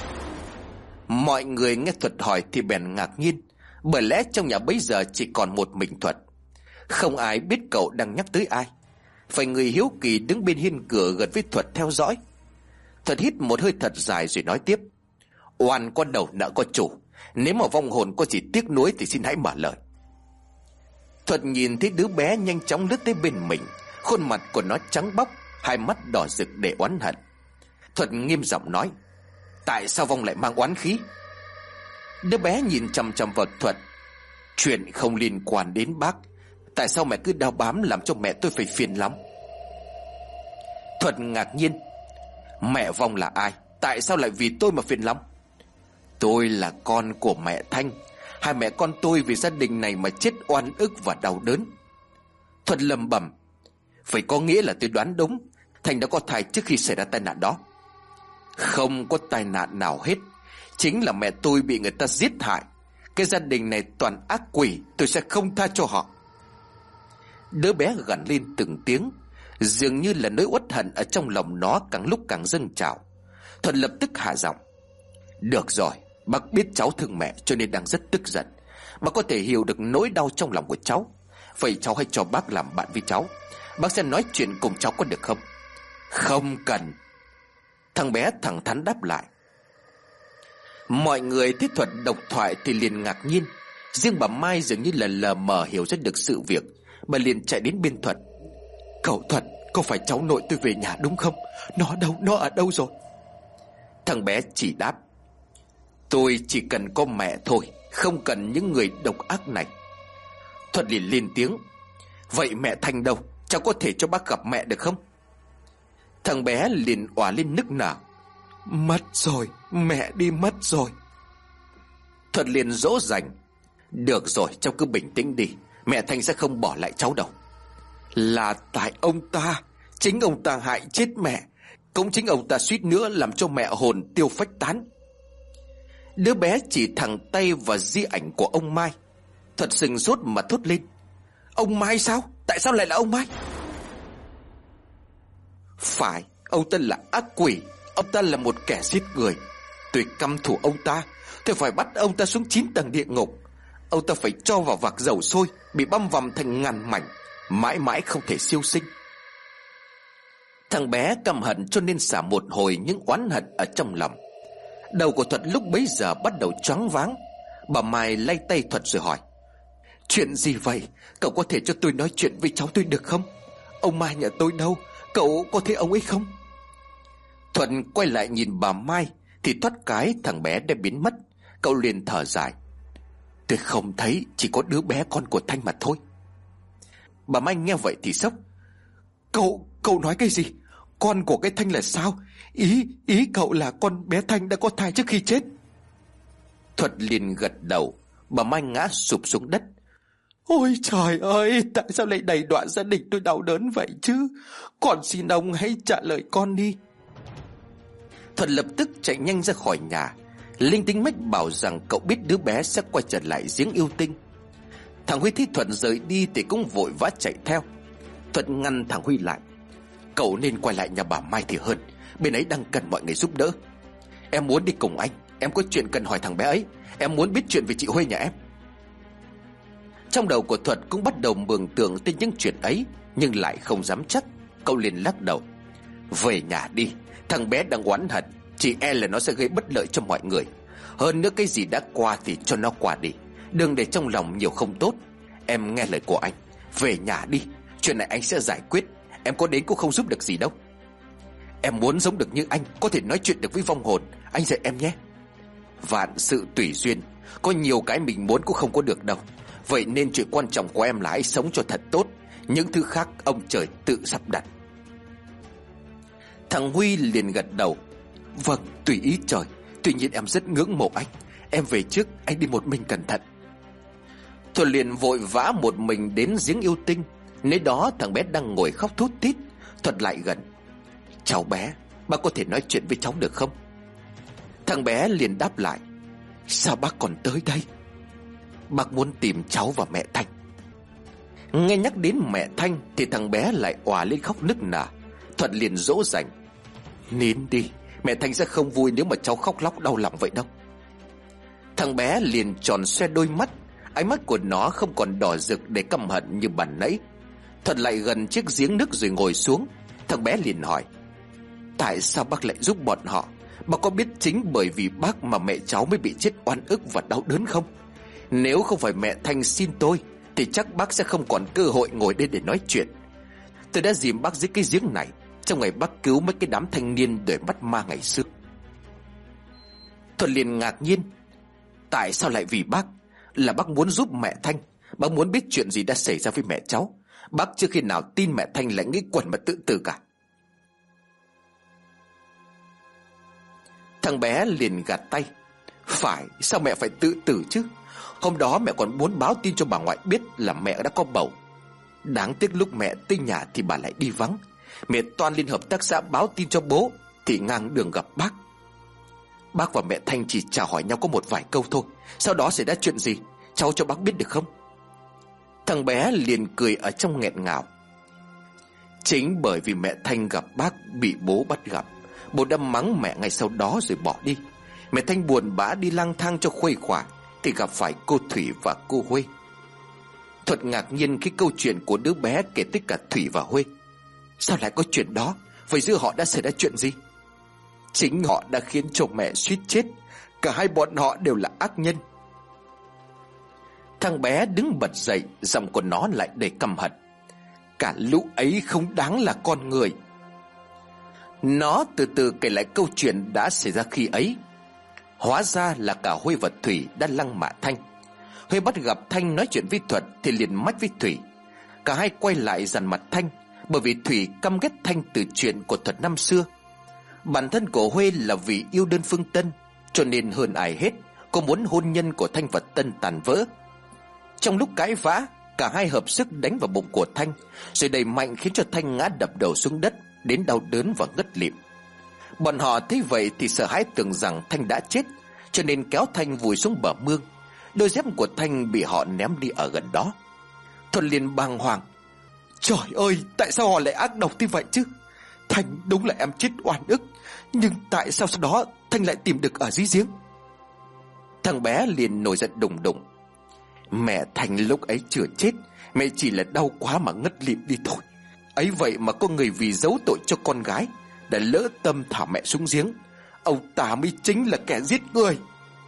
Mọi người nghe Thuật hỏi thì bèn ngạc nhiên, bởi lẽ trong nhà bấy giờ chỉ còn một mình Thuật. Không ai biết cậu đang nhắc tới ai. Phải người hiếu kỳ đứng bên hiên cửa gần với Thuật theo dõi. Thuật hít một hơi thật dài rồi nói tiếp: Oan có đầu nợ có chủ, nếu mà vong hồn có gì tiếc nuối thì xin hãy mở lời. Thuật nhìn thấy đứa bé nhanh chóng lướt tới bên mình, khuôn mặt của nó trắng bóc, hai mắt đỏ rực để oán hận. Thuật nghiêm giọng nói: Tại sao vong lại mang oán khí? Đứa bé nhìn chằm chằm vào Thuật: Chuyện không liên quan đến bác, tại sao mẹ cứ đao bám làm cho mẹ tôi phải phiền lắm? Thuật ngạc nhiên: Mẹ vong là ai? Tại sao lại vì tôi mà phiền lắm? Tôi là con của mẹ Thanh. Hai mẹ con tôi vì gia đình này mà chết oan ức và đau đớn. Thuật lẩm bẩm: Vậy có nghĩa là tôi đoán đúng, Thanh đã có thai trước khi xảy ra tai nạn đó. Không có tai nạn nào hết, chính là mẹ tôi bị người ta giết hại. Cái gia đình này toàn ác quỷ, tôi sẽ không tha cho họ. Đứa bé gằn lên từng tiếng, dường như là nỗi uất hận ở trong lòng nó càng lúc càng dâng trào. Thuật lập tức hạ giọng: Được rồi, bác biết cháu thương mẹ cho nên đang rất tức giận. Bác có thể hiểu được nỗi đau trong lòng của cháu. Vậy cháu hãy cho bác làm bạn với cháu. Bác sẽ nói chuyện cùng cháu có được không? Không cần. Thằng bé thẳng thắn đáp lại. Mọi người thấy Thuật độc thoại thì liền ngạc nhiên. Riêng bà Mai dường như là lờ mờ hiểu rất được sự việc. Bà liền chạy đến bên Thuật: Cậu Thuật, có phải cháu nội tôi về nhà đúng không? Nó đâu? Nó ở đâu rồi? Thằng bé chỉ đáp: Tôi chỉ cần có mẹ thôi, không cần những người độc ác này. Thuật liền lên tiếng: Vậy mẹ Thanh đâu? Cháu có thể cho bác gặp mẹ được không? Thằng bé liền òa lên nức nở: Mất rồi, mẹ đi mất rồi. Thuật liền dỗ dành: Được rồi, cháu cứ bình tĩnh đi, mẹ Thanh sẽ không bỏ lại cháu đâu. Là tại ông ta, chính ông ta hại chết mẹ. Cũng chính ông ta suýt nữa làm cho mẹ hồn tiêu phách tán. Đứa bé chỉ thẳng tay vào di ảnh của ông Mai. Thuật sừng sốt mà thốt lên: Ông Mai sao? Tại sao lại là ông Mai? Phải, ông ta là ác quỷ. Ông ta là một kẻ giết người. Tôi căm thù ông ta. Tôi phải bắt ông ta xuống 9 tầng địa ngục. Ông ta phải cho vào vạc dầu sôi, bị băm vằm thành ngàn mảnh, mãi mãi không thể siêu sinh. Thằng bé căm hận cho nên xả một hồi những oán hận ở trong lòng. Đầu của Thuật lúc bấy giờ bắt đầu choáng váng. Bà Mai lay tay Thuật rồi hỏi: Chuyện gì vậy? Cậu có thể cho tôi nói chuyện với cháu tôi được không? Ông Mai nhà tôi đâu? Cậu có thấy ông ấy không? Thuật quay lại nhìn bà Mai thì thoát cái thằng bé đã biến mất. Cậu liền thở dài: Tôi không thấy, chỉ có đứa bé con của Thanh mà thôi. Bà Mai nghe vậy thì sốc: Cậu nói cái gì? Con của cái Thanh là sao? Ý cậu là con bé Thanh đã có thai trước khi chết? Thuật liền gật đầu. Bà Mai ngã sụp xuống đất: Ôi trời ơi, tại sao lại đày đọa gia đình tôi đau đớn vậy chứ? Con xin ông hãy trả lời con đi. Thuật lập tức chạy nhanh ra khỏi nhà. Linh tính mách bảo rằng cậu biết đứa bé sẽ quay trở lại giếng yêu tinh. Thằng Huy thấy Thuật rời đi thì cũng vội vã chạy theo. Thuật ngăn thằng Huy lại: Cậu nên quay lại nhà bà Mai thì hơn, bên ấy đang cần mọi người giúp đỡ. Em muốn đi cùng anh, em có chuyện cần hỏi thằng bé ấy. Em muốn biết chuyện về chị Huê nhà em. Trong đầu của Thuật cũng bắt đầu mường tượng tới những chuyện ấy, nhưng lại không dám chắc. Cậu liền lắc đầu: Về nhà đi, thằng bé đang oán hận, chỉ e là nó sẽ gây bất lợi cho mọi người. Hơn nữa cái gì đã qua thì cho nó qua đi, đừng để trong lòng nhiều không tốt. Em nghe lời của anh, về nhà đi, chuyện này anh sẽ giải quyết. Em có đến cũng không giúp được gì đâu. Em muốn giống được như anh, có thể nói chuyện được với vong hồn, anh dạy em nhé. Vạn sự tùy duyên, có nhiều cái mình muốn cũng không có được đâu. Vậy nên chuyện quan trọng của em là hãy sống cho thật tốt. Những thứ khác ông trời tự sắp đặt. Thằng Huy liền gật đầu: Vâng, tùy ý trời. Tuy nhiên em rất ngưỡng mộ anh. Em về trước, anh đi một mình cẩn thận. Thuật liền vội vã một mình đến giếng yêu tinh. Nơi đó thằng bé đang ngồi khóc thút thít. Thuật lại gần: Cháu bé, bác có thể nói chuyện với cháu được không? Thằng bé liền đáp lại: Sao bác còn tới đây? Bác muốn tìm cháu và mẹ Thanh. Nghe nhắc đến mẹ Thanh thì thằng bé lại òa lên khóc nức nở. Thuận liền dỗ dành: Nín đi, mẹ Thanh sẽ không vui nếu mà cháu khóc lóc đau lòng vậy đâu. Thằng bé liền tròn xoe đôi mắt, ánh mắt của nó không còn đỏ rực để căm hận như ban nãy. Thuận lại gần chiếc giếng nước rồi ngồi xuống. Thằng bé liền hỏi: Tại sao bác lại giúp bọn họ? Bác có biết chính bởi vì bác mà mẹ cháu mới bị chết oan ức và đau đớn không? Nếu không phải mẹ Thanh xin tôi thì chắc bác sẽ không còn cơ hội ngồi đây để nói chuyện. Tôi đã dìm bác dưới cái giếng này trong ngày bác cứu mấy cái đám thanh niên đời mắt ma ngày xưa. Thuận liền ngạc nhiên: Tại sao lại vì bác? Là bác muốn giúp mẹ Thanh? Bác muốn biết chuyện gì đã xảy ra với mẹ cháu? Bác chưa khi nào tin mẹ Thanh lại nghĩ quẩn mà tự tử cả. Thằng bé liền gạt tay: Phải, sao mẹ phải tự tử chứ? Hôm đó mẹ còn muốn báo tin cho bà ngoại biết là mẹ đã có bầu. Đáng tiếc lúc mẹ tới nhà thì bà lại đi vắng. Mẹ toan lên hợp tác xã báo tin cho bố thì ngang đường gặp bác. Bác và mẹ Thanh chỉ chào hỏi nhau có một vài câu thôi. Sau đó xảy ra chuyện gì, cháu cho bác biết được không? Thằng bé liền cười ở trong nghẹn ngào: Chính bởi vì mẹ Thanh gặp bác bị bố bắt gặp, bố đã mắng mẹ ngay sau đó rồi bỏ đi. Mẹ Thanh buồn bã đi lang thang cho khuây khỏa thì gặp phải cô Thủy và cô Huê. Thuận ngạc nhiên khi câu chuyện của đứa bé kể tất cả Thủy và Huê. Sao lại có chuyện đó? Vậy giữa họ đã xảy ra chuyện gì? Chính họ đã khiến cho mẹ suýt chết. Cả hai bọn họ đều là ác nhân. Thằng bé đứng bật dậy, giọng của nó lại đầy căm hận: Cả lũ ấy không đáng là con người. Nó từ từ kể lại câu chuyện đã xảy ra khi ấy. Hóa ra là cả Huê và Thủy đã lăng mạ Thanh. Huê bắt gặp Thanh nói chuyện với Thuận thì liền mách với Thủy. Cả hai quay lại dằn mặt Thanh, bởi vì Thủy căm ghét Thanh từ chuyện của Thuận năm xưa. Bản thân của Huê là vì yêu đơn phương Tân, cho nên hơn ai hết cô muốn hôn nhân của Thanh và Tân tàn vỡ. Trong lúc cãi vã, cả hai hợp sức đánh vào bụng của Thanh, rồi đẩy mạnh khiến cho Thanh ngã đập đầu xuống đất đến đau đớn và ngất lịm. Bọn họ thấy vậy thì sợ hãi tưởng rằng Thanh đã chết, cho nên kéo Thanh vùi xuống bờ mương. Đôi dép của Thanh bị họ ném đi ở gần đó. Thuận liền bàng hoàng: Trời ơi, tại sao họ lại ác độc như vậy chứ? Thanh đúng là em chết oan ức, nhưng tại sao sau đó Thanh lại tìm được ở dưới giếng? Thằng bé liền nổi giận đùng đùng: Mẹ Thanh lúc ấy chưa chết, mẹ chỉ là đau quá mà ngất lịm đi thôi. Ấy vậy mà có người vì giấu tội cho con gái đã lỡ tâm thả mẹ xuống giếng. Ông ta mới chính là kẻ giết người.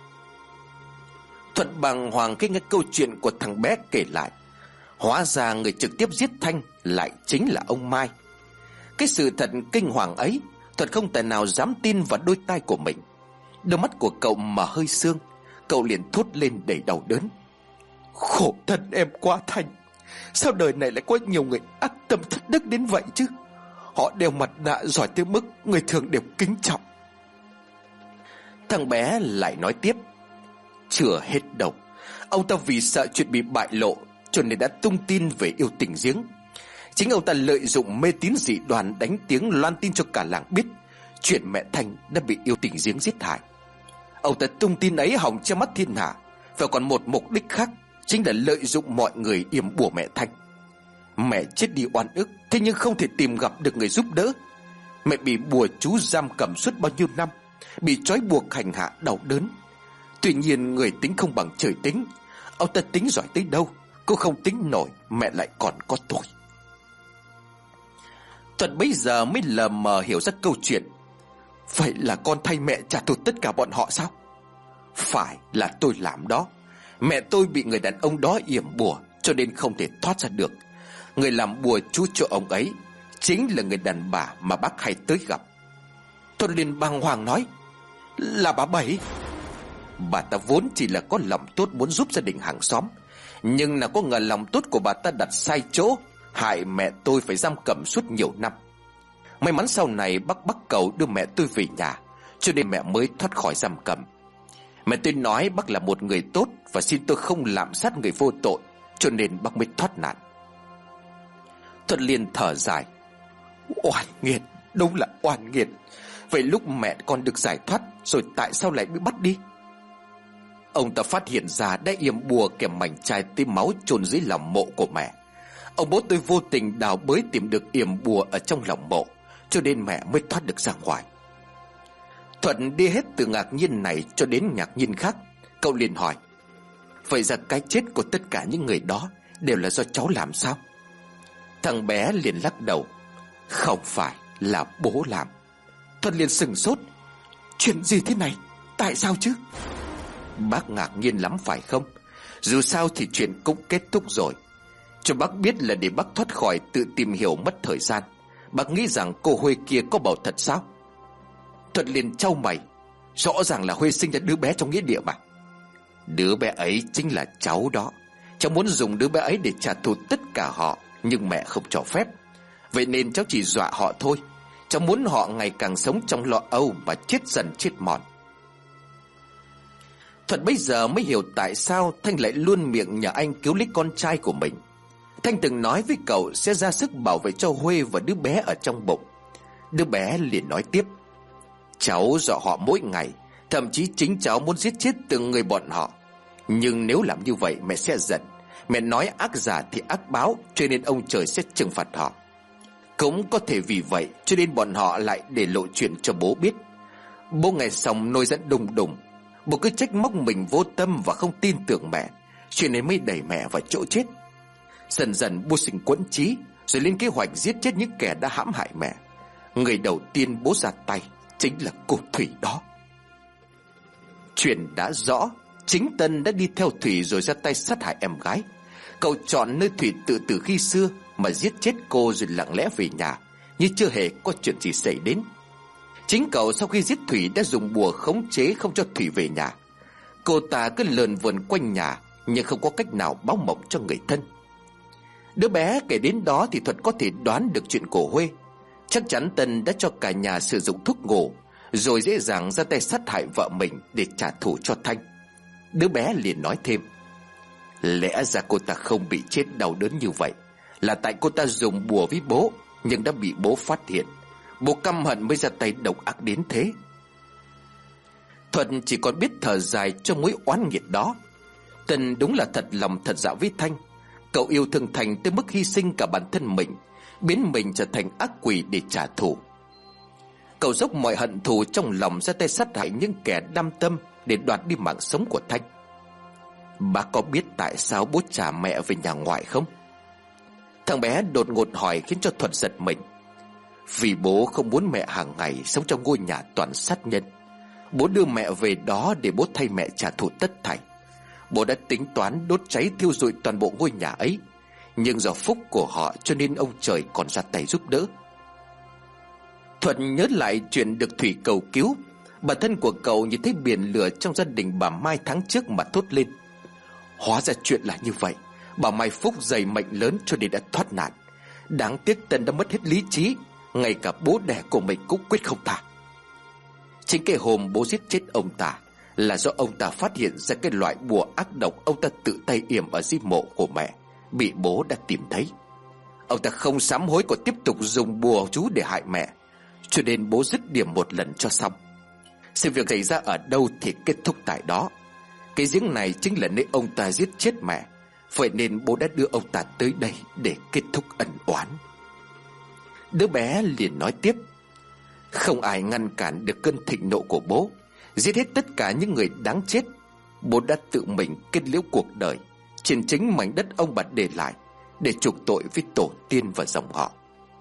Thuận bàng hoàng khi nghe câu chuyện của thằng bé kể lại. Hóa ra người trực tiếp giết Thanh lại chính là ông Mai. Cái sự thật kinh hoàng ấy, Thuận không thể nào dám tin vào đôi tai của mình. Đôi mắt của cậu mà hơi sương, cậu liền thốt lên đầy đau đớn: Khổ thân em quá Thanh. Sao đời này lại có nhiều người ác tâm thất đức đến vậy chứ? Họ đeo mặt nạ giỏi tới mức người thường đều kính trọng. Thằng bé lại nói tiếp: Chưa hết đâu. Ông ta vì sợ chuyện bị bại lộ cho nên đã tung tin về yêu tình giếng. Chính ông ta lợi dụng mê tín dị đoan đánh tiếng loan tin cho cả làng biết chuyện mẹ Thanh đã bị yêu tình giếng giết hại. Ông ta tung tin ấy hòng che mắt thiên hạ, và còn một mục đích khác, chính là lợi dụng mọi người yểm bùa mẹ Thanh. Mẹ chết đi oan ức, thế nhưng không thể tìm gặp được người giúp đỡ. Mẹ bị bùa chú giam cầm suốt bao nhiêu năm, bị trói buộc hành hạ đau đớn. Tuy nhiên người tính không bằng trời tính. Ông ta tính giỏi tới đâu, cô không tính nổi mẹ lại còn có tội. Thuận bấy giờ mới lờ mờ hiểu ra câu chuyện. Vậy là con thay mẹ trả thù tất cả bọn họ sao? Phải là tôi làm đó. Mẹ tôi bị người đàn ông đó yểm bùa cho nên không thể thoát ra được. Người làm bùa chú cho ông ấy chính là người đàn bà mà bác hay tới gặp. Thuận liền bàng hoàng nói: Là bà Bảy. Bà ta vốn chỉ là có lòng tốt muốn giúp gia đình hàng xóm, nhưng là có ngờ lòng tốt của bà ta đặt sai chỗ, hại mẹ tôi phải giam cầm suốt nhiều năm. May mắn sau này bác bắt cầu đưa mẹ tôi về nhà, cho nên mẹ mới thoát khỏi giam cầm. Mẹ tôi nói bác là một người tốt và xin tôi không lạm sát người vô tội, cho nên bác mới thoát nạn. Thuận liền thở dài: Oan nghiệt, đúng là oan nghiệt. Vậy lúc mẹ con được giải thoát rồi tại sao lại bị bắt đi? ông ta phát hiện ra đã yểm bùa kèm mảnh chai tím máu chôn dưới lòng mộ của mẹ. Ông bố tôi vô tình đào bới tìm được yểm bùa ở trong lòng mộ, cho nên mẹ mới thoát được ra ngoài. Thuận đi hết từ ngạc nhiên này cho đến ngạc nhiên khác. Cậu liền hỏi: vậy ra cái chết của tất cả những người đó đều là do cháu làm sao? Thằng bé liền lắc đầu: không phải, là bố làm. Thuận liền sừng sốt: chuyện gì thế này, tại sao chứ? Bác ngạc nhiên lắm phải không? Dù sao thì chuyện cũng kết thúc rồi. Cho bác biết là để bác thoát khỏi tự tìm hiểu mất thời gian. Bác nghĩ rằng cô Huê kia có bầu thật sao? Thuận liền chau mày: rõ ràng là Huê sinh ra đứa bé trong nghĩa địa mà. Đứa bé ấy chính là cháu đó. Cháu muốn dùng đứa bé ấy để trả thù tất cả họ, nhưng mẹ không cho phép. Vậy nên cháu chỉ dọa họ thôi. Cháu muốn họ ngày càng sống trong lo âu và chết dần chết mòn. Thuận bây giờ mới hiểu tại sao Thanh lại luôn miệng nhờ anh cứu lấy con trai của mình. Thanh từng nói với cậu sẽ ra sức bảo vệ cho Huê và đứa bé ở trong bụng. Đứa bé liền nói tiếp: cháu dọa họ mỗi ngày, thậm chí chính cháu muốn giết chết từng người bọn họ. Nhưng nếu làm như vậy mẹ sẽ giận. Mẹ nói ác giả thì ác báo, cho nên ông trời sẽ trừng phạt họ. Cũng có thể vì vậy cho nên bọn họ lại để lộ chuyện cho bố biết. Bố nghe xong nổi giận đùng đùng. Bố cứ trách móc mình vô tâm và không tin tưởng mẹ, chuyện này mới đẩy mẹ vào chỗ chết. Dần dần bố sinh quẫn trí, rồi lên kế hoạch giết chết những kẻ đã hãm hại mẹ. Người đầu tiên bố ra tay chính là cô Thủy đó. Chuyện đã rõ, chính Tân đã đi theo Thủy rồi ra tay sát hại em gái. Cậu chọn nơi Thủy tự tử khi xưa mà giết chết cô rồi lặng lẽ về nhà, như chưa hề có chuyện gì xảy đến. Chính cậu sau khi giết Thủy đã dùng bùa khống chế không cho Thủy về nhà. Cô ta cứ lờn vườn quanh nhà, nhưng không có cách nào báo mộng cho người thân. Đứa bé kể đến đó thì Thuật có thể đoán được chuyện của Huê. Chắc chắn Tân đã cho cả nhà sử dụng thuốc ngủ, rồi dễ dàng ra tay sát hại vợ mình để trả thù cho Thanh. Đứa bé liền nói thêm: lẽ ra cô ta không bị chết đau đớn như vậy là tại cô ta dùng bùa với bố, nhưng đã bị bố phát hiện. Bố căm hận mới ra tay độc ác đến thế. Thuận chỉ còn biết thở dài cho mối oán nghiệt đó. Tân đúng là thật lòng thật dạ với Thanh. Cậu yêu thương Thành tới mức hy sinh cả bản thân mình, biến mình trở thành ác quỷ để trả thù. Cậu dốc mọi hận thù trong lòng ra tay sát hại những kẻ đam tâm để đoạt đi mạng sống của Thanh. Bác có biết tại sao bố trả mẹ về nhà ngoại không? Thằng bé đột ngột hỏi khiến cho Thuận giật mình. Vì bố không muốn mẹ hàng ngày sống trong ngôi nhà toàn sát nhân. Bố đưa mẹ về đó để bố thay mẹ trả thù tất thảy. Bố đã tính toán đốt cháy thiêu rụi toàn bộ ngôi nhà ấy, nhưng do phúc của họ cho nên ông trời còn ra tay giúp đỡ. Thuận nhớ lại chuyện được Thủy cầu cứu. Bản thân của cậu nhìn thấy biển lửa trong gia đình bà Mai tháng trước mà thốt lên. Hóa ra chuyện là như vậy. Bà Mai phúc dày mệnh lớn cho nên đã thoát nạn. Đáng tiếc Tân đã mất hết lý trí, ngay cả bố đẻ của mình cũng quyết không tha. Chính cái hôm bố giết chết ông ta là do ông ta phát hiện ra cái loại bùa ác độc ông ta tự tay yểm ở dưới mộ của mẹ, bị bố đã tìm thấy. Ông ta không sám hối còn tiếp tục dùng bùa chú để hại mẹ, cho nên bố dứt điểm một lần cho xong. Sự việc xảy ra ở đâu thì kết thúc tại đó. Cái giếng này chính là nơi ông ta giết chết mẹ, vậy nên bố đã đưa ông ta tới đây để kết thúc ân oán. Đứa bé liền nói tiếp: không ai ngăn cản được cơn thịnh nộ của bố, giết hết tất cả những người đáng chết. Bố đã tự mình kết liễu cuộc đời trên chính mảnh đất ông bà để lại, để chuộc tội với tổ tiên và dòng họ.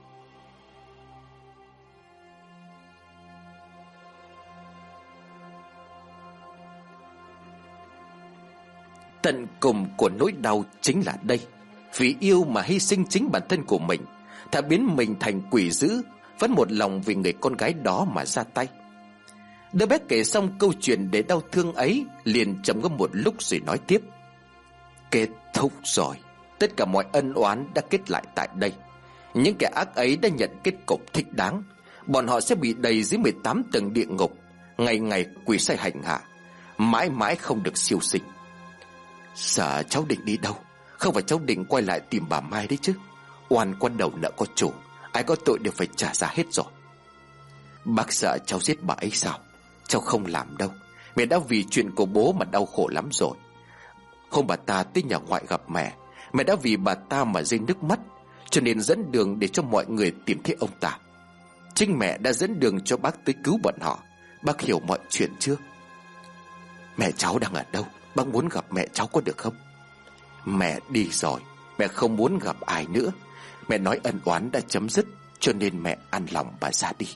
Tận cùng của nỗi đau chính là đây. Vì yêu mà hy sinh chính bản thân của mình, thà biến mình thành quỷ dữ, vẫn một lòng vì người con gái đó mà ra tay. Đứa bé kể xong câu chuyện để đau thương ấy, liền trầm ngâm một lúc rồi nói tiếp: kết thúc rồi. Tất cả mọi ân oán đã kết lại tại đây. Những kẻ ác ấy đã nhận kết cục thích đáng. Bọn họ sẽ bị đầy dưới 18 tầng địa ngục, ngày ngày quỳ sai hành hạ, mãi mãi không được siêu sinh. Giờ cháu định đi đâu? Không phải cháu định quay lại tìm bà Mai đấy chứ? Oan quan đầu nợ có chủ, ai có tội đều phải trả giá hết rồi. Bác sợ cháu giết bà ấy sao? Cháu không làm đâu. Mẹ đã vì chuyện của bố mà đau khổ lắm rồi. Hôm bà ta tới nhà ngoại gặp mẹ đã vì bà ta mà rơi nước mắt, cho nên dẫn đường để cho mọi người tìm thấy ông ta. Chính mẹ đã dẫn đường cho bác tới cứu bọn họ. Bác hiểu mọi chuyện chưa? Mẹ cháu đang ở đâu? Bác muốn gặp mẹ cháu có được không? Mẹ đi rồi, mẹ không muốn gặp ai nữa. Mẹ nói ân oán đã chấm dứt, cho nên mẹ an lòng bà ra đi.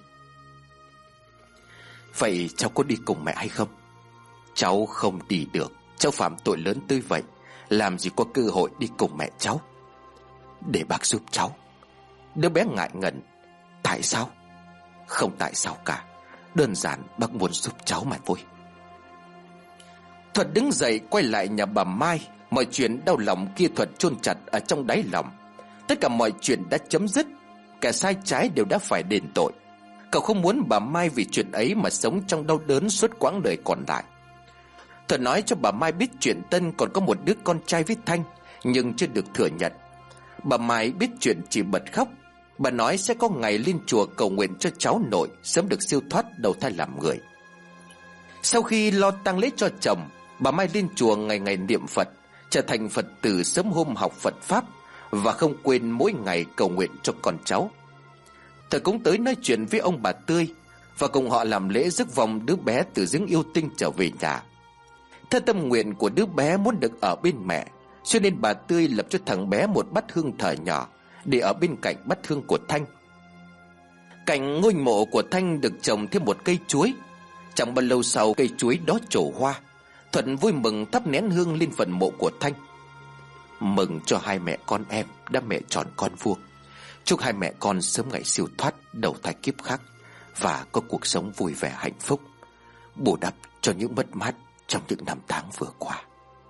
Vậy cháu có đi cùng mẹ hay không? Cháu không đi được. Cháu phạm tội lớn tới vậy, làm gì có cơ hội đi cùng mẹ cháu. Để bác giúp cháu. Đứa bé ngại ngần. Tại sao? Không tại sao cả, đơn giản bác muốn giúp cháu mà thôi. Thuật đứng dậy quay lại nhà bà Mai. Mọi chuyện đau lòng kia Thuật chôn chặt ở trong đáy lòng. Tất cả mọi chuyện đã chấm dứt, cả sai trái đều đã phải đền tội. Cậu không muốn bà Mai vì chuyện ấy mà sống trong đau đớn suốt quãng đời còn lại. Thuật nói cho bà Mai biết chuyện Tân còn có một đứa con trai với Thanh, nhưng chưa được thừa nhận. Bà Mai biết chuyện chỉ bật khóc. Bà nói sẽ có ngày lên chùa cầu nguyện cho cháu nội sớm được siêu thoát đầu thai làm người. Sau khi lo tang lễ cho chồng, bà Mai lên chùa ngày ngày niệm Phật, trở thành Phật tử sớm hôm học Phật Pháp, và không quên mỗi ngày cầu nguyện cho con cháu. Thuật cũng tới nói chuyện với ông bà Tươi, và cùng họ làm lễ rước vòng đứa bé từ giếng yêu tinh trở về nhà. Theo tâm nguyện của đứa bé muốn được ở bên mẹ, cho nên bà Tươi lập cho thằng bé một bát hương thờ nhỏ để ở bên cạnh bát hương của Thanh. Cạnh ngôi mộ của Thanh được trồng thêm một cây chuối. Chẳng bao lâu sau cây chuối đó trổ hoa. Thuận vui mừng thắp nén hương lên phần mộ của Thanh. Mừng cho hai mẹ con em đã mẹ tròn con vuông. Chúc hai mẹ con sớm ngày siêu thoát đầu thai kiếp khác, và có cuộc sống vui vẻ hạnh phúc, bù đắp cho những mất mát trong những năm tháng vừa qua.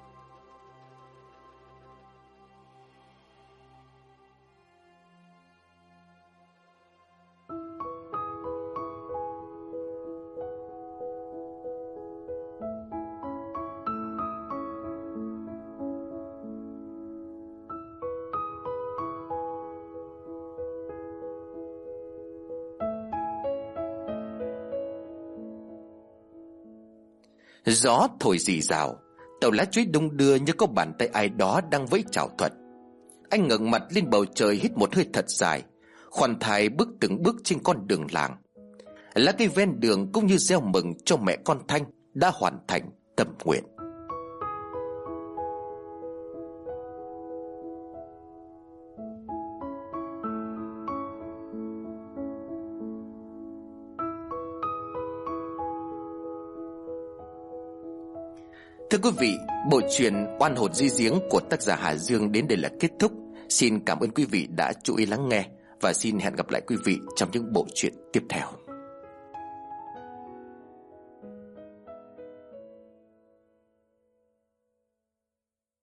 Gió thổi rì rào, tàu lá chuối đung đưa như có bàn tay ai đó đang vẫy chào Thuật. Anh ngẩng mặt lên bầu trời, hít một hơi thật dài, khoan thai bước từng bước trên con đường làng. Lá cây ven đường cũng như gieo mừng cho mẹ con Thanh đã hoàn thành tâm nguyện. Thưa quý vị, bộ truyện Oan hồn di giếng của tác giả Hà Dương đến đây là kết thúc. Xin cảm ơn quý vị đã chú ý lắng nghe, và xin hẹn gặp lại quý vị trong những bộ truyện tiếp theo.